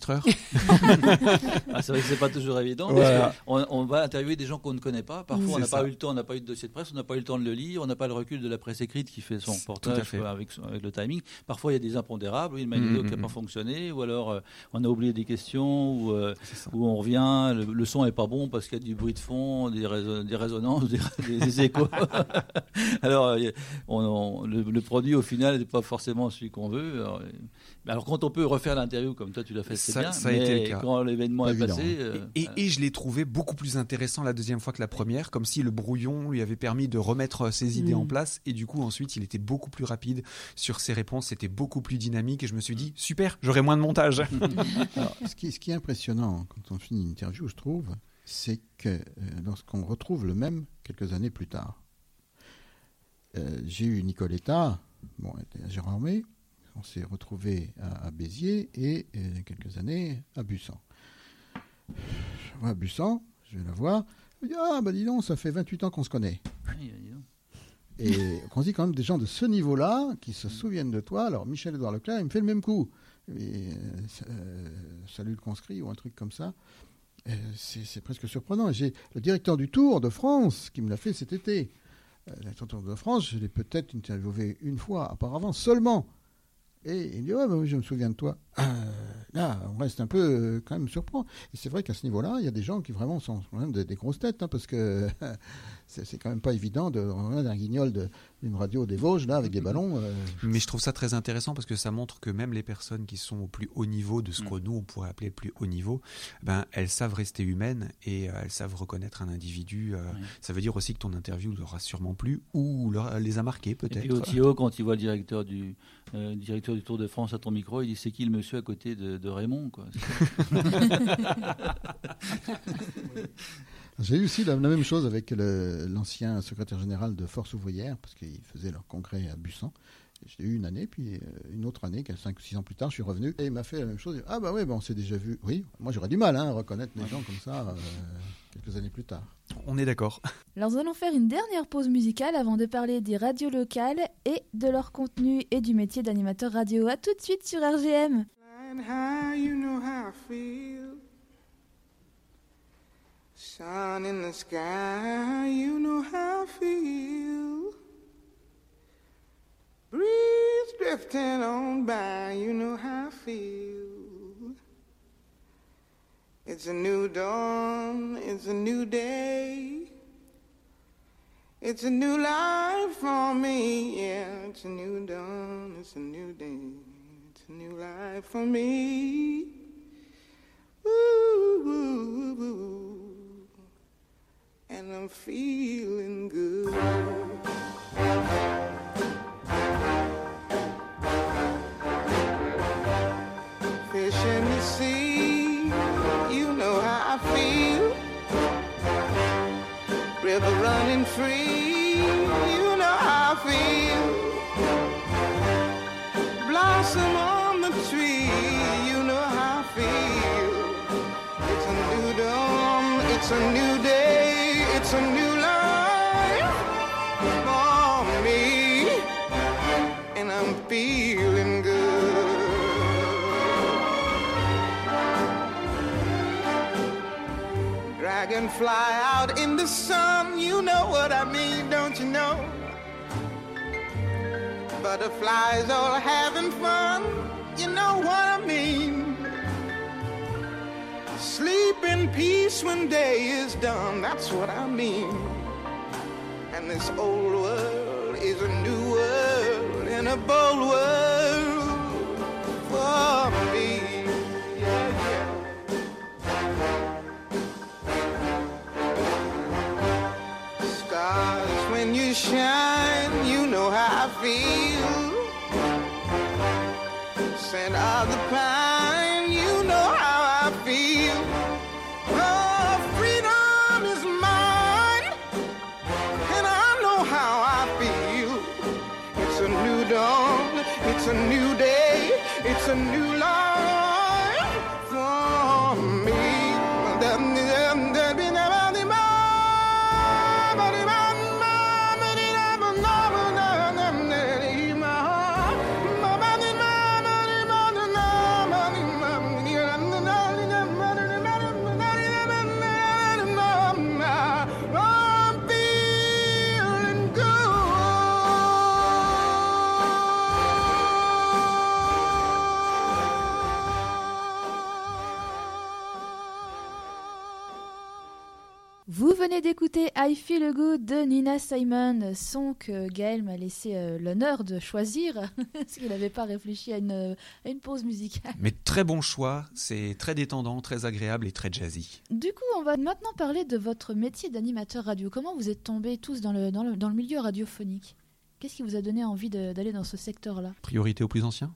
Ah, c'est vrai que c'est pas toujours évident. Voilà. On, on va interviewer des gens qu'on ne connaît pas. Parfois, C'est on n'a ça. pas eu le temps, on n'a pas eu de dossier de presse, on n'a pas eu le temps de le lire, on n'a pas le recul de la presse écrite qui fait son reportage Tout à fait. avec, avec le timing. Parfois, il y a des impondérables, oui, le magnéto Mmh, qui n'a mmh. pas fonctionné, ou alors euh, on a oublié des questions, ou, euh, C'est ça. où on revient, le, le son n'est pas bon parce qu'il y a du bruit de fond, des, résonances, des, résonances, des, des, des échos. Alors, euh, on, on, le, le produit, au final, n'est pas forcément celui qu'on veut. Alors, euh, alors, quand on peut refaire l'interview comme toi, tu l'as fait, c'est Ça- bien. ça a mais été le cas. quand l'événement Pas est évident, passé... hein. euh, Et, et, et je l'ai trouvé beaucoup plus intéressant la deuxième fois que la première, comme si le brouillon lui avait permis de remettre ses idées Mmh. en place. Et du coup, ensuite, il était beaucoup plus rapide sur ses réponses, c'était beaucoup plus dynamique. Et je me suis dit, super, j'aurai moins de montage. Alors, ce, qui, ce qui est impressionnant quand on finit une interview, je trouve, c'est que euh, lorsqu'on retrouve le même quelques années plus tard. Euh, j'ai eu Nicoletta, bon, elle était à Gérardmer, on s'est retrouvés à, à Béziers et euh, quelques années à Bussan. Je vois à Bussan, je vais la voir, je dis, ah bah dis donc, ça fait vingt-huit ans qu'on se connaît. oui, dis donc. Et on se dit quand même des gens de ce niveau-là qui se souviennent de toi. Alors Michel-Édouard Leclerc, il me fait le même coup. Et, euh, salut le conscrit ou un truc comme ça. Euh, c'est, c'est presque surprenant. Et j'ai le directeur du Tour de France qui me l'a fait cet été. Euh, le Tour de France, je l'ai peut-être interviewé une fois auparavant seulement. Et il dit, ouais, bah, oui, je me souviens de toi. Euh, là, on reste un peu euh, quand même surpris. Et c'est vrai qu'à ce niveau-là, il y a des gens qui vraiment sont quand même des, des grosses têtes, hein, parce que c'est, c'est quand même pas évident de revenir d'un guignol de, d'une radio des Vosges, là, avec des ballons. euh. Mais je trouve ça très intéressant parce que ça montre que même les personnes qui sont au plus haut niveau de ce que Mm. nous, on pourrait appeler le plus haut niveau, ben, elles savent rester humaines et euh, elles savent reconnaître un individu. euh, Oui. Ça veut dire aussi que ton interview leur a sûrement plu ou leur, les a marqués Et peut-être. puis au Thio, quand il voit le directeur du, euh, directeur du Tour de France à ton micro, il dit c'est qui le monsieur à côté de, de Raymond quoi. J'ai eu aussi la, la même chose avec le, l'ancien secrétaire général de Force ouvrière, parce qu'ils faisaient leur congrès à Bussan. Et j'ai eu une année, puis euh, une autre année, cinq ou six ans plus tard, je suis revenu, et il m'a fait la même chose. Ah bah ouais, bah, on s'est déjà vu. Oui, moi j'aurais du mal hein, à reconnaître les gens comme ça euh, quelques années plus tard. On est d'accord. Alors nous allons faire une dernière pause musicale avant de parler des radios locales et de leur contenu et du métier d'animateur radio. À tout de suite sur R G M. Flying high, you know how I feel. Sun in the sky, you know how I feel. Breeze drifting on by, you know how I feel. It's a new dawn, it's a new day. It's a new life for me, yeah. It's a new dawn, it's a new day. It's a new life for me. Ooh, ooh, ooh, ooh. And I'm feeling good. Fish in the sea, you know how I feel. River running free, you know how I feel. Blossom on the tree, you know how I feel. It's a new dawn, it's a new day, it's a new life for me, and I'm feeling good. Dragonfly out in the sun, you know what I mean, don't you know? Butterflies all having fun, you know what I mean. Sleep in peace when day is done, that's what I mean. And this old world is a new world and a bold world for me. Yeah, yeah. Stars, when you shine, you know how I feel. Scent of the pine, you know how I feel. Oh, freedom is mine, and I know how I feel. It's a new dawn, it's a new day, it's a new life for me. Vous venez d'écouter I Feel Good de Nina Simone, son que Gaël m'a laissé euh, l'honneur de choisir, parce qu'il n'avait pas réfléchi à une, à une pause musicale. Mais très bon choix, c'est très détendant, très agréable et très jazzy. Du coup, on va maintenant parler de votre métier d'animateur radio. Comment vous êtes tombés tous dans le, dans le, dans le milieu radiophonique? Qu'est-ce qui vous a donné envie de, d'aller dans ce secteur-là? Priorité aux plus anciens.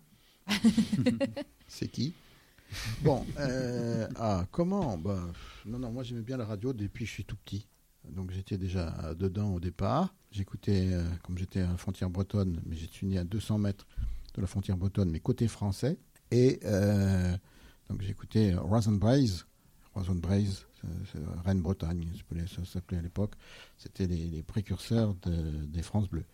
C'est qui? Bon, euh, ah, comment bah, Non, non, moi j'aimais bien la radio depuis que je suis tout petit. Donc j'étais déjà dedans au départ. J'écoutais, euh, comme j'étais à la frontière bretonne, mais j'étais né à deux cents mètres de la frontière bretonne, mais côté français. Et euh, donc j'écoutais Rosen Braze. Rosen Braze, Rennes-Bretagne, ça s'appelait à l'époque. C'était les, les précurseurs de, des France Bleues.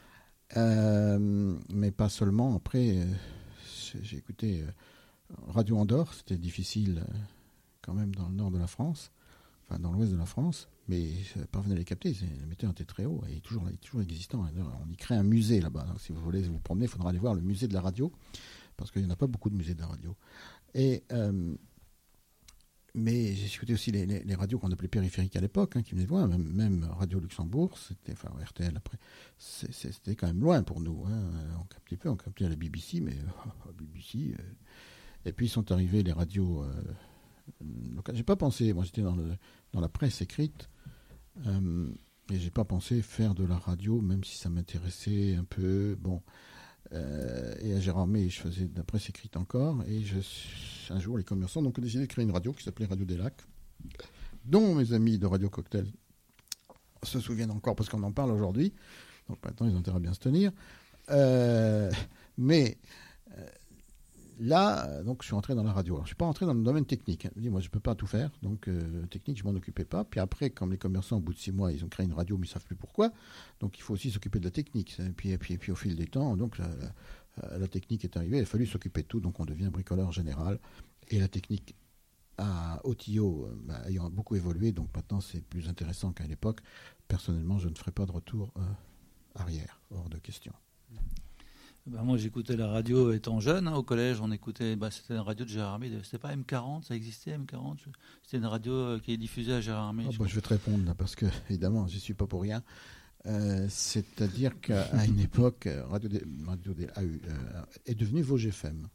Euh, mais pas seulement. Après, euh, j'ai écouté... Euh, Radio Andorre, c'était difficile euh, quand même dans le nord de la France, enfin dans l'ouest de la France, mais je parvenais à les capter, l'émetteur était très haut et toujours, il est toujours existant. On y crée un musée là-bas, donc si vous voulez vous promener, il faudra aller voir le musée de la radio, parce qu'il n'y en a pas beaucoup de musées de la radio. Et, euh, mais j'ai écouté aussi les, les, les radios qu'on appelait périphériques à l'époque, hein, qui venaient de loin, même, même Radio Luxembourg, c'était, enfin R T L après, c'est, c'est, c'était quand même loin pour nous. Hein. On captait peu, on captait à la B B C, mais euh, B B C... Euh, Et puis sont arrivées les radios euh, locales. J'ai pas pensé, moi j'étais dans, le, dans la presse écrite, euh, et j'ai pas pensé faire de la radio, même si ça m'intéressait un peu. Bon, euh, et à Gérardmer, je faisais de la presse écrite encore, et je, un jour les commerçants ont décidé de créer une radio qui s'appelait Radio des Lacs, dont mes amis de Radio Cocktail se souviennent encore parce qu'on en parle aujourd'hui. Donc maintenant ils ont intérêt à bien se tenir. Euh, mais euh, Là, donc, je suis entré dans la radio. Alors, je ne suis pas entré dans le domaine technique. Hein. Je me dis, moi, je ne peux pas tout faire. Donc, euh, technique, je ne m'en occupais pas. Puis après, comme les commerçants, au bout de six mois, ils ont créé une radio, mais ils ne savent plus pourquoi. Donc, il faut aussi s'occuper de la technique. Et puis, et puis, et puis au fil des temps, donc, la, la, la technique est arrivée. Il a fallu s'occuper de tout. Donc, on devient bricoleur général. Et la technique à Otio, bah, ayant beaucoup évolué, donc maintenant, c'est plus intéressant qu'à l'époque. Personnellement, je ne ferai pas de retour euh, arrière. Hors de question. Ben moi, j'écoutais la radio étant jeune. Hein, au collège, on écoutait. Ben, c'était une radio de Gérardmer. C'était pas M quarante, ça existait M quarante. C'était une radio euh, qui est diffusée à Gérardmer. Oh, je, bah, je vais te répondre là, parce que évidemment, j'y suis pas pour rien. Euh, c'est-à-dire qu'à une époque, Radio des, Radio des A U euh, est devenue Vosges F M.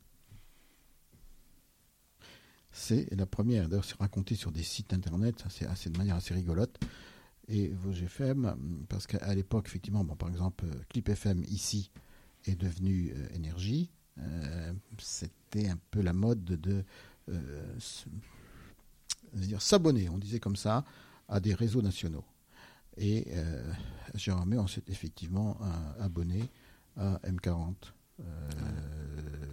C'est la première. D'ailleurs, c'est raconté sur des sites internet, c'est assez, de manière assez rigolote. Et Vosges F M, parce qu'à l'époque, effectivement, bon, par exemple, Clip F M ici est devenu euh, Énergie. Euh, c'était un peu la mode de, de euh, dire, s'abonner, on disait comme ça, à des réseaux nationaux. Et euh, Gérardmer, on s'est effectivement euh, abonné à M quarante. Euh,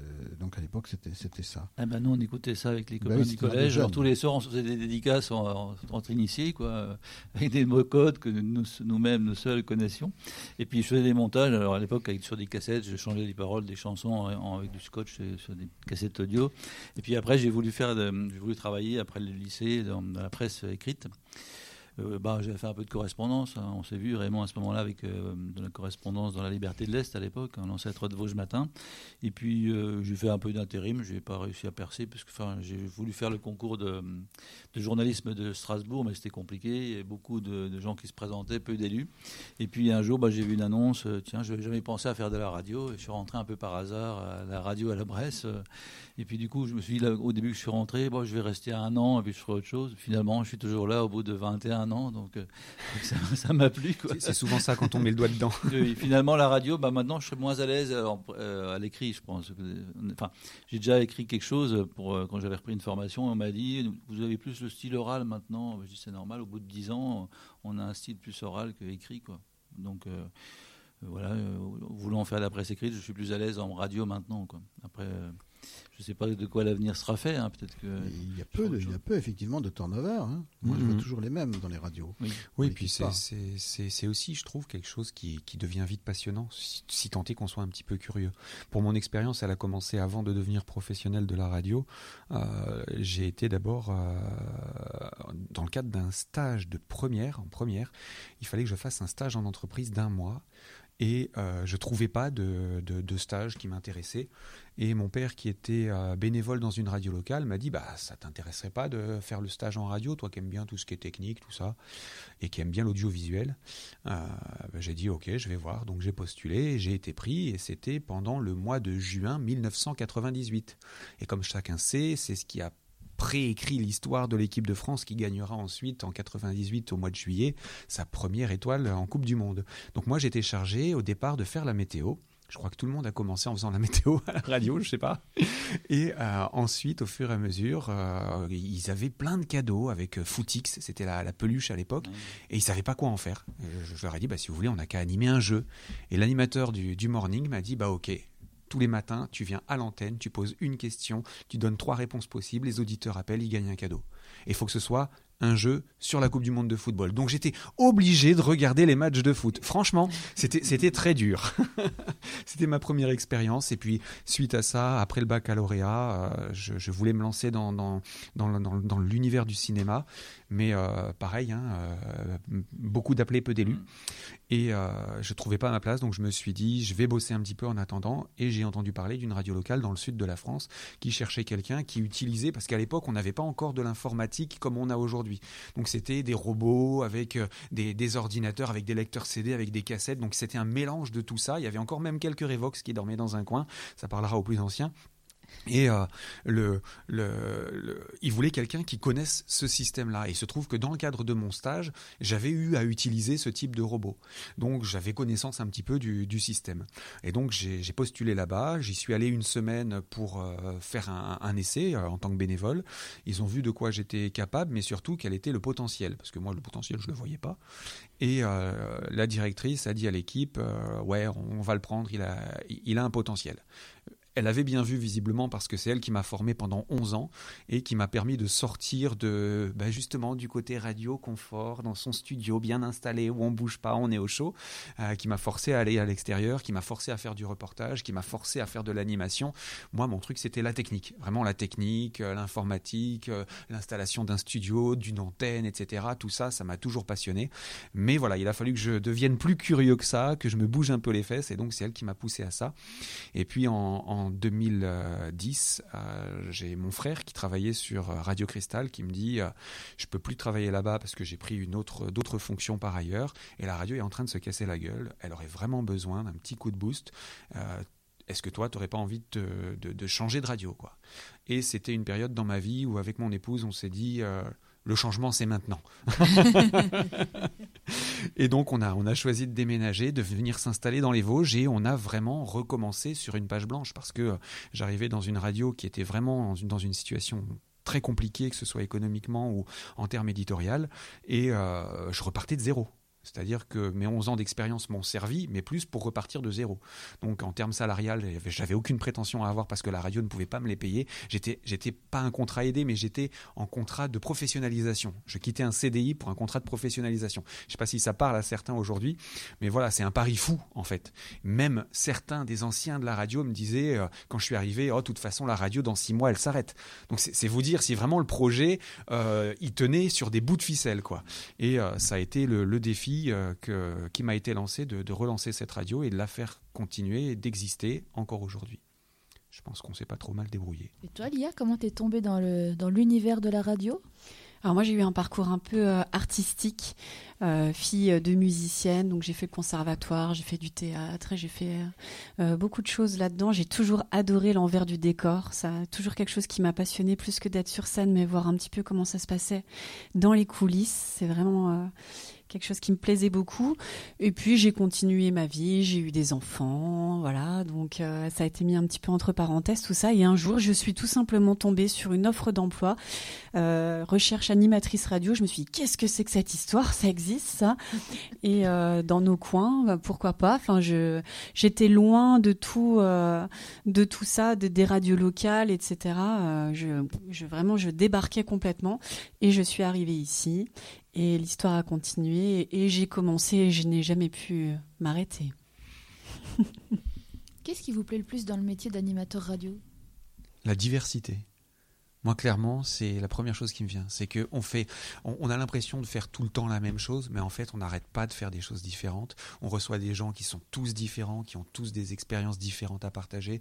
donc à l'époque, c'était, c'était ça. Ah ben nous, on écoutait ça avec les Bah copains oui, du c'était collège. jeune. Alors, tous les soirs, on se faisait des dédicaces en- en- entre initiés, quoi, euh, avec des mots codes que nous, nous-mêmes, nous seuls connaissions. Et puis, je faisais des montages. Alors, à l'époque, avec, sur des cassettes, je changeais les paroles des chansons en- en- avec du scotch et sur des cassettes audio. Et puis après, j'ai voulu faire, de- j'ai voulu travailler après le lycée dans, dans la presse écrite. Euh, bah, j'ai fait un peu de correspondance. Hein. On s'est vu, Raymond, à ce moment-là, avec euh, de la correspondance dans la Liberté de l'Est à l'époque, un ancêtre de Vosges Matin. Et puis, euh, j'ai fait un peu d'intérim. Je n'ai pas réussi à percer parce que enfin, j'ai voulu faire le concours de, de journalisme de Strasbourg, mais c'était compliqué. Il y avait beaucoup de, de gens qui se présentaient, peu d'élus. Et puis, un jour, bah, j'ai vu une annonce. Euh, tiens, je n'avais jamais pensé à faire de la radio. Et je suis rentré un peu par hasard à la radio à la Bresse. Euh, et puis, du coup, je me suis dit, là, au début que je suis rentré, bon, je vais rester un an et puis je ferai autre chose. Finalement, je suis toujours là au bout de vingt et un ans, donc, euh, donc ça, ça m'a plu, quoi. C'est, c'est souvent ça quand on met le doigt dedans. Oui, finalement, la radio, bah, maintenant, je serais moins à l'aise en- euh, à l'écrit, je pense. Enfin, j'ai déjà écrit quelque chose pour, euh, quand j'avais repris une formation. On m'a dit, vous avez plus le style oral maintenant. Je dis, c'est normal, au bout de dix ans, on a un style plus oral que écrit, quoi. Donc, euh, voilà, euh, voulant faire de la presse écrite, je suis plus à l'aise en radio maintenant, quoi. Après, euh, je ne sais pas de quoi l'avenir sera fait. Hein, peut-être que Il y a peu, de, il y a peu effectivement de turnover. Hein. Moi, je Mhm. vois toujours les mêmes dans les radios. Oui. Oui, On puis les c'est, quitte pas. c'est, c'est, c'est aussi, je trouve, quelque chose qui, qui devient vite passionnant, si, si tant est qu'on soit un petit peu curieux. Pour mon expérience, elle a commencé avant de devenir professionnel de la radio. Euh, j'ai été d'abord, euh, dans le cadre d'un stage de première, en première, il fallait que je fasse un stage en entreprise d'un mois. Et euh, je ne trouvais pas de, de, de stage qui m'intéressait. Et mon père, qui était euh, bénévole dans une radio locale, m'a dit bah, « ça ne t'intéresserait pas de faire le stage en radio, toi qui aimes bien tout ce qui est technique, tout ça, et qui aime bien l'audiovisuel. Euh, » bah, J'ai dit « ok, je vais voir ». Donc j'ai postulé, et j'ai été pris, et c'était pendant le mois de juin mille neuf cent quatre-vingt-dix-huit. Et comme chacun sait, c'est ce qui a préécrit l'histoire de l'équipe de France qui gagnera ensuite en quatre-vingt-dix-huit au mois de juillet sa première étoile en Coupe du Monde. Donc moi j'étais chargé au départ de faire la météo. Je crois que tout le monde a commencé en faisant la météo à la radio, je sais pas. Et euh, ensuite, au fur et à mesure, euh, ils avaient plein de cadeaux avec euh, Footix, c'était la, la peluche à l'époque, et ils savaient pas quoi en faire. Je, je leur ai dit, bah, si vous voulez, on n'a qu'à animer un jeu. Et l'animateur du, du morning m'a dit, bah ok. Tous les matins, tu viens à l'antenne, tu poses une question, tu donnes trois réponses possibles, les auditeurs appellent, ils gagnent un cadeau. Et il faut que ce soit un jeu sur la Coupe du Monde de football. Donc j'étais obligé de regarder les matchs de foot. Franchement, c'était, c'était très dur. C'était ma première expérience. Et puis, suite à ça, après le baccalauréat, euh, je, je voulais me lancer dans, dans, dans, dans, dans l'univers du cinéma. Mais euh, pareil, hein, euh, beaucoup d'appelés, peu d'élus. Et euh, je ne trouvais pas ma place, donc je me suis dit, je vais bosser un petit peu en attendant. Et j'ai entendu parler d'une radio locale dans le sud de la France qui cherchait quelqu'un qui utilisait, parce qu'à l'époque, on n'avait pas encore de l'informatique comme on a aujourd'hui. Donc c'était des robots avec euh, des, des ordinateurs, avec des lecteurs C D, avec des cassettes. Donc c'était un mélange de tout ça. Il y avait encore même quelques Revox qui dormaient dans un coin. Ça parlera aux plus anciens. Et euh, le, le, le, il voulait quelqu'un qui connaisse ce système-là. Et il se trouve que dans le cadre de mon stage, j'avais eu à utiliser ce type de robot. Donc j'avais connaissance un petit peu du, du système. Et donc j'ai, j'ai postulé là-bas. J'y suis allé une semaine pour euh, faire un, un essai euh, en tant que bénévole. Ils ont vu de quoi j'étais capable, mais surtout quel était le potentiel. Parce que moi, le potentiel, je ne le voyais pas. Et euh, la directrice a dit à l'équipe, euh, ouais, on va le prendre, il a, il a un potentiel. Elle avait bien vu visiblement parce que c'est elle qui m'a formé pendant onze ans et qui m'a permis de sortir de ben justement du côté radio confort dans son studio bien installé où on bouge pas, on est au chaud, euh, qui m'a forcé à aller à l'extérieur, qui m'a forcé à faire du reportage, qui m'a forcé à faire de l'animation. Moi, mon truc, c'était la technique, vraiment la technique, euh, l'informatique, euh, l'installation d'un studio, d'une antenne, et cetera. Tout ça, ça m'a toujours passionné. Mais voilà, il a fallu que je devienne plus curieux que ça, que je me bouge un peu les fesses et donc c'est elle qui m'a poussé à ça. Et puis en, en En deux mille dix, euh, j'ai mon frère qui travaillait sur Radio Cristal qui me dit euh, je peux plus travailler là-bas parce que j'ai pris une autre, d'autres fonctions par ailleurs et la radio est en train de se casser la gueule. Elle aurait vraiment besoin d'un petit coup de boost. Euh, Est-ce que toi, tu n'aurais pas envie de, de, de changer de radio, quoi ? Et c'était une période dans ma vie où, avec mon épouse, on s'est dit euh, le changement, c'est maintenant. Et donc, on a, on a choisi de déménager, de venir s'installer dans les Vosges et on a vraiment recommencé sur une page blanche parce que euh, j'arrivais dans une radio qui était vraiment dans une, dans une situation très compliquée, que ce soit économiquement ou en termes éditorial, et euh, je repartais de zéro. C'est-à-dire que mes onze ans d'expérience m'ont servi, mais plus pour repartir de zéro. Donc en termes salarial, j'avais aucune prétention à avoir parce que la radio ne pouvait pas me les payer. J'étais, j'étais pas un contrat aidé, mais j'étais en contrat de professionnalisation. Je quittais un C D I pour un contrat de professionnalisation. Je sais pas si ça parle à certains aujourd'hui, mais voilà, c'est un pari fou en fait. Même certains des anciens de la radio me disaient, euh, quand je suis arrivé, oh, de toute façon, la radio, dans six mois, elle s'arrête. Donc c'est, c'est vous dire si vraiment le projet, euh, il tenait sur des bouts de ficelle, quoi. Et euh, ça a été le, le défi euh, que, qui m'a été lancé de, de relancer cette radio et de la faire continuer et d'exister encore aujourd'hui. Je pense qu'on s'est pas trop mal débrouillé. Et toi, Lia, comment t'es tombée dans, le, dans l'univers de la radio ? Alors moi j'ai eu un parcours un peu euh, artistique, euh, fille de musicienne, donc j'ai fait le conservatoire, j'ai fait du théâtre, et j'ai fait euh, beaucoup de choses là-dedans. J'ai toujours adoré l'envers du décor, ça a toujours quelque chose qui m'a passionnée plus que d'être sur scène, mais voir un petit peu comment ça se passait dans les coulisses, c'est vraiment euh, quelque chose qui me plaisait beaucoup. Et puis j'ai continué ma vie, j'ai eu des enfants, voilà, donc euh, ça a été mis un petit peu entre parenthèses tout ça. Et un jour je suis tout simplement tombée sur une offre d'emploi, euh, recherche animatrice radio. Je me suis dit qu'est-ce que c'est que cette histoire, ça existe ça, et euh, dans nos coins, bah, pourquoi pas. Enfin je j'étais loin de tout euh, de tout ça, de, des radios locales, et cetera. Euh, je, je vraiment je débarquais complètement et je suis arrivée ici. Et l'histoire a continué et j'ai commencé et je n'ai jamais pu m'arrêter. Qu'est-ce qui vous plaît le plus dans le métier d'animateur radio ? La diversité. Moi, clairement, c'est la première chose qui me vient. C'est qu'on fait, on, on a l'impression de faire tout le temps la même chose, mais en fait, on n'arrête pas de faire des choses différentes. On reçoit des gens qui sont tous différents, qui ont tous des expériences différentes à partager.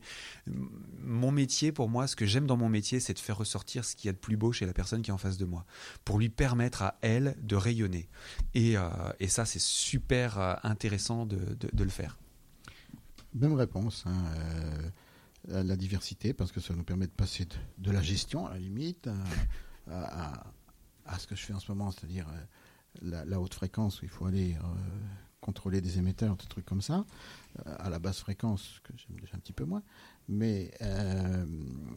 Mon métier, pour moi, ce que j'aime dans mon métier, c'est de faire ressortir ce qu'il y a de plus beau chez la personne qui est en face de moi, pour lui permettre à elle de rayonner. Et, euh, et ça, c'est super euh, intéressant de, de, de le faire. Même réponse. Hein, euh... la diversité, parce que ça nous permet de passer de, de la gestion, à la limite, à, à, à ce que je fais en ce moment, c'est-à-dire la, la haute fréquence, où il faut aller euh, contrôler des émetteurs, des trucs comme ça, euh, à la basse fréquence, que j'aime déjà un petit peu moins. Mais euh,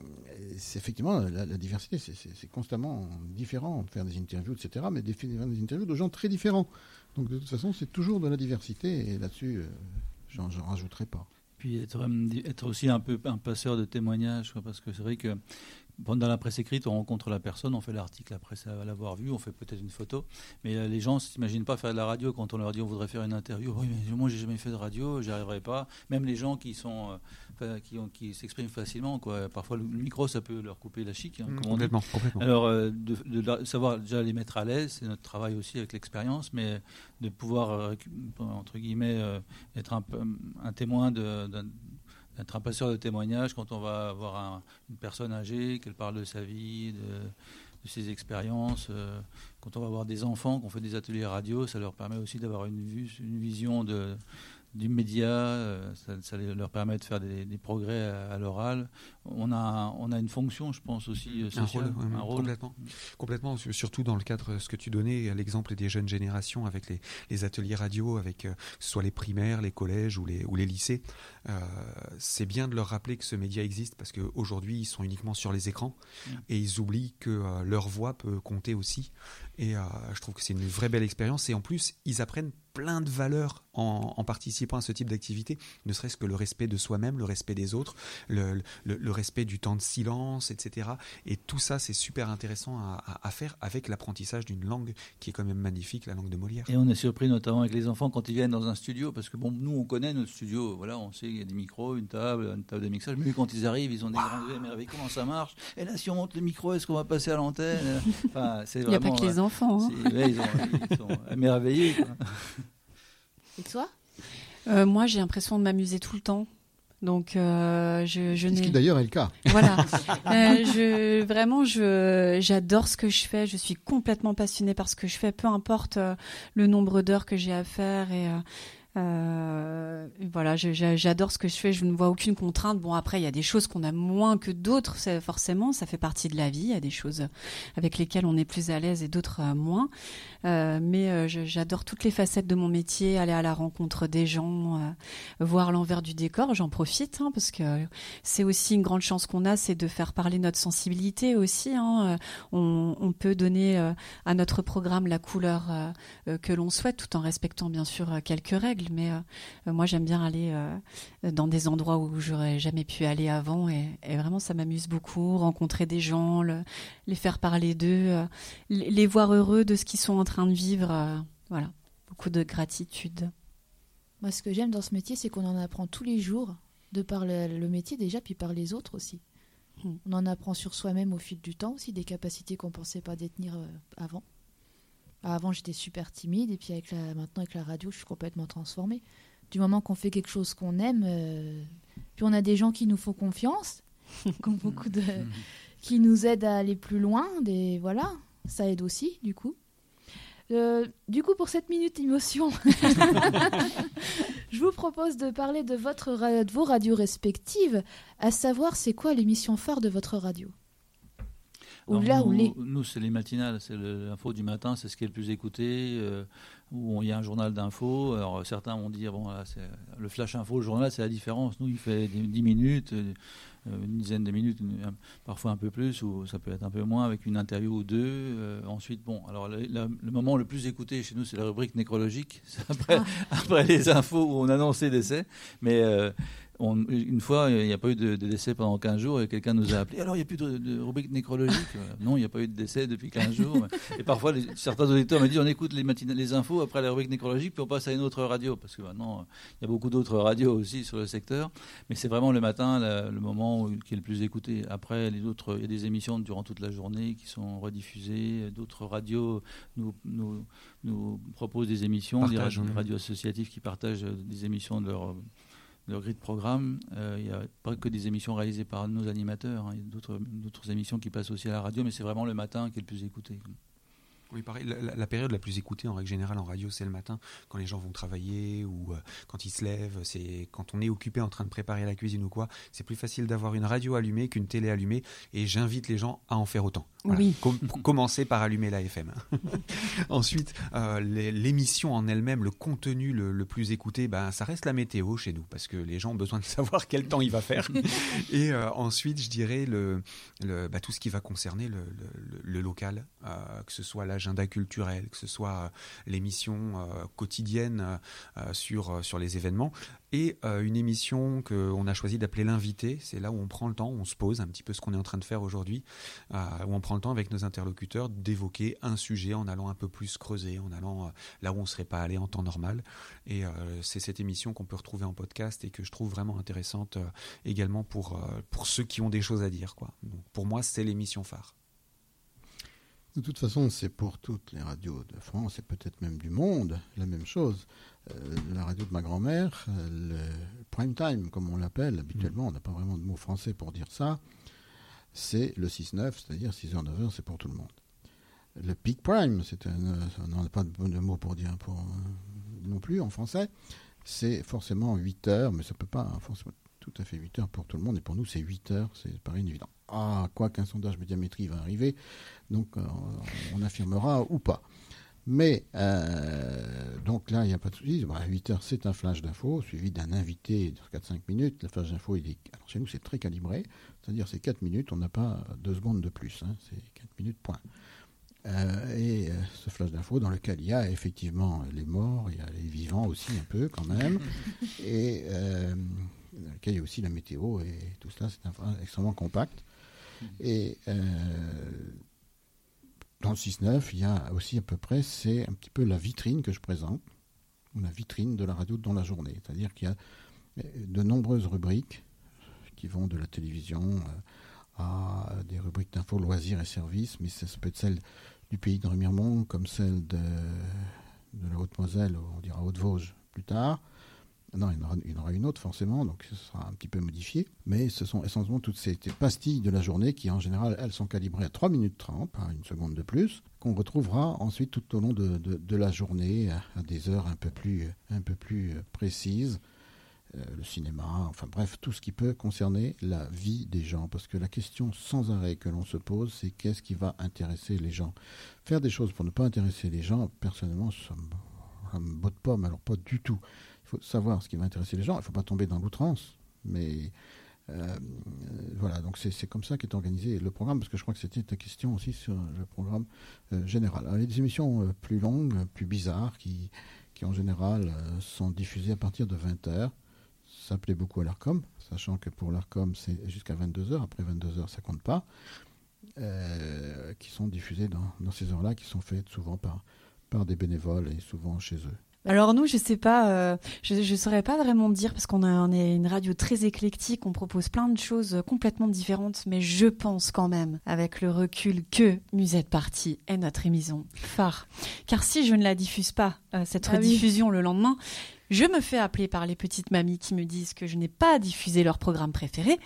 c'est effectivement, la, la diversité, c'est, c'est, c'est constamment différent, faire des interviews, et cetera, mais des, des interviews de gens très différents. Donc de toute façon, c'est toujours de la diversité, et là-dessus, euh, j'en, j'en rajouterai pas. Puis être, être aussi un peu un passeur de témoignages, quoi, parce que c'est vrai que dans la presse écrite, on rencontre la personne, on fait l'article après l'avoir vu, on fait peut-être une photo, mais les gens ne s'imaginent pas faire de la radio quand on leur dit on voudrait faire une interview. Oui, mais moi j'ai jamais fait de radio, j'y arriverai pas. Même les gens qui sont euh, qui, ont, qui s'expriment facilement, quoi. Parfois le micro ça peut leur couper la chic. Hein, mmh, comme complètement, on dit. complètement. Alors euh, de, de, de savoir déjà les mettre à l'aise, c'est notre travail aussi avec l'expérience, mais de pouvoir euh, entre guillemets euh, être un, un témoin de, de être un passeur de témoignages quand on va voir un, une personne âgée, qu'elle parle de sa vie, de, de ses expériences. Euh, quand on va voir des enfants, qu'on fait des ateliers radio, ça leur permet aussi d'avoir une, vue, une vision de, du média, euh, ça, ça leur permet de faire des, des progrès à, à l'oral. On a, on a une fonction, je pense, aussi euh, sociale. Un rôle, ouais, un rôle. Complètement. Complètement, surtout dans le cadre de ce que tu donnais, l'exemple des jeunes générations avec les, les ateliers radio, avec euh, que ce soit les primaires, les collèges ou les, ou les lycées. Euh, c'est bien de leur rappeler que ce média existe parce qu'aujourd'hui, ils sont uniquement sur les écrans mmh. et ils oublient que euh, leur voix peut compter aussi. Et euh, je trouve que c'est une vraie belle expérience. Et en plus, ils apprennent plein de valeurs en, en participant à ce type d'activité, ne serait-ce que le respect de soi-même, le respect des autres, le, le, le respect du temps de silence, et cetera. Et tout ça, c'est super intéressant à, à, à faire avec l'apprentissage d'une langue qui est quand même magnifique, la langue de Molière. Et on est surpris notamment avec les enfants quand ils viennent dans un studio, parce que bon, nous, on connaît notre studio, voilà, on sait qu'il y a des micros, une table, une table de mixage, mais quand ils arrivent, ils ont des grandes idées, mais comment ça marche ? Et là, si on monte le micro, est-ce qu'on va passer à l'antenne ? Enfin, c'est il n'y a pas que les enfants. Hein. Ouais, ils, ont, ils sont émerveillés. Quoi. Et toi ? euh, Moi, j'ai l'impression de m'amuser tout le temps. Donc, euh, je, je ce n'ai... qui d'ailleurs est le cas. Voilà. euh, je, vraiment, je, j'adore ce que je fais. Je suis complètement passionnée par ce que je fais, peu importe euh, le nombre d'heures que j'ai à faire. Et, euh, Euh, voilà, je, je, j'adore ce que je fais, je ne vois aucune contrainte. Bon, après, il y a des choses qu'on a moins que d'autres, c'est, forcément, ça fait partie de la vie. Il y a des choses avec lesquelles on est plus à l'aise et d'autres euh, moins. Euh, mais euh, je, j'adore toutes les facettes de mon métier, aller à la rencontre des gens, euh, voir l'envers du décor. J'en profite hein, parce que c'est aussi une grande chance qu'on a, c'est de faire parler notre sensibilité aussi. Hein. On, on peut donner euh, à notre programme la couleur euh, que l'on souhaite, tout en respectant bien sûr quelques règles. Mais euh, moi, j'aime bien aller euh, dans des endroits où j'aurais jamais pu aller avant, et, et vraiment, ça m'amuse beaucoup. Rencontrer des gens, le, les faire parler d'eux, euh, les, les voir heureux de ce qu'ils sont en train de vivre. Euh, voilà, beaucoup de gratitude. Moi, ce que j'aime dans ce métier, c'est qu'on en apprend tous les jours, de par le, le métier déjà, puis par les autres aussi. Mmh. On en apprend sur soi-même au fil du temps aussi, des capacités qu'on ne pensait pas détenir euh, avant. Avant, j'étais super timide, et puis avec la, maintenant, avec la radio, je suis complètement transformée. Du moment qu'on fait quelque chose qu'on aime, euh, puis on a des gens qui nous font confiance, qui, ont beaucoup de, qui nous aident à aller plus loin. Des, voilà, ça aide aussi, du coup. Euh, du coup, pour cette minute émotion, je vous propose de parler de, votre, de vos radios respectives, à savoir, c'est quoi l'émission phare de votre radio ? Alors Ou là, nous, ou les... nous, c'est les matinales, c'est le, l'info du matin, c'est ce qui est le plus écouté, euh, où il y a un journal d'info. Alors certains vont dire, bon, là, c'est, le flash info, le journal, c'est la différence. Nous, il fait dix minutes, euh, une dizaine de minutes, une, un, parfois un peu plus, ou ça peut être un peu moins, avec une interview ou deux. Euh, ensuite, bon, alors le, le, le moment le plus écouté chez nous, c'est la rubrique nécrologique, c'est après, ah. après les infos où on annonce les décès. Mais... Euh, On, une fois, il n'y a pas eu de, de décès pendant quinze jours et quelqu'un nous a appelé. Alors, il n'y a plus de, de rubrique nécrologique. euh, Non, il n'y a pas eu de décès depuis quinze jours. Et parfois, les, certains auditeurs me disent on écoute les, matin- les infos après la rubrique nécrologique, puis on passe à une autre radio. Parce que maintenant, il y a beaucoup d'autres radios aussi sur le secteur. Mais c'est vraiment le matin, la, le moment où, qui est le plus écouté. Après, les autres, il y a des émissions durant toute la journée qui sont rediffusées. D'autres radios nous, nous, nous proposent des émissions, des radios, radios associatives qui partagent des émissions de leur. leur grille de programme. Euh, il n'y a pas que des émissions réalisées par nos animateurs, hein. Il y a d'autres, d'autres émissions qui passent aussi à la radio, mais c'est vraiment le matin qui est le plus écouté. Oui, pareil. La, la période la plus écoutée en règle générale en radio, c'est le matin, quand les gens vont travailler ou euh, quand ils se lèvent. C'est quand on est occupé en train de préparer la cuisine ou quoi. C'est plus facile d'avoir une radio allumée qu'une télé allumée. Et j'invite les gens à en faire autant. Voilà. Oui. Com- pour commencer par allumer la F M. Ensuite, euh, les, l'émission en elle-même, le contenu le, le plus écouté, ben, ça reste la météo chez nous, parce que les gens ont besoin de savoir quel temps il va faire. Et euh, ensuite, je dirais le, le, bah, tout ce qui va concerner le, le, le local, euh, que ce soit l'agenda culturel, que ce soit euh, l'émission euh, quotidienne euh, sur, euh, sur les événements, et euh, une émission qu'on a choisi d'appeler l'invité. C'est là où on prend le temps, on se pose un petit peu ce qu'on est en train de faire aujourd'hui, euh, où on prend le temps avec nos interlocuteurs d'évoquer un sujet en allant un peu plus creuser, en allant euh, là où on ne serait pas allé en temps normal. Et euh, c'est cette émission qu'on peut retrouver en podcast et que je trouve vraiment intéressante euh, également pour, euh, pour ceux qui ont des choses à dire, quoi. Donc, pour moi, c'est l'émission phare. De toute façon, c'est pour toutes les radios de France et peut-être même du monde la même chose. Euh, la radio de ma grand-mère, euh, le prime time, comme on l'appelle habituellement, mmh. on n'a pas vraiment de mot français pour dire ça, c'est le six neuf, c'est-à-dire six heures neuf heures, c'est pour tout le monde. Le peak prime, c'est un, on n'a pas de, de mot pour dire pour, euh, non plus en français, c'est forcément huit heures, mais ça ne peut pas forcément tout à fait huit heures pour tout le monde, et pour nous c'est huit heures, c'est pareil évident. Ah, quoi qu'un sondage médiamétrie va arriver, donc euh, on affirmera ou pas. Mais, euh, donc là, il n'y a pas de souci. À huit heures, c'est un flash d'info, suivi d'un invité de quatre à cinq minutes. Le flash d'info, il est, alors chez nous, c'est très calibré. C'est-à-dire, c'est quatre minutes, on n'a pas deux secondes de plus. Hein, c'est quatre minutes, point. Euh, et euh, ce flash d'info, dans lequel il y a effectivement les morts, il y a les vivants aussi, un peu, quand même. Et euh, dans lequel il y a aussi la météo et tout cela, c'est un, extrêmement compact. Et euh, dans le six neuf, il y a aussi à peu près, c'est un petit peu la vitrine que je présente, la vitrine de la radio dans la journée. C'est-à-dire qu'il y a de nombreuses rubriques qui vont de la télévision à des rubriques d'infos, loisirs et services, mais ça, ça peut être celle du pays de Remiremont, comme celle de, de la Haute-Moselle, on dira Haute-Vosges plus tard, Non, il y en aura, il y en aura une autre forcément, donc ce sera un petit peu modifié. Mais ce sont essentiellement toutes ces, ces pastilles de la journée qui, en général, elles sont calibrées à trois minutes trente, à une seconde de plus, qu'on retrouvera ensuite tout au long de, de, de la journée, à, à des heures un peu plus, un peu plus précises. Euh, le cinéma, enfin bref, tout ce qui peut concerner la vie des gens. Parce que la question sans arrêt que l'on se pose, c'est qu'est-ce qui va intéresser les gens. Faire des choses pour ne pas intéresser les gens, personnellement, ça ne me botte pas, mais alors pas du tout. Il faut savoir ce qui va intéresser les gens. Il ne faut pas tomber dans l'outrance, mais euh, voilà. Donc c'est, c'est comme ça qu'est organisé le programme, parce que je crois que c'était ta question aussi sur le programme euh, général. Alors, il y a des émissions euh, plus longues, plus bizarres, qui, qui en général euh, sont diffusées à partir de vingt heures. Ça plaît beaucoup à l'Arcom, sachant que pour l'Arcom c'est jusqu'à vingt-deux heures. Après vingt-deux heures, ça compte pas. Euh, qui sont diffusées dans, dans ces heures-là, qui sont faites souvent par par des bénévoles et souvent chez eux. Alors nous, je sais pas, euh, je ne saurais pas vraiment dire, parce qu'on a, on est une radio très éclectique, on propose plein de choses complètement différentes, mais je pense quand même, avec le recul, que Musette Party est notre émission phare. Car si je ne la diffuse pas, euh, cette Ah oui. rediffusion le lendemain, je me fais appeler par les petites mamies qui me disent que je n'ai pas diffusé leur programme préféré.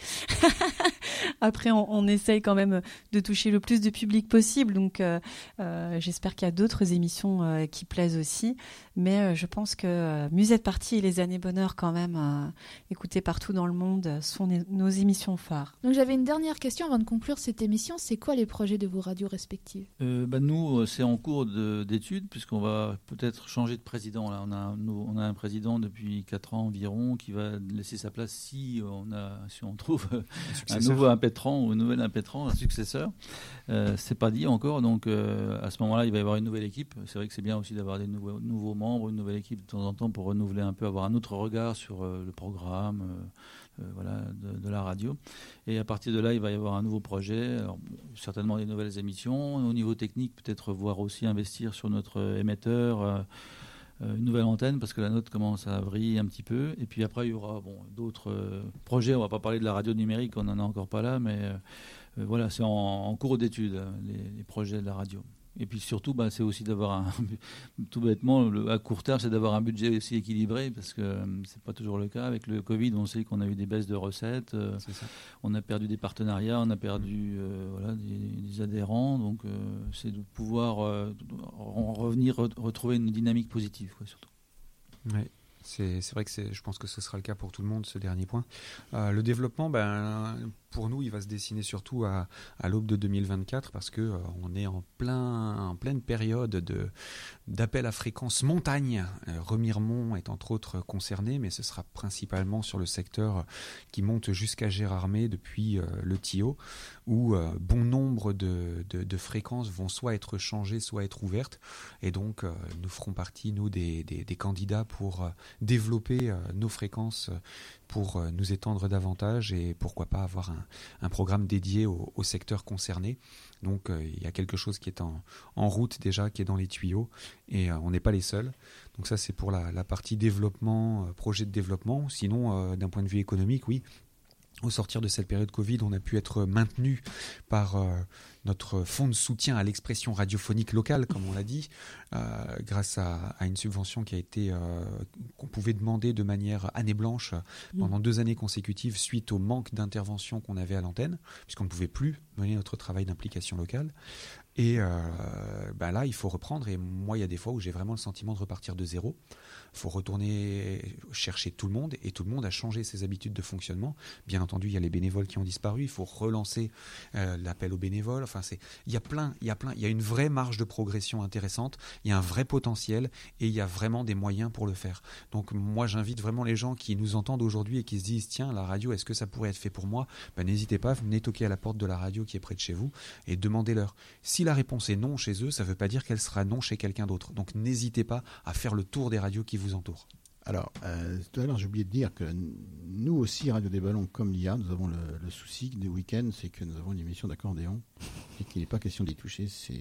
Après, on, on essaye quand même de toucher le plus de public possible. Donc, euh, euh, j'espère qu'il y a d'autres émissions euh, qui plaisent aussi. Mais euh, je pense que euh, Musette Party et les Années Bonheur, quand même, euh, écoutées partout dans le monde, sont né- nos émissions phares. Donc j'avais une dernière question avant de conclure cette émission. C'est quoi les projets de vos radios respectives ? Euh, bah, nous, c'est en cours de, d'études, puisqu'on va peut-être changer de président. Là. On, a un, nou- on a un président depuis quatre ans environ qui va laisser sa place si on, a, si on trouve un, un nouveau impétrant ou un nouvel impétrant, un successeur. Euh, c'est pas dit encore, donc euh, à ce moment-là, il va y avoir une nouvelle équipe. C'est vrai que c'est bien aussi d'avoir des nouveaux, nouveaux membres, une nouvelle équipe de temps en temps pour renouveler un peu, avoir un autre regard sur euh, le programme euh, euh, voilà, de, de la radio. Et à partir de là, il va y avoir un nouveau projet, alors, certainement des nouvelles émissions. Au niveau technique, peut-être voir aussi investir sur notre émetteur, euh, une nouvelle antenne, parce que la nôtre commence à vriller un petit peu. Et puis après, il y aura bon, d'autres euh, projets. On ne va pas parler de la radio numérique, on n'en a encore pas là, mais euh, euh, voilà, c'est en, en cours d'étude, les, les projets de la radio. Et puis surtout, bah, c'est aussi d'avoir un, tout bêtement, le, à court terme, c'est d'avoir un budget aussi équilibré, parce que euh, c'est pas toujours le cas. Avec le Covid, on sait qu'on a eu des baisses de recettes, euh, on a perdu des partenariats, on a perdu euh, voilà, des, des adhérents, donc euh, c'est de pouvoir euh, en revenir, re- retrouver une dynamique positive, quoi, surtout. Ouais. C'est, c'est vrai que c'est, je pense que ce sera le cas pour tout le monde, ce dernier point. Euh, le développement, ben, pour nous, il va se dessiner surtout à, à l'aube de deux mille vingt-quatre, parce que euh, on est en, plein, en pleine période de, d'appel à fréquence montagne. Euh, Remiremont est entre autres concerné, mais ce sera principalement sur le secteur qui monte jusqu'à Gérardmer depuis euh, le Tillot, où euh, bon nombre de, de, de fréquences vont soit être changées, soit être ouvertes. Et donc, euh, nous ferons partie, nous, des, des, des candidats pour euh, développer euh, nos fréquences, pour euh, nous étendre davantage et pourquoi pas avoir un, un programme dédié au, au secteur concerné. Donc euh, il y a quelque chose qui est en, en route déjà, qui est dans les tuyaux, et euh, on n'est pas les seuls. Donc ça, c'est pour la, la partie développement, euh, projet de développement. Sinon, euh, d'un point de vue économique, oui, au sortir de cette période Covid, on a pu être maintenu par euh, notre fonds de soutien à l'expression radiophonique locale, comme on l'a dit, euh, grâce à, à une subvention qui a été euh, qu'on pouvait demander de manière année blanche pendant deux années consécutives suite au manque d'intervention qu'on avait à l'antenne, puisqu'on ne pouvait plus mener notre travail d'implication locale. Et euh, ben là, il faut reprendre. Et moi, il y a des fois où j'ai vraiment le sentiment de repartir de zéro. Il faut retourner chercher tout le monde, et tout le monde a changé ses habitudes de fonctionnement. Bien entendu, il y a les bénévoles qui ont disparu. Il faut relancer euh, l'appel aux bénévoles. Enfin, c'est, il y a plein, il y a plein, il y a une vraie marge de progression intéressante. Il y a un vrai potentiel, et il y a vraiment des moyens pour le faire. Donc, moi, j'invite vraiment les gens qui nous entendent aujourd'hui et qui se disent, tiens, la radio, est-ce que ça pourrait être fait pour moi ? Ben, n'hésitez pas, venez toquer à la porte de la radio qui est près de chez vous et demandez-leur. Si la réponse est non chez eux, ça ne veut pas dire qu'elle sera non chez quelqu'un d'autre. Donc n'hésitez pas à faire le tour des radios qui vous entourent. Alors, euh, tout à l'heure, j'ai oublié de dire que nous aussi, Radio des Ballons, comme l'I A, nous avons le, le souci des week-ends, c'est que nous avons une émission d'accordéon et qu'il n'est pas question d'y toucher. C'est,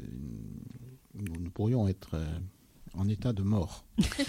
nous, nous pourrions être euh, en état de mort.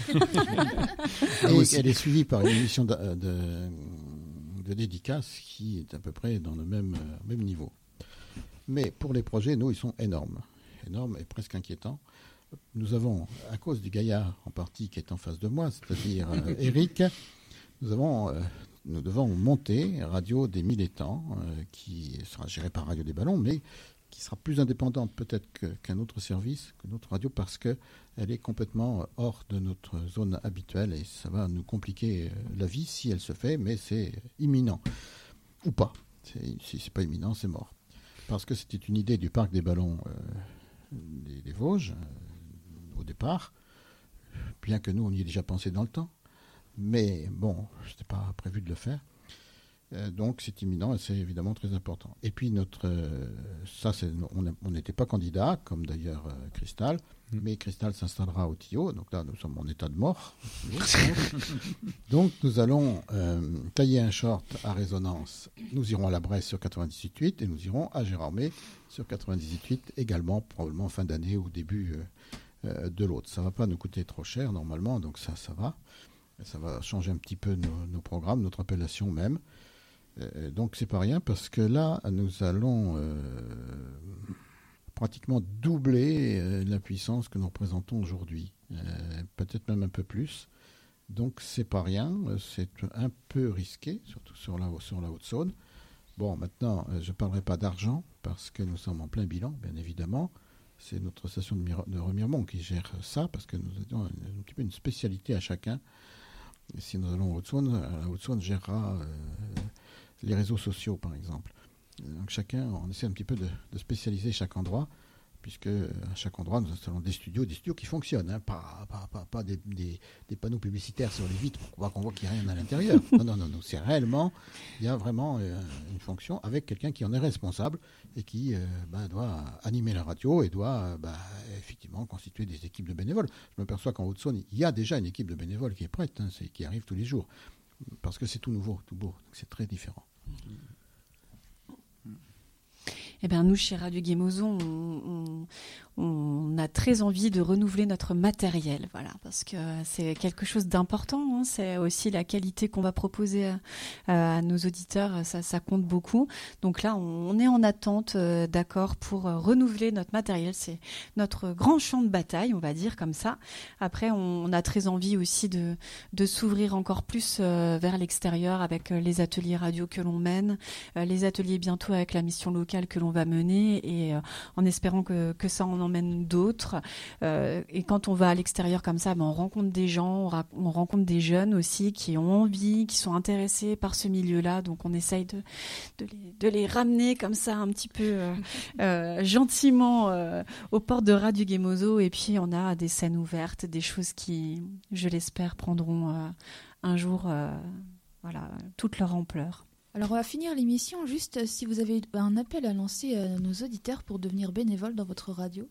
Et elle est suivie par une émission de, de, de dédicace qui est à peu près dans le même, euh, même niveau. Mais pour les projets, nous, ils sont énormes. Énormes et presque inquiétants. Nous avons, à cause du gaillard en partie qui est en face de moi, c'est-à-dire euh, Eric, nous, avons, euh, nous devons monter Radio des Mille Étangs, euh, qui sera gérée par Radio des Ballons, mais qui sera plus indépendante peut-être que, qu'un autre service, qu'une autre radio, parce qu'elle est complètement hors de notre zone habituelle et ça va nous compliquer la vie si elle se fait, mais c'est imminent. Ou pas. C'est, si c'est pas imminent, c'est mort. Parce que c'était une idée du Parc des Ballons euh, des, des Vosges, euh, au départ, bien que nous, on y ait déjà pensé dans le temps. Mais bon, ce n'était pas prévu de le faire. Euh, donc c'est imminent et c'est évidemment très important. Et puis notre, euh, ça c'est, on n'était pas candidat, comme d'ailleurs euh, Cristal, mmh. mais Cristal s'installera au Tillot, donc là nous sommes en état de mort. Donc nous allons euh, tailler un short à résonance. Nous irons à la Bresse sur quatre-vingt-dix-huit virgule huit et nous irons à Gérardmer sur quatre-vingt-dix-huit virgule huit également, probablement fin d'année ou début euh, euh, de l'autre. Ça ne va pas nous coûter trop cher normalement, donc ça, ça va. Ça va changer un petit peu nos, nos programmes, notre appellation même. Euh, donc c'est pas rien parce que là nous allons euh, pratiquement doubler euh, la puissance que nous représentons aujourd'hui, euh, peut-être même un peu plus. Donc c'est pas rien, c'est un peu risqué, surtout sur la, sur la Haute-Saône. Bon, maintenant je parlerai pas d'argent parce que nous sommes en plein bilan, bien évidemment. C'est notre station de, Mir- de Remiremont qui gère ça parce que nous avons un, un petit peu une spécialité à chacun. Et si nous allons en Haute-Saône, la Haute-Saône gérera euh, les réseaux sociaux, par exemple. Donc chacun, on essaie un petit peu de, de spécialiser chaque endroit, puisque à chaque endroit, nous installons des studios, des studios qui fonctionnent, hein, pas, pas, pas, pas des, des, des panneaux publicitaires sur les vitres pour qu'on voit, qu'on voit qu'il n'y a rien à l'intérieur. Non, non, non, non, c'est réellement, il y a vraiment euh, une fonction avec quelqu'un qui en est responsable et qui euh, bah, doit animer la radio et doit bah, effectivement constituer des équipes de bénévoles. Je m'aperçois qu'en Haute-Saône, il y a déjà une équipe de bénévoles qui est prête, hein, c'est, qui arrive tous les jours. Parce que c'est tout nouveau, tout beau, donc c'est très différent. Eh bien, nous, chez Radio Guémozon, on, on, on a très envie de renouveler notre matériel, voilà, parce que c'est quelque chose d'important. Hein, c'est aussi la qualité qu'on va proposer à, à nos auditeurs, ça, ça compte beaucoup. Donc là, on, on est en attente euh, d'accord pour euh, renouveler notre matériel. C'est notre grand champ de bataille, on va dire comme ça. Après, on, on a très envie aussi de, de s'ouvrir encore plus euh, vers l'extérieur avec euh, les ateliers radio que l'on mène, euh, les ateliers bientôt avec la mission locale que l'on va mener et euh, en espérant que, que ça en emmène d'autres. Euh, et quand on va à l'extérieur comme ça, ben, on rencontre des gens, on, ra- on rencontre des jeunes aussi qui ont envie, qui sont intéressés par ce milieu-là. Donc on essaye de, de, les, de les ramener comme ça un petit peu euh, euh, gentiment euh, aux portes de Radio Guémozo. Et puis on a des scènes ouvertes, des choses qui, je l'espère, prendront euh, un jour euh, voilà, toute leur ampleur. Alors on va finir l'émission, juste si vous avez un appel à lancer à nos auditeurs pour devenir bénévoles dans votre radio.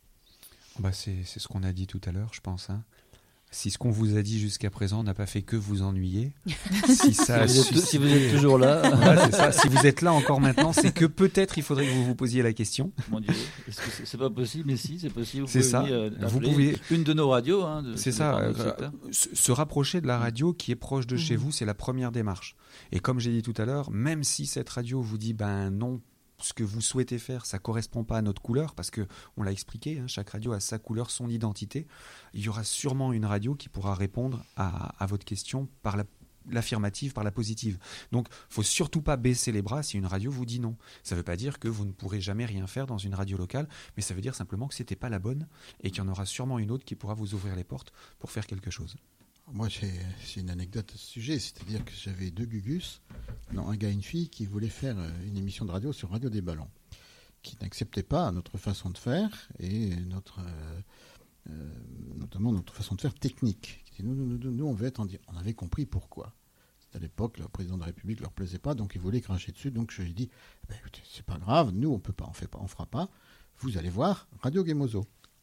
Bah c'est, c'est ce qu'on a dit tout à l'heure, je pense. Hein. Si ce qu'on vous a dit jusqu'à présent n'a pas fait que vous ennuyer, si, ça si, vous êtes, si vous êtes toujours là, voilà, c'est ça. Si vous êtes là encore maintenant, c'est que peut-être il faudrait que vous vous posiez la question. Mon Dieu, est-ce que c'est, c'est pas possible? Mais si, c'est possible. Vous c'est pouvez ça. Venir, euh, vous pouvez une de nos radios. Hein, de, c'est de ça. Euh, se, se rapprocher de la radio qui est proche de mmh. chez vous, c'est la première démarche. Et comme j'ai dit tout à l'heure, même si cette radio vous dit ben non, ce que vous souhaitez faire, ça correspond pas à notre couleur, parce que on l'a expliqué, hein, chaque radio a sa couleur, son identité. Il y aura sûrement une radio qui pourra répondre à, à votre question par la, l'affirmative, par la positive. Donc, faut surtout pas baisser les bras si une radio vous dit non. Ça veut pas dire que vous ne pourrez jamais rien faire dans une radio locale, mais ça veut dire simplement que c'était pas la bonne et qu'il y en aura sûrement une autre qui pourra vous ouvrir les portes pour faire quelque chose. Moi, j'ai, j'ai une anecdote à ce sujet, c'est-à-dire que j'avais deux gugus, non, un gars et une fille, qui voulaient faire une émission de radio sur Radio des Ballons, qui n'acceptaient pas notre façon de faire et notre, euh, euh, notamment notre façon de faire technique. Nous, nous, nous, nous on veut être en dire. On avait compris pourquoi. C'était à l'époque, le président de la République ne leur plaisait pas, donc il voulait cracher dessus. Donc je lui ai dit, eh ben, écoutez, c'est pas grave, nous on peut pas, on fait pas, on fera pas. Vous allez voir Radio Guémozo.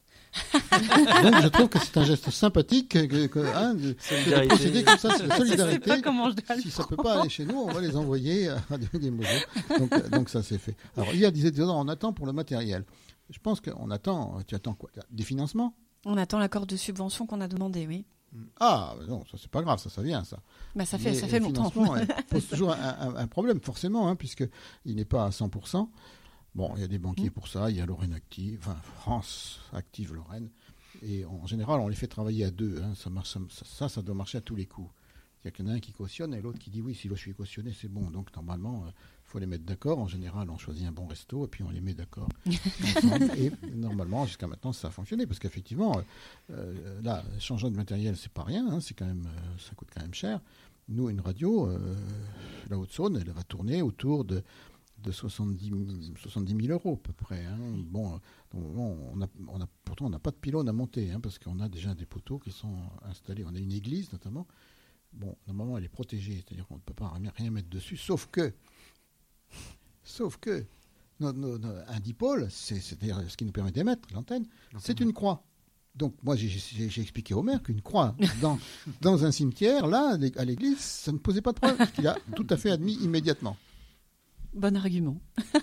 Donc je trouve que c'est un geste sympathique que, que, hein, de, de procéder comme ça, c'est la solidarité. Je sais pas comment je dois le si ça peut pas aller chez nous, on va les envoyer à Radio Guémozo. Donc, donc ça c'est fait. Alors il y a disait on attend pour le matériel. Je pense qu'on attend. Tu attends quoi? Des financements? On attend l'accord de subvention qu'on a demandé, oui. Ah non, ça c'est pas grave, ça ça vient ça. Bah ça fait Mais ça fait le longtemps. financement pose toujours un, un, un problème forcément, hein, puisque il n'est pas à cent pour cent. Bon, il y a des banquiers pour ça, il y a Lorraine Active, enfin France Active Lorraine, Et en général, on les fait travailler à deux. Hein. Ça, marche, ça, ça, ça doit marcher à tous les coups. Il y en a un qui cautionne et l'autre qui dit oui, si je suis cautionné, c'est bon. Donc normalement, il euh, faut les mettre d'accord. En général, on choisit un bon resto et puis on les met d'accord ensemble. Et normalement, jusqu'à maintenant, ça a fonctionné. Parce qu'effectivement, euh, là, changer de matériel, c'est pas rien. Hein, c'est quand même, euh, ça coûte quand même cher. Nous, une radio, euh, la Haute-Saône, elle va tourner autour de, de soixante-dix mille euros à peu près. Hein. Bon, on a, on a, pourtant, on n'a pas de pylône à monter hein, parce qu'on a déjà des poteaux qui sont installés. On a une église notamment. Bon, normalement, elle est protégée, c'est-à-dire qu'on ne peut pas rien, rien mettre dessus, sauf que, sauf que, no, no, no, un dipôle, c'est, c'est-à-dire ce qui nous permet d'émettre l'antenne, c'est une croix. Donc, moi, j'ai, j'ai, j'ai expliqué au maire qu'une croix dans, dans un cimetière, là, à l'église, ça ne posait pas de problème, parce qu'il a tout à fait admis immédiatement. Bon argument.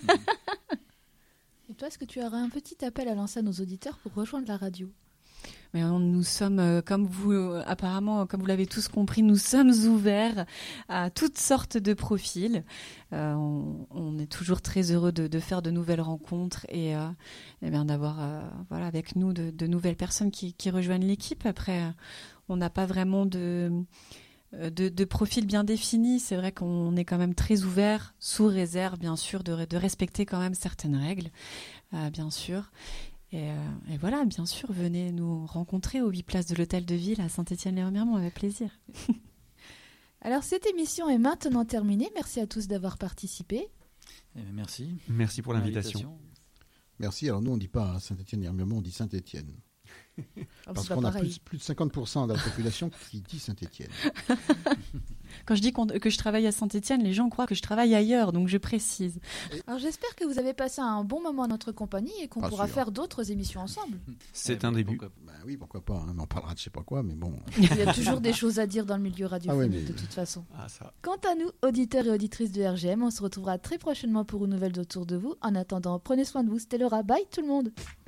Et toi, est-ce que tu aurais un petit appel à lancer à nos auditeurs pour rejoindre la radio ? Mais on, nous sommes, euh, comme vous, euh, apparemment, comme vous l'avez tous compris, nous sommes ouverts à toutes sortes de profils. Euh, on, on est toujours très heureux de, de faire de nouvelles rencontres et, euh, et bien d'avoir euh, voilà, avec nous de, de nouvelles personnes qui, qui rejoignent l'équipe. Après, euh, on n'a pas vraiment de, de, de profil bien défini. C'est vrai qu'on est quand même très ouvert, sous réserve, bien sûr, de, de respecter quand même certaines règles, euh, bien sûr. Et, euh, et voilà, bien sûr, venez nous rencontrer aux huit places de l'Hôtel de Ville à Saint-Étienne-les-Remiremont, avec plaisir. Alors, cette émission est maintenant terminée. Merci à tous d'avoir participé. Eh bien, merci. Merci pour l'invitation. Merci. Alors, nous, on ne dit pas Saint-Étienne-les-Remiremont, on dit Saint-Étienne. Oh, Parce qu'on a plus, plus de cinquante pour cent de la population qui dit Saint-Étienne. Quand je dis qu'on, que je travaille à Saint-Étienne, les gens croient que je travaille ailleurs, donc je précise. Alors j'espère que vous avez passé un bon moment à notre compagnie et qu'on Pas pourra sûr. faire d'autres émissions ensemble. C'est Eh un ben, début. pourquoi- Ben oui, pourquoi pas. Hein. On parlera de je sais pas quoi, mais bon. Il y a toujours des choses à dire dans le milieu radiophonique Ah ouais, mais- de toute façon. Ah, ça. Quant à nous, auditeurs et auditrices de R G M, on se retrouvera très prochainement pour une nouvelle autour de vous. En attendant, prenez soin de vous. C'était Laura. Bye tout le monde.